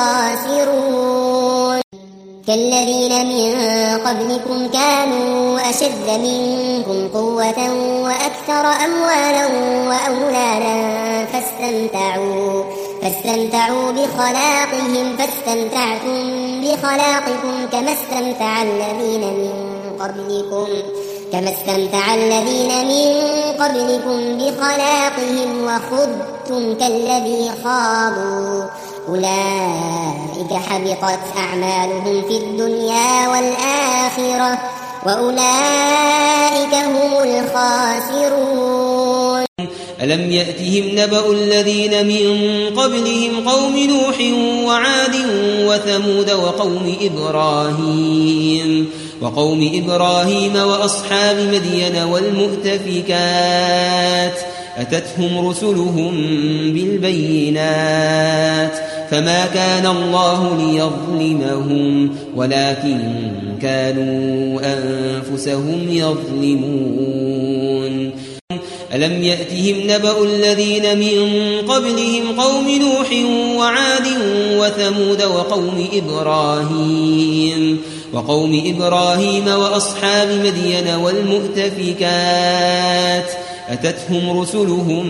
الخاسرون. كالذين من قبلكم كانوا أشد منكم قوة وأكثر أموالا وأولادا فاستمتعوا فاستمتعوا بخلاقهم فاستمتعتم بخلاقكم كما استمتع الذين من قبلكم كما استمتع الذين من قبلكم بخلاقهم وخضتم كالذي خاضوا أولئك حبطت أعمالهم في الدنيا والآخرة وأولئك هم الخاسرون. ألم يأتهم نبأ الذين من قبلهم قوم نوح وعاد وثمود وقوم إبراهيم وقوم إبراهيم وأصحاب مدين والمؤتفكات أتتهم رسلهم بالبينات فما كان الله ليظلمهم ولكن كانوا أنفسهم يظلمون. ألم يأتهم نبأ الذين من قبلهم قوم نوح وعاد وثمود وقوم إبراهيم وقوم إبراهيم وأصحاب مدين والمؤتفكات أتتهم رسلهم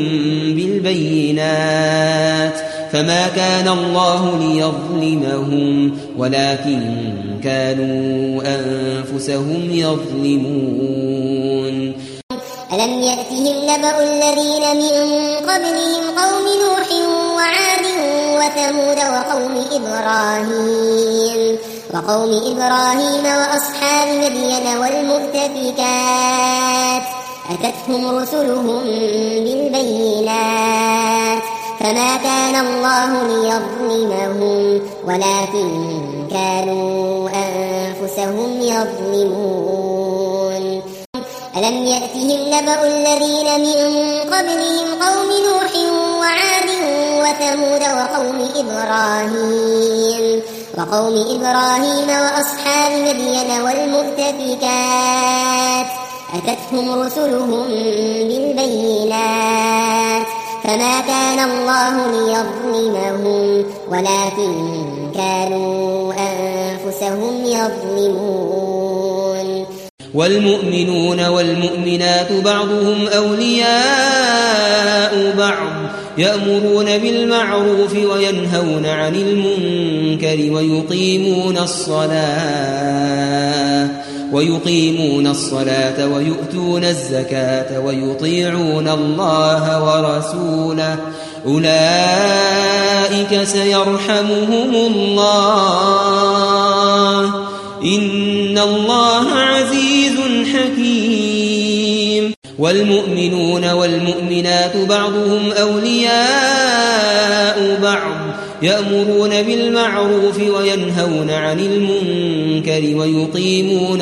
بالبينات فما كان الله ليظلمهم ولكن كانوا أنفسهم يظلمون. ألم يأتهم نبأ الذين من قبلهم قوم نوح وعاد وثمود وقوم إبراهيم وقوم إبراهيم وأصحاب مدين والمؤتفكات أتتهم رسلهم بالبينات فما كان الله ليظلمهم ولكن كانوا أنفسهم يظلمون. ألم يأتهم نبأ الذين من قبلهم قوم نوح وعاد وثمود وقوم إبراهيم وقوم إبراهيم وأصحاب مدين والمؤتفكات أتتهم رسلهم بالبينات فما كان الله ليظلمهم ولكن كانوا أنفسهم يظلمون. والمؤمنون والمؤمنات بعضهم أولياء بعض يأمرون بالمعروف وينهون عن المنكر ويقيمون الصلاة ويقيمون الصلاة ويؤتون الزكاة ويطيعون الله ورسوله أولئك سيرحمهم الله إن الله عزيز حكيم. والمؤمنون والمؤمنات بعضهم أولياء بعض يأمرون بالمعروف وينهون عن المنكر ويقيمون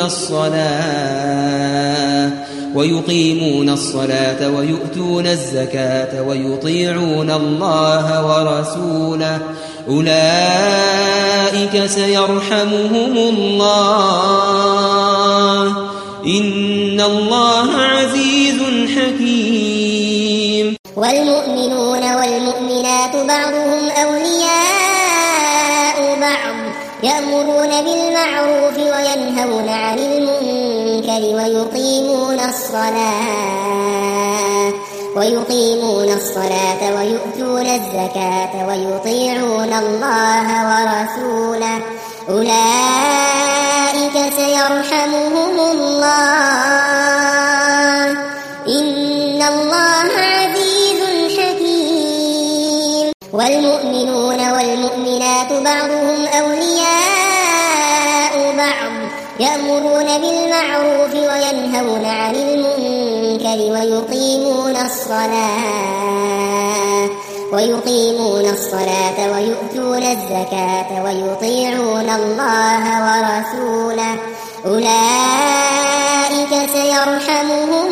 الصلاة ويقيمون الصلاة ويؤتون الزكاة ويطيعون الله ورسوله أولئك سيرحمهم الله إن الله عزيز حكيم. والمؤمنون والمؤمنات بعضهم أولياء بعض يأمرون بالمعروف وينهون عن المنكر ويقيمون الصلاة ويقيمون الصلاة ويؤتون الزكاة ويطيعون الله ورسوله أولئك سيرحمهم الله إن الله عزيز حكيم. والمؤمنون والمؤمنات بعضهم أولياء بعض يأمرون بالمعروف وينهون عن المنكر ويقيمون الصلاة ويقيمون الصلاة ويؤتون الزكاة ويطيعون الله ورسوله أولئك سيرحمهم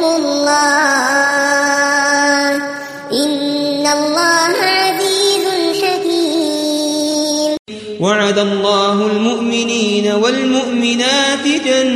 الله إن الله عزيز حكيم. وعد الله المؤمنين والمؤمنات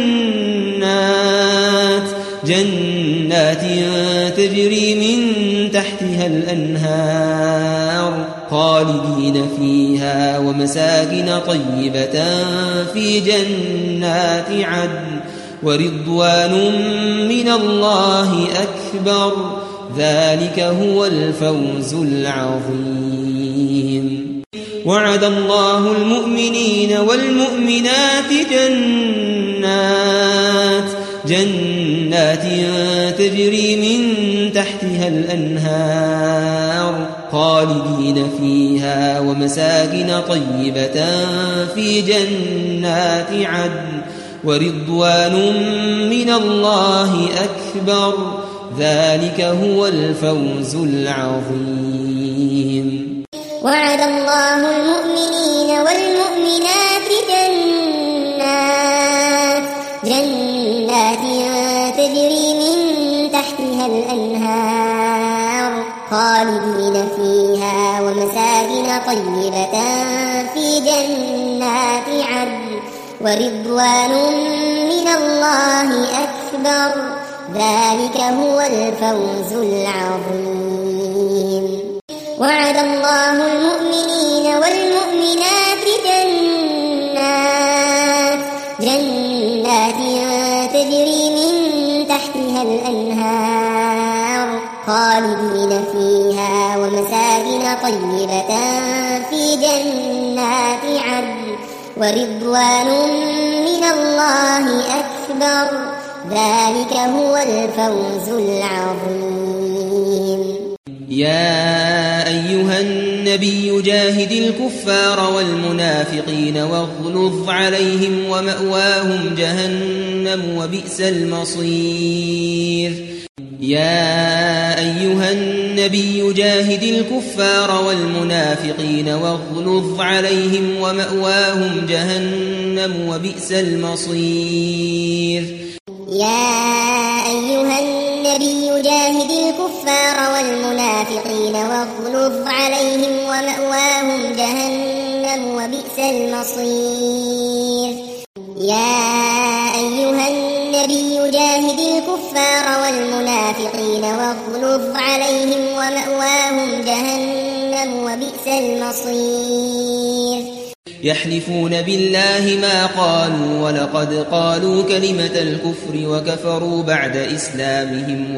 جنات جنات تجري من تحتها الأنهار خالدين فيها ومساكن طيبة في جنات عدن ورضوان من الله أكبر ذلك هو الفوز العظيم. وعد الله المؤمنين والمؤمنات جنات جنات تجري من تحتها الأنهار خالدين فيها ومساكن طيبة في جنات عدن ورضوان من الله أكبر ذلك هو الفوز العظيم. وعد الله المؤمنين والمؤمنات جنات جنات تجري من تحتها الأنهار خالدين فيها ومساكن طيبة في جنات عدن ورضوان من الله أكبر ذلك هو الفوز العظيم. وعد الله المؤمنين والمؤمنات جنات جنات تجري من تحتها الأنهار خالدين فيها ومساكن طيبة في جنات عدن ورضوان من الله أكبر ذلك هو الفوز العظيم. يا أيها النبي جاهد الكفار والمنافقين واغلظ عليهم ومأواهم جهنم وبئس المصير. يا أيها النبي جاهد الكفار والمنافقين واغلظ عليهم ومأواهم جهنم وبئس المصير. يا أيها النبي جاهد الكفار والمنافقين واغلظ عليهم ومأواهم جهنم وبئس المصير. يا أيها النبي جاهد الكفار والمنافقين واغلظ عليهم ومأواهم وبئس المصير. يحلفون بالله ما قالوا ولقد قالوا كلمة الكفر وكفروا بعد إسلامهم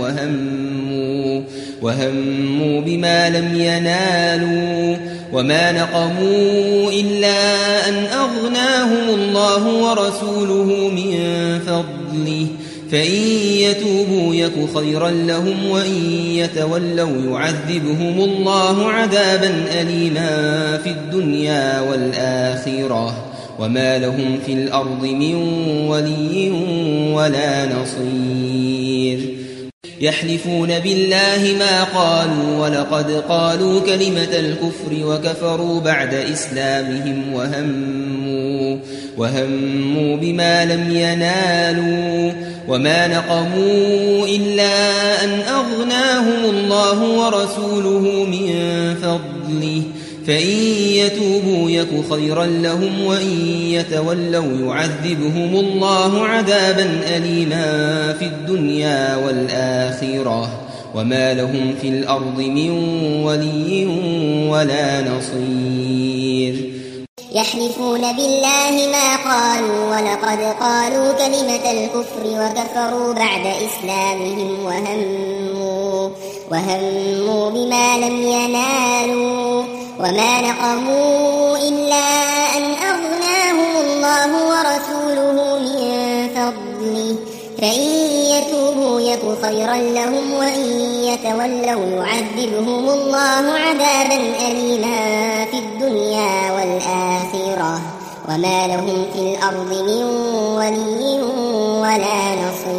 وهموا, وهموا بما لم ينالوا وما نقموا إلا أن أغناهم الله ورسوله من فضله فإن يتوبوا يك خيرا لهم وإن يتولوا يعذبهم الله عذابا أليما في الدنيا والآخرة وما لهم في الأرض من ولي ولا نصير. يحلفون بالله ما قالوا ولقد قالوا كلمة الكفر وكفروا بعد إسلامهم وهموا, وهموا بما لم ينالوا وما نقموا إلا أن أغناهم الله ورسوله من فضله فإن يتوبوا يك خيرا لهم وإن يتولوا يعذبهم الله عذابا أليما في الدنيا والآخرة وما لهم في الأرض من ولي ولا نصير. يحلفون بالله ما قالوا ولقد قالوا كلمة الكفر وكفروا بعد إسلامهم وهموا, وهموا بما لم ينالوا وما نقموا إلا أن أغناهم الله ورسوله من فضله فإن يتوبوا يك خيرا لهم وإن يتولوا يعذبهم الله عذابا أليما في الدنيا والآخرة وما لهم في الأرض من ولي ولا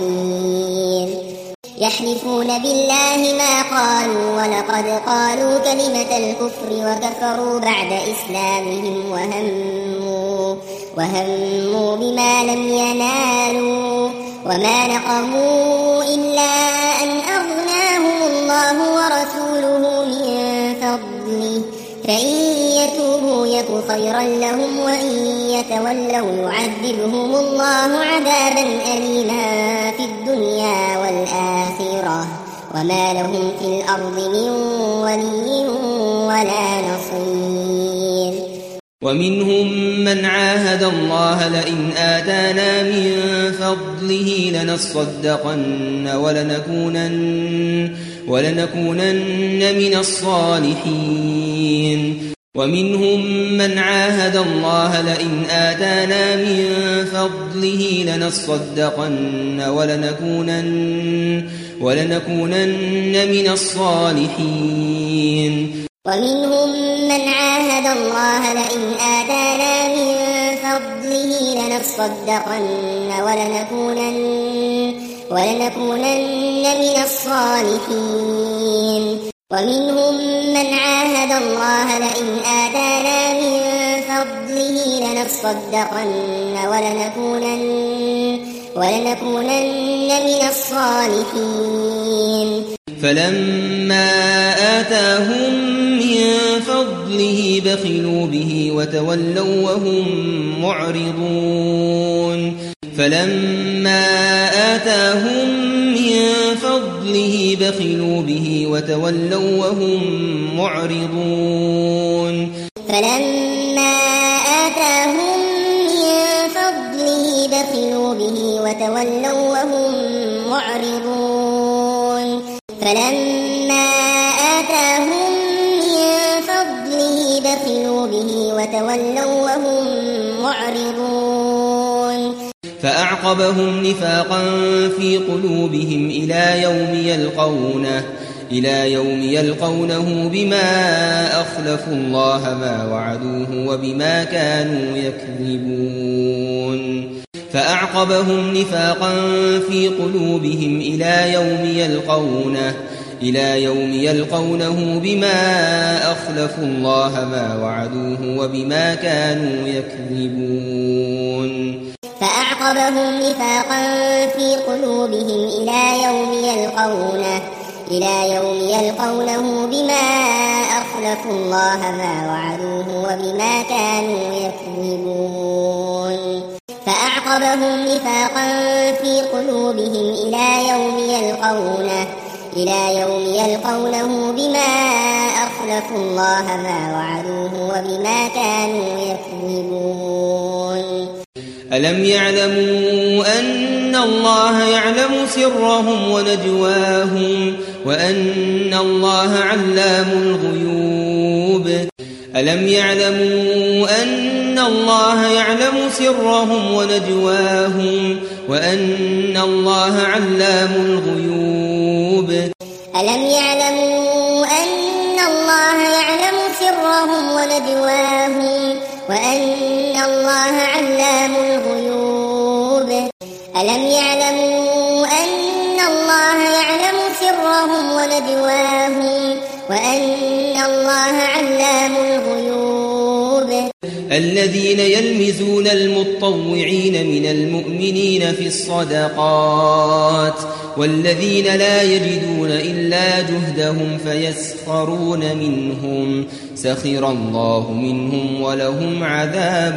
نصير. يحلفون بالله ما قالوا ولقد قالوا كلمة الكفر وكفروا بعد إسلامهم وهموا, وهموا بما لم ينالوا وما نقموا إلا أن أغناهم الله ورسوله من فضله فإن يتوبوا يك خيرا لهم وإن يتولوا يعذبهم الله عذابا أليما في الدنيا والآخرة وما لهم في الأرض من ولي ولا نصير. ومنهم من عاهد الله لئن آتانا من فضله لنصدقن ولنكونن, ولنكونن من الصالحين. ومنهم من عاهد الله لئن آتانا من فضله لنصدقن ولنكونن, ولنكونن من الصالحين. ومنهم من عاهد الله لئن آتانا من فضله لنصدقن ولنكونن, ولنكونن من الصالحين. ومنهم من عاهد الله لئن آتانا من فضله لنصدقن ولنكونن, ولنكونن من الصالحين. فلما آتاهم من فضله بخلوا به وتولوا وهم معرضون. فلما آتاهم من فضله بخلوا به وتولوا وهم معرضون. فلما آتاهم من فضله بخلوا به وتولوا وهم معرضون. فلما آتاهم من فضله بخلوا به وتولوا وهم معرضون. فأعقبهم نفاقا في قلوبهم إلى يوم يلقونه إلى يوم يلقونه بما أخلفوا الله ما وعدوه وبما كانوا يكذبون. فأعقبهم نفاقا في قلوبهم إلى يوم يلقونه إلى يوم يلقونه بما أخلفوا الله ما وعدوه وبما كانوا يكذبون. فأعقبهم نفاقا في قلوبهم إلى يوم يلقونه إلى يوم يلقونه بما أخلفوا الله ما وعدوه وبما كانوا يكذبون. فأعقبهم نفاقا في قلوبهم إلى يوم يلقونه إلى يوم يلقونه بما أخلفوا الله ما وعدوه وبما كانوا يكذبون ألم يعلموا أن الله يعلم سرهم ونجواهم وأن الله علام الغيوب ألم يعلموا أن الله يعلم سرهم ونجواهم وأن الله علام الغيوب ألم يعلموا أن الله يعلم سرهم ونجواهم وأن الله علام الغيوب ألم يعلموا أن الله يعلم سرهم ونجواهم وأن الله علام الغيوب الذين يلمزون المطوعين من المؤمنين في الصدقات والذين لا يجدون إلا جهدهم فيسخرون منهم سخر الله منهم ولهم عذاب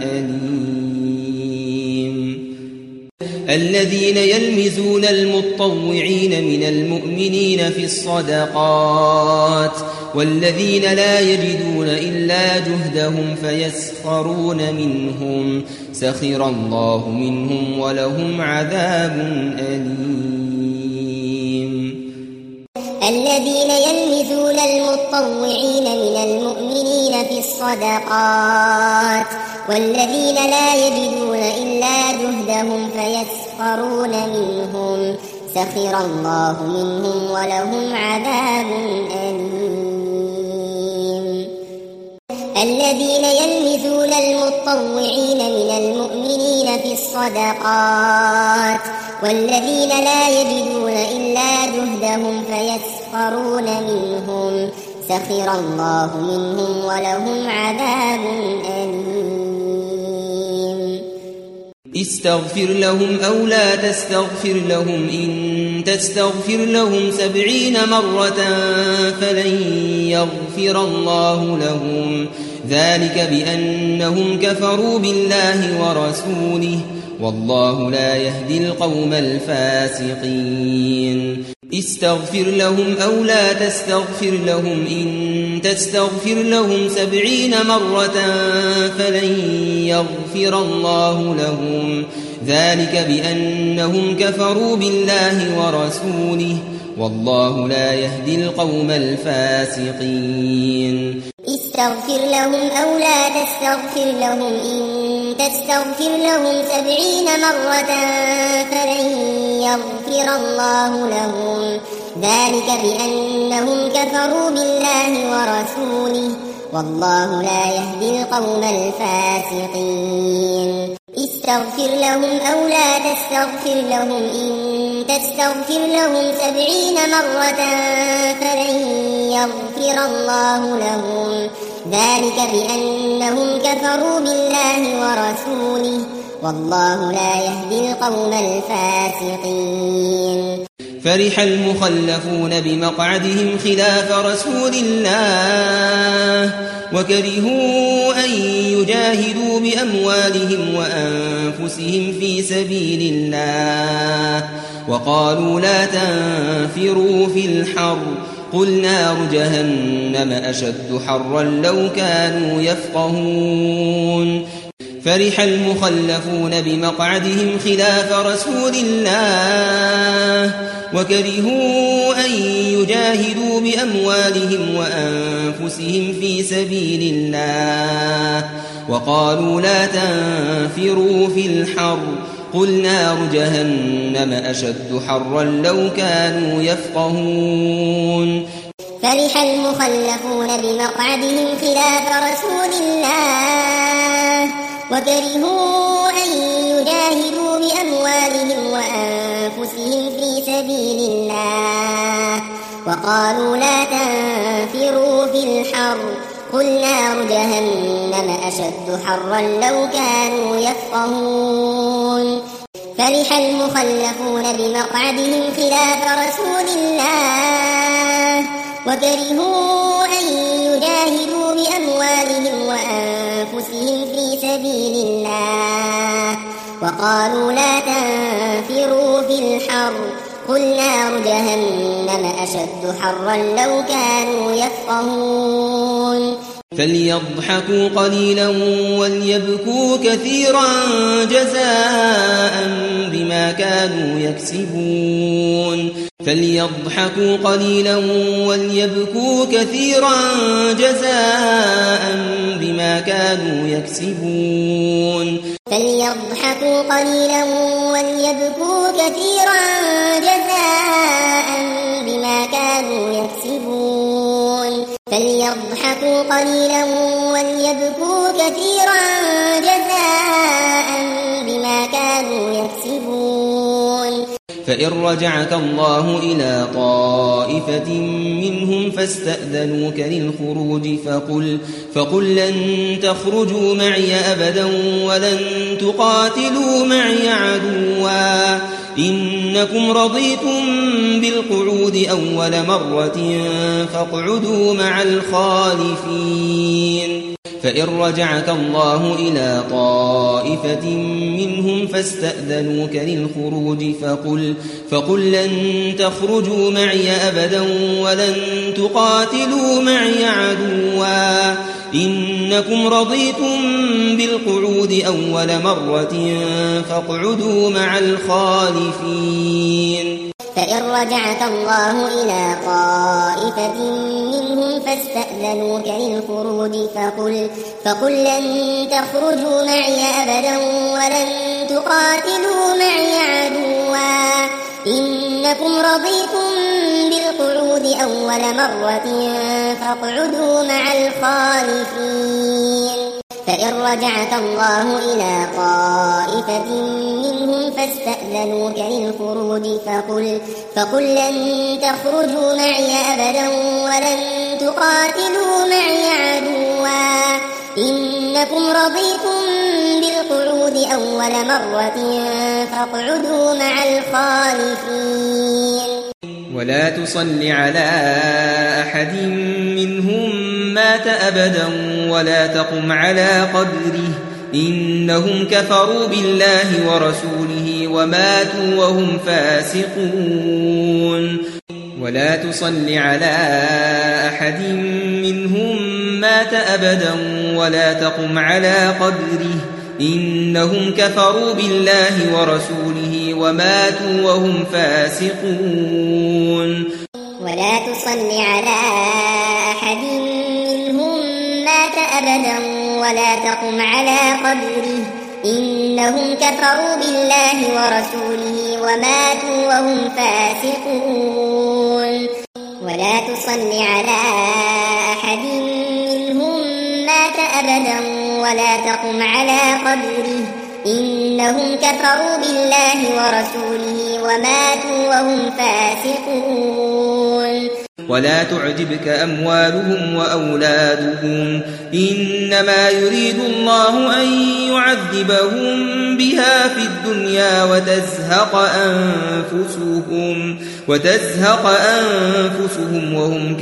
أليم الذين يلمزون المطوعين من المؤمنين في الصدقات والذين لا يجدون إلا جهدهم فيسخرون منهم سخر الله منهم ولهم عذاب أليم الذين يلمزون المطوعين من المؤمنين في الصدقات والذين لا يجدون إلا جهدهم فيسخرون منهم سخر الله منهم ولهم عذاب أليم الذين يلمزون المطوعين من المؤمنين في الصدقات والذين لا يجدون إلا جهدهم فيسخرون منهم سخر الله منهم ولهم عذاب أليم استغفر لهم أو لا تستغفر لهم إن تستغفر لهم سبعين مرة فلن يغفر الله لهم ذلك بأنهم كفروا بالله ورسوله والله لا يهدي القوم الفاسقين استغفر لهم أو لا تستغفر لهم إن تستغفر لهم سبعين مرة فلن يغفر الله لهم ذلك بأنهم كفروا بالله ورسوله والله لا يهدي القوم الفاسقين استغفر لهم أو لا تستغفر لهم إن تستغفر لهم سبعين مرة فلن يغفر الله لهم ذلك بأنهم كفروا بالله ورسوله والله لا يهدي القوم الفاسقين استغفر لهم أو لا تستغفر لهم إن تستغفر لهم سبعين مرة فلن يغفر الله لهم ذلك بأنهم كفروا بالله ورسوله والله لا يهدي القوم الفاسقين فرح المخلفون بمقعدهم خلاف رسول الله وكرهوا أن يجاهدوا بأموالهم وأنفسهم في سبيل الله وقالوا لا تنفروا في الحر قل نار جهنم أشد حرا لو كانوا يفقهون فرح المخلفون بمقعدهم خلاف رسول الله وكرهوا أن يجاهدوا بأموالهم وأنفسهم في سبيل الله وقالوا لا تنفروا في الحر قل نار جهنم أشد حرا لو كانوا يفقهون فرح المخلفون بمقعدهم خلاف رسول الله وكرهوا أن يجاهدوا بأموالهم وأنفسهم في سبيل الله وقالوا لا تنفروا في الحر قل نار جهنم أشد حرا لو كانوا يفقهون فرح المخلفون بمقعدهم خلاف رسول الله وكرهوا أن يجاهدوا بأموالهم وأنفسهم في سبيل الله وقالوا لا تنفروا في الحر قل نار جهنم أشد حرا لو كانوا يفقهون فليضحكوا قليلا وليبكوا كثيرا جزاء بما كانوا يكسبون فليضحكوا قليلا وليبكوا كثيرا جزاء بما كانوا يكسبون فليضحكوا قليلا وليبكوا كثيرا جزاء بما كانوا يكسبون فليضحكوا قليلا وليبكوا كثيرا جزاء بما كانوا يكسبون فإن رجعك الله إلى طائفة منهم فاستأذنوك للخروج فقل, فقل لن تخرجوا معي أبدا ولن تقاتلوا معي عدوا إنكم رضيتم بالقعود أول مرة فاقعدوا مع الخالفين فإن رجعك الله إلى طائفة منهم فاستأذنوك للخروج فقل, فقل لن تخرجوا معي أبدا ولن تقاتلوا معي عدوا إنكم رضيتم بالقعود أول مرة فاقعدوا مع الخالفين فإن رجعك الله إلى طائفة منهم فاستأذنوك للخروج فقل, فقل لن تخرجوا معي أبدا ولن تقاتلوا معي عدوا إنكم رضيتم بالقعود أول مرة فاقعدوا مع الخالفين فإن رجعك الله إلى طائفة منهم فاستأذنوك للخروج فقل, فقل لن تخرجوا معي أبدا ولن تقاتلوا معي عدوا إنكم رضيتم بالقعود أول مرة فاقعدوا مع الخالفين ولا تصل على أحد منهم مات أبدا ولا تقم على قبره إنهم كفروا بالله ورسوله وماتوا وهم فاسقون ولا تصل على أحد منهم مات أبدا ولا تقم على قبره إنهم كفروا بالله ورسوله وماتوا وهم فاسقون ولا تصل على أحد منهم مات أبدا ولا تقم على قبره إنهم كفروا بالله ورسوله وماتوا وهم فاسقون ولا تصل على أحد منهم مات أبدا ولا تقم على قبره إنهم كفروا بالله ورسوله وماتوا وهم فاسقون ولا تعجبك أموالهم وأولادهم إنما يريد الله أن يعذبهم بها في الدنيا وتزهق أنفسهم وتزهق أنفسهم وهم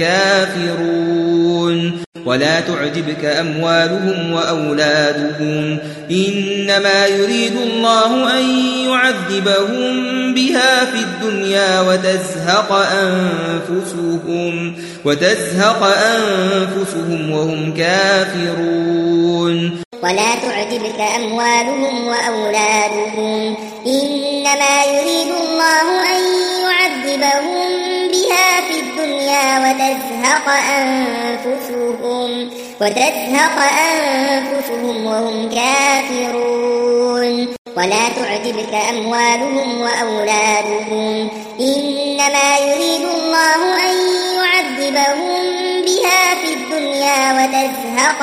كافرون ولا تعجبك أموالهم وأولادهم إنما يريد الله أن يعذبهم بها في الدنيا وتزهق أنفسهم وتزهق أنفسهم وهم كافرون ولا تعجبك أموالهم وأولادهم إنما يريد الله أن يعذبهم بها في الدنيا وتزهق أنفسهم وتزهق أنفسهم وهم كافرون ولا تعجبك أموالهم وأولادهم إنما يريد الله أن يعذبهم بها في الدنيا وتزهق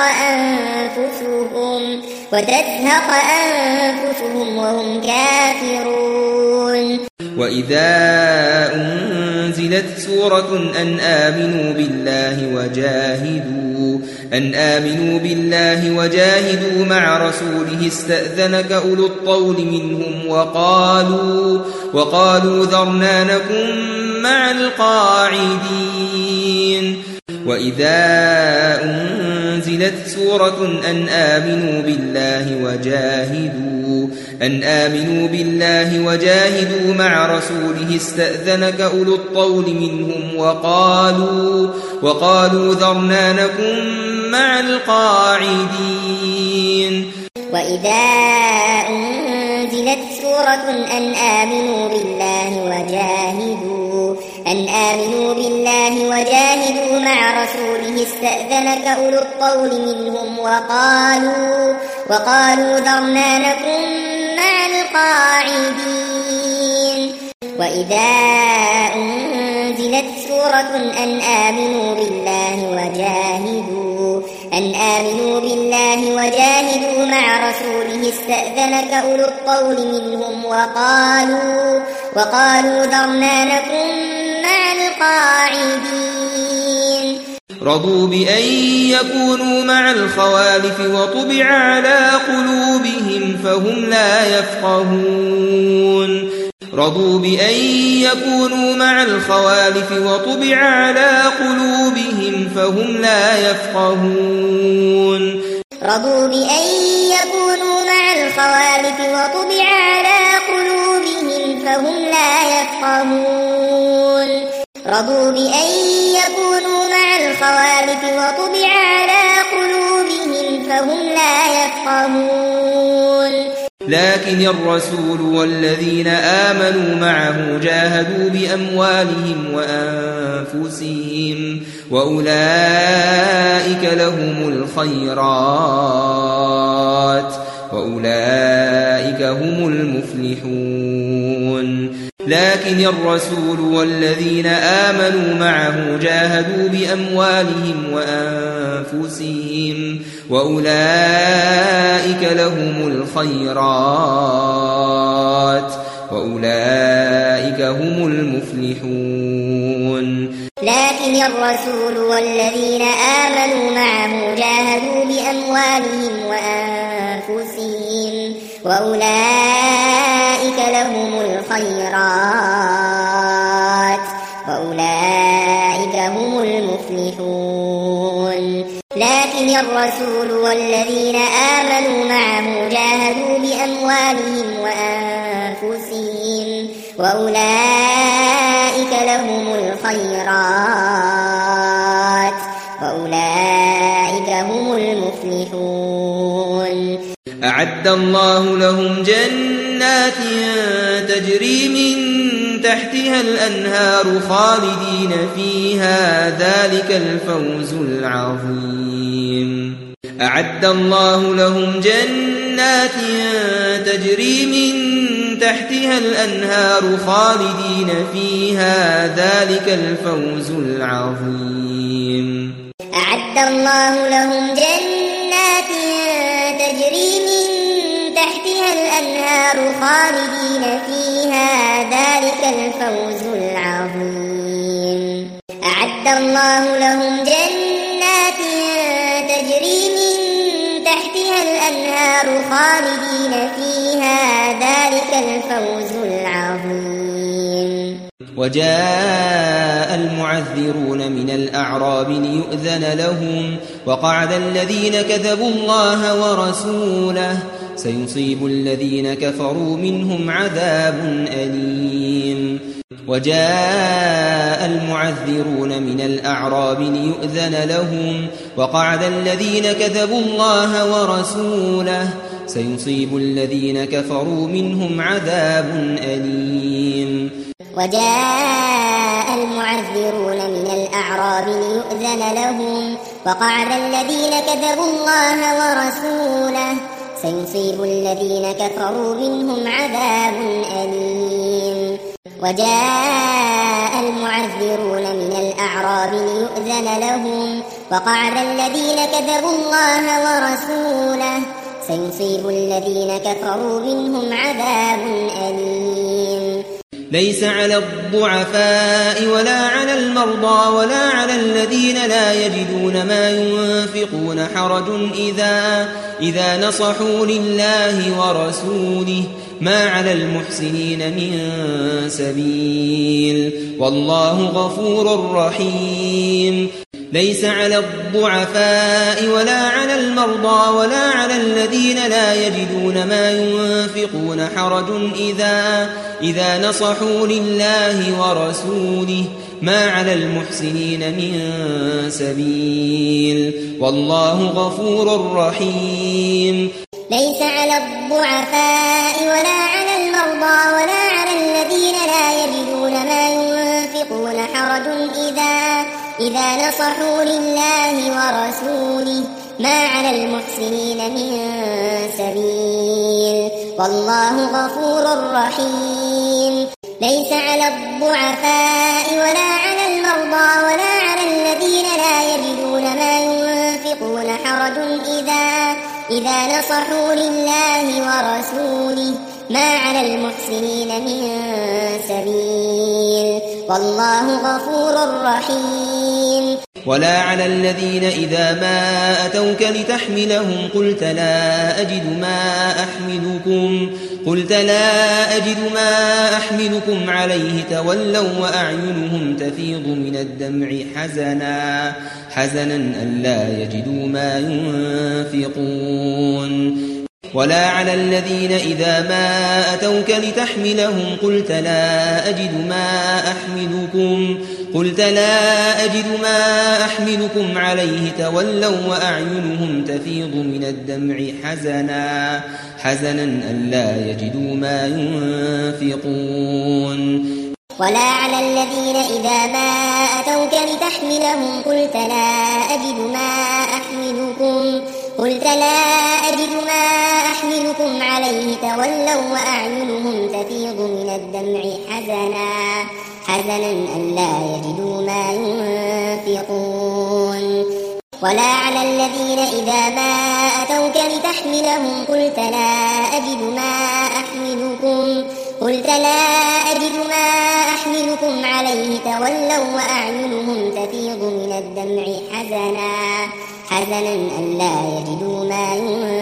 أنفسهم وتزهق أنفسهم وهم كافرون وإذا أنزلت سورة أن آمنوا بالله وجاهدوا أن آمنوا بالله وجاهدوا مع رسوله استأذنك أولو الطول منهم وقالوا وقالوا ذرنا نكن مع القاعدين وإذا أنزلت سورة أن آمنوا بالله وجاهدوا أن آمنوا بالله وجاهدوا مع رسوله استأذنك أولو الطول منهم وقالوا وقالوا ذرنا نكن مع القاعدين. وإذا أنزلت سورة أن آمنوا بالله وجاهدوا أن آمنوا بالله وجاهدوا مع رسوله استأذنك أولو الطول منهم وقالوا وقالوا ذرنا نكن مع القاعدين. وإذا أنزلت سورة أن آمنوا بالله وجاهدوا أن آمنوا بالله وجاهدوا مع رسوله استأذنك أولو الطول منهم وقالوا وقالوا ذرنا نكن مع القاعدين. رضوا بأن يكونوا مع الخوالف وطبع على قلوبهم فهم لا يفقهون. رضوا بأن يكونوا مع الخوالف وطبع على قلوبهم فهم لا يفقهون. رضوا بأن يكونوا مع الخوالف وطبع على قلوبهم فهم لا يفقهون. رضوا بأن يكونوا مع الخوالف وطبع على قلوبهم فهم لا يفقهون. لكن الرسول والذين آمنوا معه جاهدوا بأموالهم وأنفسهم وأولئك لهم الخيرات وأولئك هم المفلحون. لكن الرسول والذين آمنوا معه جاهدوا بأموالهم وأنفسهم وأولئك لهم الخيرات وأولئك هم المفلحون. لكن الرسول والذين آمنوا معه جاهدوا بأموالهم وأنفسهم وأولئك لهم الخيرات وأولئك هم المفلحون. لكن الرسول والذين آمنوا معه جاهدوا بأموالهم وأنفسهم وأولئك لهم الخيرات وأولئك هم المفلحون. أعد الله لهم جنات تجري من تحتها الأنهار خالدين فيها ذلك الفوز العظيم. أعد الله لهم جنات تجري من تحتها الأنهار خالدين فيها ذلك الفوز العظيم. أعد الله لهم جنات تجري من تحتها الأنهار خالدين فيها ذلك الفوز العظيم. أعد الله لهم جنات تجري من تحتها الأنهار خالدين فيها ذلك الفوز العظيم. وجاء المعذرون من الأعراب ليؤذن لهم وقعد الذين كذبوا الله ورسوله سيصيب الذين كفروا منهم عذاب أليم. وجاء المعذرون من الأعراب ليؤذن لهم وقعد الذين كذبوا الله ورسوله سيصيب الذين كفروا منهم عذاب أليم. وجاء المعذرون من الأعراب ليؤذن لهم وقعد الذين كذبوا الله ورسوله سيصيب الذين كفروا منهم عذاب أليم. وجاء المعذرون من الأعراب ليؤذن لهم وقعد الذين كذبوا الله ورسوله سيصيب الذين كفروا منهم عذاب أليم. ليس على الضعفاء ولا على المرضى ولا على الذين لا يجدون ما ينفقون حرج إذا, إذا نصحوا لله ورسوله ما على المحسنين من سبيل والله غفور رحيم. ليس على الضعفاء ولا على المرضى ولا على الذين لا يجدون ما ينفقون حرج إذا, إذا نصحوا لله ورسوله ما على المحسنين من سبيل والله غفور رحيم. ليس على الضعفاء ولا على المرضى ولا على الذين لا يجدون ما ينفقون حرج إذا, إذا نصحوا لله ورسوله ما على المحسنين من سبيل والله غفور رحيم. ليس على الضعفاء ولا على المرضى ولا على الذين لا يجدون ما ينفقون حرج إذا, إذا نصحوا لله ورسوله ما على المحسنين من سبيل والله غفور رحيم. ولا على الذين إذا ما أتوك لتحملهم قلت لا أجد ما أحملكم قلت لا أجد ما أحملكم عليه تولوا وأعينهم تفيض من الدمع حزنا حزنا ألا يجدوا ما ينفقون. ولا على الذين إذا ما أتوك لتحملهم قلت لا أجد ما أحملكم قلت لا أجد ما أحملكم عليه تولوا وأعينهم تفيض من الدمع حزنا حزنا ألا يجدوا ما ينفقون. ولا على الذين إذا ما أتوك لتحملهم قلت لا أجد ما أحملكم قلت لا أجد ما أحملكم عليه تولوا وأعينهم تفيض من الدمع حزنا حزنا ألا يجدوا ما ينفقون. ولا على الذين إذا ما أتوك لتحملهم قلت لا أجد ما أحملكم قلت لا أجد ما أحملكم عليه تولوا وأعينهم تفيض من الدمع حزنا حزنا ألا يجدوا ما ينفقون.